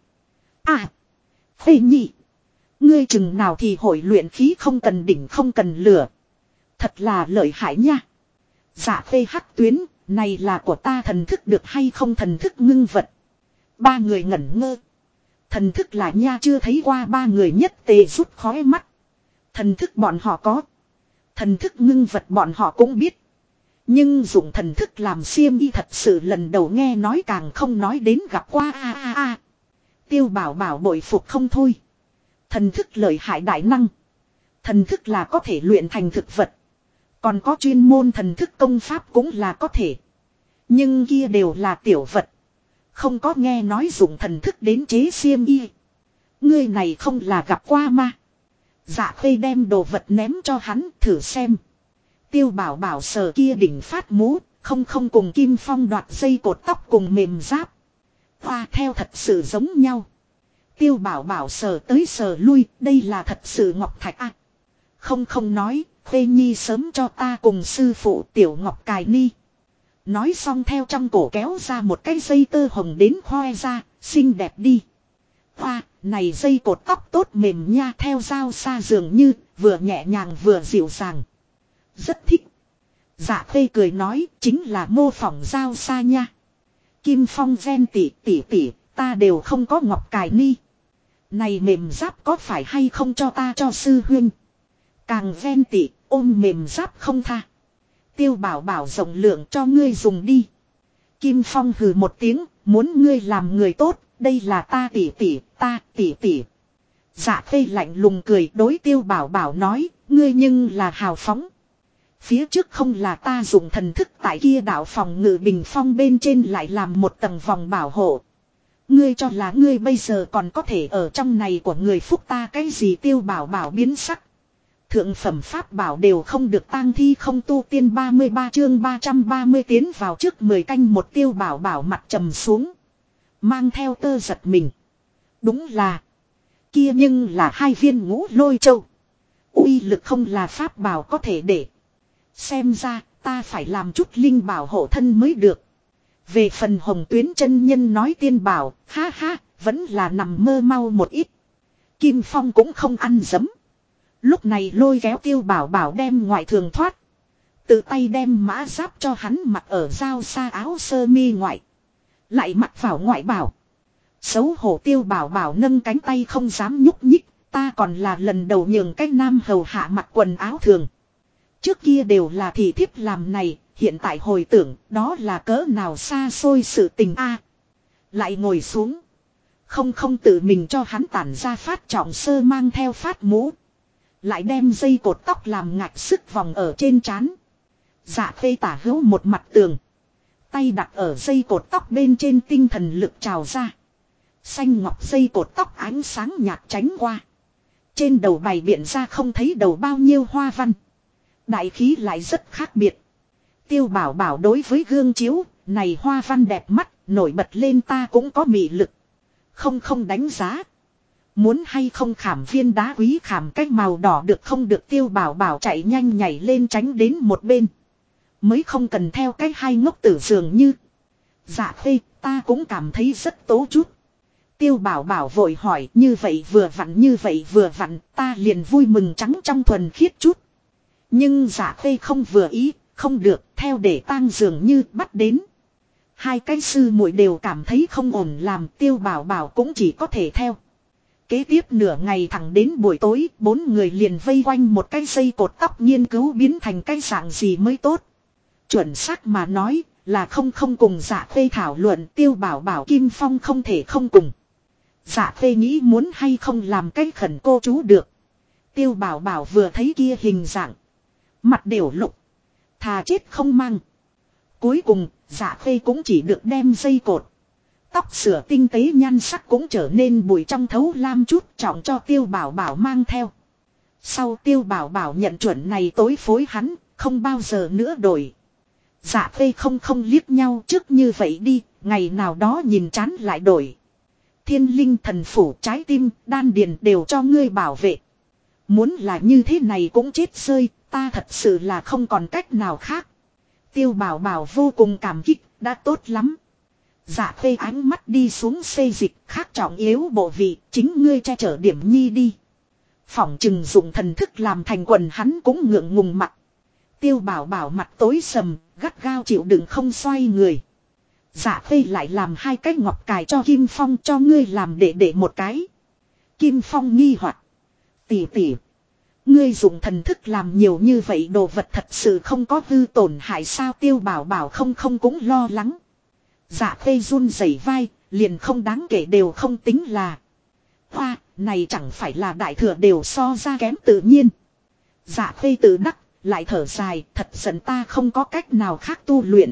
À. Khê nhị. Ngươi chừng nào thì hội luyện khí không cần đỉnh không cần lửa. Thật là lợi hại nha. Dạ Khê hắc tuyến. Này là của ta thần thức được hay không thần thức ngưng vật. Ba người ngẩn ngơ. Thần thức là nha chưa thấy qua. Ba người nhất tề rút khói mắt. Thần thức bọn họ có. Thần thức ngưng vật bọn họ cũng biết. Nhưng dùng thần thức làm xiêm y thật sự lần đầu nghe nói, càng không nói đến gặp qua. Tiêu Bảo Bảo bội phục không thôi. Thần thức lợi hại đại năng. Thần thức là có thể luyện thành thực vật. Còn có chuyên môn thần thức công pháp cũng là có thể. Nhưng kia đều là tiểu vật. Không có nghe nói dùng thần thức đến chế xiêm y. Ngươi này không là gặp qua ma. Dạ Khê đem đồ vật ném cho hắn thử xem. Tiêu Bảo Bảo sờ kia đỉnh phát mũ. Không cùng Kim Phong đoạt dây cột tóc cùng mềm giáp. Hoa theo thật sự giống nhau. Tiêu Bảo Bảo sờ tới sờ lui. Đây là thật sự ngọc thạch à. Không nói. Khê Nhi sớm cho ta cùng sư phụ Tiểu Ngọc cài ni. Nói xong theo trong cổ kéo ra một cái dây tơ hồng đến khoe ra. Xinh đẹp đi. Hoa này dây cột tóc tốt mềm nha. Theo dao xa dường như vừa nhẹ nhàng vừa dịu dàng. Rất thích. Dạ Khê cười nói chính là mô phỏng dao xa nha. Kim Phong ven tỉ ta đều không có ngọc cài ni. Này mềm giáp có phải hay không cho ta cho sư huynh. Càng ven tỉ ôm mềm giáp không tha. Tiêu Bảo Bảo rộng lượng cho ngươi dùng đi. Kim Phong hừ một tiếng, muốn ngươi làm người tốt, đây là ta tỉ. Dạ Khê lạnh lùng cười đối Tiêu Bảo Bảo nói, ngươi nhưng là hào phóng. Phía trước không là ta dùng thần thức tại kia đạo phòng ngự bình phong bên trên lại làm một tầng vòng bảo hộ. Ngươi cho là ngươi bây giờ còn có thể ở trong này của người phúc ta cái gì. Tiêu Bảo Bảo biến sắc. Thượng phẩm pháp bảo đều không được tang thi không tu tiên. 33 chương 330 tiến vào trước 10 canh một. Tiêu Bảo Bảo mặt trầm xuống. Mang theo tơ giật mình. Đúng là. Kia nhưng là 2 viên Ngũ Lôi Châu. Uy lực không là pháp bảo có thể để. Xem ra ta phải làm chút linh bảo hộ thân mới được. Về phần Hồng Tuyến chân nhân nói tiên bảo. Ha ha vẫn là nằm mơ mau một ít. Kim Phong cũng không ăn dấm. Lúc này lôi kéo Tiêu Bảo Bảo đem ngoại thường thoát. Tự tay đem mã giáp cho hắn mặc ở dao xa áo sơ mi ngoại. Lại mặc vào ngoại bảo. Xấu hổ Tiêu Bảo Bảo nâng cánh tay không dám nhúc nhích. Ta còn là lần đầu nhường cái nam hầu hạ mặc quần áo thường. Trước kia đều là thị thiếp làm này, hiện tại hồi tưởng đó là cỡ nào xa xôi sự tình a. Lại ngồi xuống. Không tự mình cho hắn tản ra Phát Trọng Sơ mang theo phát mũ. Lại đem dây cột tóc làm ngạch sức vòng ở trên trán. Dạ Khê tả hữu một mặt tường. Tay đặt ở dây cột tóc bên trên, tinh thần lực trào ra. Xanh ngọc dây cột tóc ánh sáng nhạt tránh qua. Trên đầu bày biện ra không thấy đầu bao nhiêu hoa văn. Đại khí lại rất khác biệt. Tiêu Bảo Bảo đối với gương chiếu, này hoa văn đẹp mắt, nổi bật lên ta cũng có mị lực. Không đánh giá. Muốn hay không khảm viên đá quý khảm cách màu đỏ được không được. Tiêu Bảo Bảo chạy nhanh nhảy lên tránh đến một bên. Mới không cần theo cách hai ngốc tử dường như. Dạ Khê, ta cũng cảm thấy rất tố chút. Tiêu Bảo Bảo vội hỏi, như vậy vừa vặn, ta liền vui mừng trắng trong thuần khiết chút. Nhưng Dạ Khê không vừa ý, không được, theo để tang dường như bắt đến. Hai cái sư muội đều cảm thấy không ổn làm, Tiêu Bảo Bảo cũng chỉ có thể theo. Kế tiếp nửa ngày thẳng đến buổi tối, 4 người liền vây quanh một cái dây cột tóc nghiên cứu biến thành cái dạng gì mới tốt. Chuẩn xác mà nói là không cùng Dạ Khê thảo luận. Tiêu Bảo Bảo Kim Phong không thể không cùng. Dạ Khê nghĩ muốn hay không làm cái khẩn cô chú được. Tiêu Bảo Bảo vừa thấy kia hình dạng, mặt đều lục, thà chết không mang. Cuối cùng Dạ Khê cũng chỉ được đem dây cột tóc sửa tinh tế, nhan sắc cũng trở nên bụi trong thấu lam chút, trọng cho Tiêu Bảo Bảo mang theo. Sau Tiêu Bảo Bảo nhận chuẩn này tối phối hắn, không bao giờ nữa đổi. Dạ Khê không liếc nhau, trước như vậy đi, ngày nào đó nhìn chán lại đổi. Thiên linh thần phủ, trái tim, đan điền đều cho ngươi bảo vệ. Muốn là như thế này cũng chết rơi, ta thật sự là không còn cách nào khác. Tiêu Bảo Bảo vô cùng cảm kích, đã tốt lắm. Dạ Khê ánh mắt đi xuống xê dịch, khác trọng yếu bộ vị, chính ngươi che chở điểm nhi đi. Phỏng chừng dụng thần thức làm thành quần hắn cũng ngượng ngùng mặt. Tiêu Bảo Bảo mặt tối sầm, gắt gao chịu đựng không xoay người. Dạ Khê lại làm 2 cái ngọc cài cho Kim Phong, cho ngươi làm để một cái. Kim Phong nghi hoặc, tỷ, ngươi dùng thần thức làm nhiều như vậy đồ vật thật sự không có hư tổn hại sao? Tiêu Bảo Bảo không cũng lo lắng. Dạ Khê run rẩy vai, liền không đáng kể đều không tính là. Hoa, này chẳng phải là đại thừa đều so ra kém tự nhiên. Dạ Khê tự đắc, lại thở dài, thật giận ta không có cách nào khác tu luyện.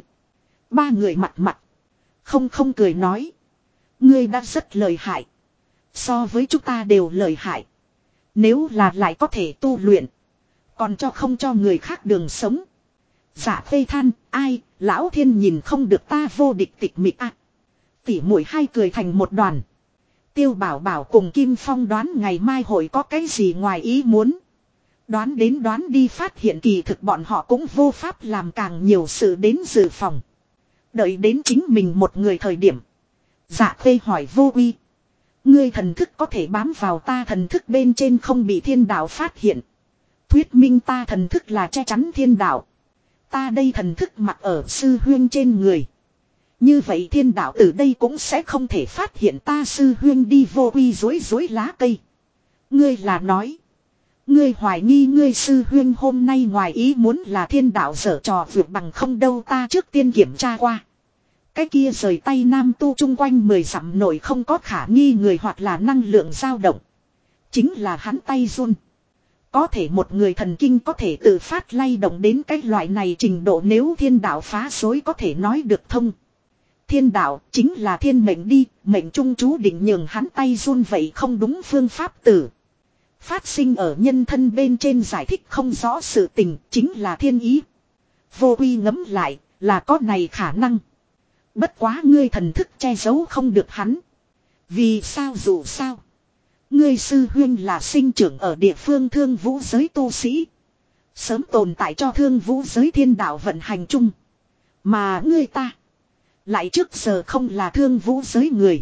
3 người mặt không cười nói. Ngươi đã rất lợi hại. So với chúng ta đều lợi hại. Nếu là lại có thể tu luyện, còn không cho người khác đường sống. Dạ Khê than, ai, lão thiên nhìn không được ta vô địch tịch mịch à. Tỉ muội 2 cười thành một đoàn. Tiêu Bảo Bảo cùng Kim Phong đoán ngày mai hội có cái gì ngoài ý muốn. Đoán đến đoán đi phát hiện kỳ thực bọn họ cũng vô pháp làm càng nhiều sự đến dự phòng. Đợi đến chính mình một người thời điểm. Dạ Khê hỏi Vô Uy. Ngươi thần thức có thể bám vào ta thần thức bên trên không bị thiên đạo phát hiện. Thuyết minh ta thần thức là che chắn thiên đạo. Ta đây thần thức mặc ở sư huyên trên người. Như vậy thiên đạo từ đây cũng sẽ không thể phát hiện ta sư huyên đi. Vô Uy rối lá cây. Ngươi là nói. Ngươi hoài nghi ngươi sư huyên hôm nay ngoài ý muốn là thiên đạo giở trò vượt bằng không đâu. Ta trước tiên kiểm tra qua. Cái kia rời tay nam tu chung quanh 10 dặm nội không có khả nghi người hoặc là năng lượng dao động. Chính là hắn tay run. Có thể một người thần kinh có thể tự phát lay động đến cái loại này trình độ, nếu thiên đạo phá rối có thể nói được thông. Thiên đạo chính là thiên mệnh đi, mệnh trung chú định nhường hắn tay run vậy không đúng phương pháp tử. Phát sinh ở nhân thân bên trên giải thích không rõ sự tình chính là thiên ý. Vô Uy ngẫm lại là có này khả năng. Bất quá ngươi thần thức che giấu không được hắn. Vì sao dù sao? Ngươi sư huyên là sinh trưởng ở địa phương thương vũ giới tu sĩ. Sớm tồn tại cho thương vũ giới thiên đạo vận hành chung. Mà ngươi ta lại trước giờ không là thương vũ giới người.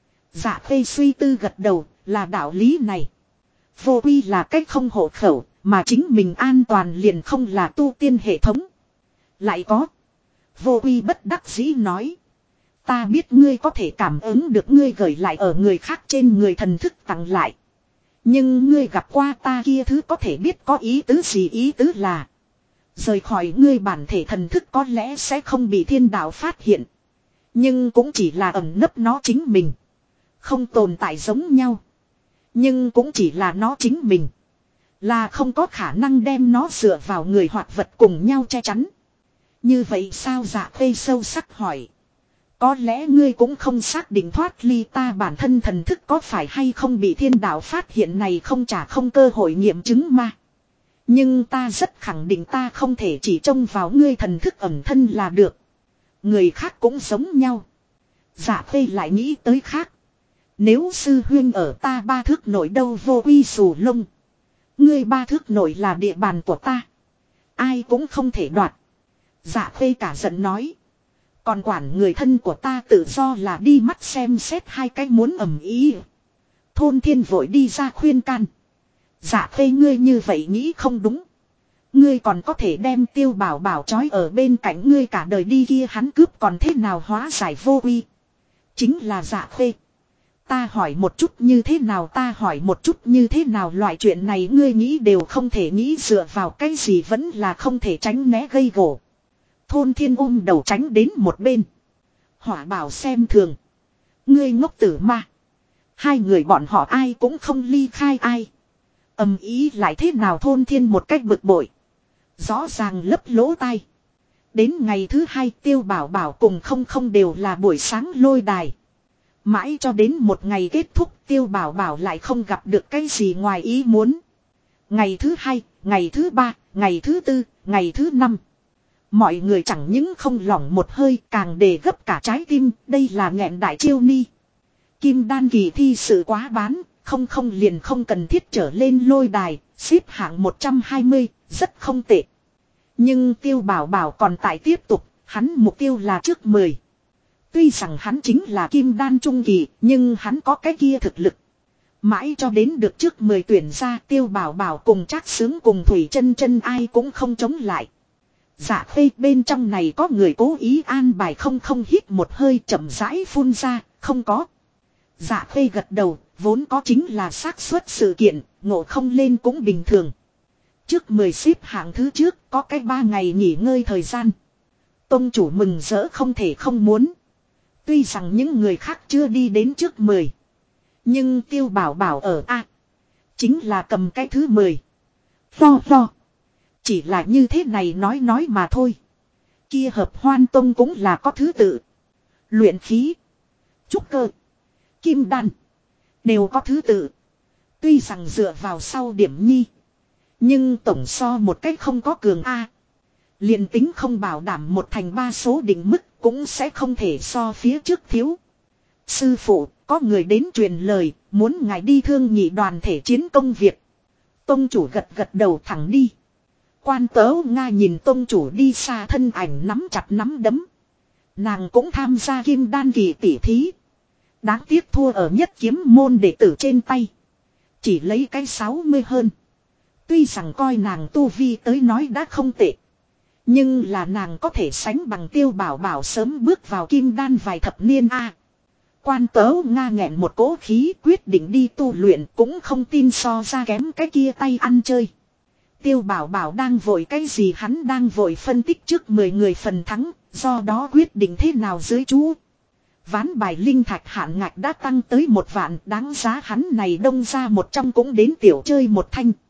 Dạ Khê suy tư gật đầu, là đạo lý này. Vô Uy là cách không hộ khẩu, mà chính mình an toàn liền không là tu tiên hệ thống. Lại có. Vô Uy bất đắc dĩ nói. Ta biết ngươi có thể cảm ứng được ngươi gửi lại ở người khác trên người thần thức tặng lại. Nhưng ngươi gặp qua ta kia thứ có thể biết có ý tứ gì? Ý tứ là Rời khỏi ngươi bản thể thần thức có lẽ sẽ không bị thiên đạo phát hiện. Nhưng cũng chỉ là ẩn nấp nó chính mình. Không tồn tại giống nhau. Nhưng cũng chỉ là nó chính mình. Là không có khả năng đem nó dựa vào người hoặc vật cùng nhau che chắn. Như vậy sao Dạ Khê sâu sắc hỏi. Có lẽ ngươi cũng không xác định thoát ly ta bản thân thần thức có phải hay không bị thiên đạo phát hiện này không trả không cơ hội nghiệm chứng mà. Nhưng ta rất khẳng định ta không thể chỉ trông vào ngươi thần thức ẩn thân là được. Người khác cũng giống nhau. Dạ Khê lại nghĩ tới khác. Nếu sư huynh ở ta 3 thước nội đâu vô uy sù lông. Ngươi 3 thước nội là địa bàn của ta. Ai cũng không thể đoạt. Dạ Khê cả giận nói. Còn quản người thân của ta tự do là đi mắt xem xét hai cái muốn ầm ý. Thôn Thiên vội đi ra khuyên can. Dạ Khê ngươi như vậy nghĩ không đúng. Ngươi còn có thể đem Tiêu Bảo Bảo trói ở bên cạnh ngươi cả đời đi kia hắn cướp còn thế nào hóa giải vô uy. Chính là Dạ Khê. Ta hỏi một chút như thế nào ta hỏi một chút như thế nào loại chuyện này ngươi nghĩ đều không thể nghĩ dựa vào cái gì vẫn là không thể tránh né gây gổ. Thôn Thiên ôm đầu tránh đến một bên. Hỏa Bảo xem thường. Ngươi ngốc tử mà. Hai người bọn họ ai cũng không ly khai ai. Ầm ý lại thế nào Thôn Thiên một cách bực bội. Rõ ràng lấp lỗ tai. Đến ngày thứ 2 Tiêu Bảo Bảo cùng không đều là buổi sáng lôi đài. Mãi cho đến một ngày kết thúc Tiêu Bảo Bảo lại không gặp được cái gì ngoài ý muốn. Ngày thứ 2, ngày thứ 3, ngày thứ 4, ngày thứ 5. Mọi người chẳng những không lỏng một hơi càng đề gấp cả trái tim, đây là nghẹn đại chiêu ni. Kim đan kỳ thi sự quá bán, không liền không cần thiết trở lên lôi đài, xếp hạng 120, rất không tệ. Nhưng Tiêu Bảo Bảo còn tại tiếp tục, hắn mục tiêu là trước 10. Tuy rằng hắn chính là kim đan trung kỳ, nhưng hắn có cái kia thực lực. Mãi cho đến được trước 10 tuyển ra Tiêu Bảo Bảo cùng Trác Sướng cùng Thủy Chân Chân ai cũng không chống lại. Dạ Khê bên trong này có người cố ý an bài không hít một hơi chậm rãi phun ra, không có. Dạ Khê gật đầu, vốn có chính là xác suất sự kiện, ngộ không lên cũng bình thường. Trước 10 xếp hạng thứ trước có cái 3 ngày nghỉ ngơi thời gian. Tông chủ mừng rỡ không thể không muốn. Tuy rằng những người khác chưa đi đến trước 10. Nhưng Tiêu Bảo Bảo ở A. Chính là cầm cái thứ 10. Lo. Chỉ là như thế này nói mà thôi. Kia Hợp Hoan Tông cũng là có thứ tự. Luyện khí. Trúc cơ. Kim đan. Đều có thứ tự. Tuy rằng dựa vào sau điểm nhi. Nhưng tổng so một cách không có cường A. Liền tính không bảo đảm 1 thành 3 số định mức cũng sẽ không thể so phía trước thiếu. Sư phụ, có người đến truyền lời, muốn ngài đi thương nhị đoàn thể chiến công việc. Tông chủ gật đầu thẳng đi. Quan Tớ Nga nhìn tông chủ đi xa thân ảnh nắm chặt nắm đấm. Nàng cũng tham gia kim đan kỳ tỷ thí. Đáng tiếc thua ở nhất kiếm môn đệ tử trên tay. Chỉ lấy cái 60 hơn. Tuy rằng coi nàng tu vi tới nói đã không tệ. Nhưng là nàng có thể sánh bằng Tiêu Bảo Bảo sớm bước vào kim đan vài thập niên a. Quan Tớ Nga nghẹn một cỗ khí quyết định đi tu luyện cũng không tin so ra kém cái kia tay ăn chơi. Tiêu Bảo Bảo đang vội cái gì hắn đang vội phân tích trước 10 người phần thắng, do đó quyết định thế nào dưới chú. Ván bài linh thạch hạn ngạch đã tăng tới 1 vạn đáng giá hắn này đông ra một trong cũng đến tiểu chơi một thanh.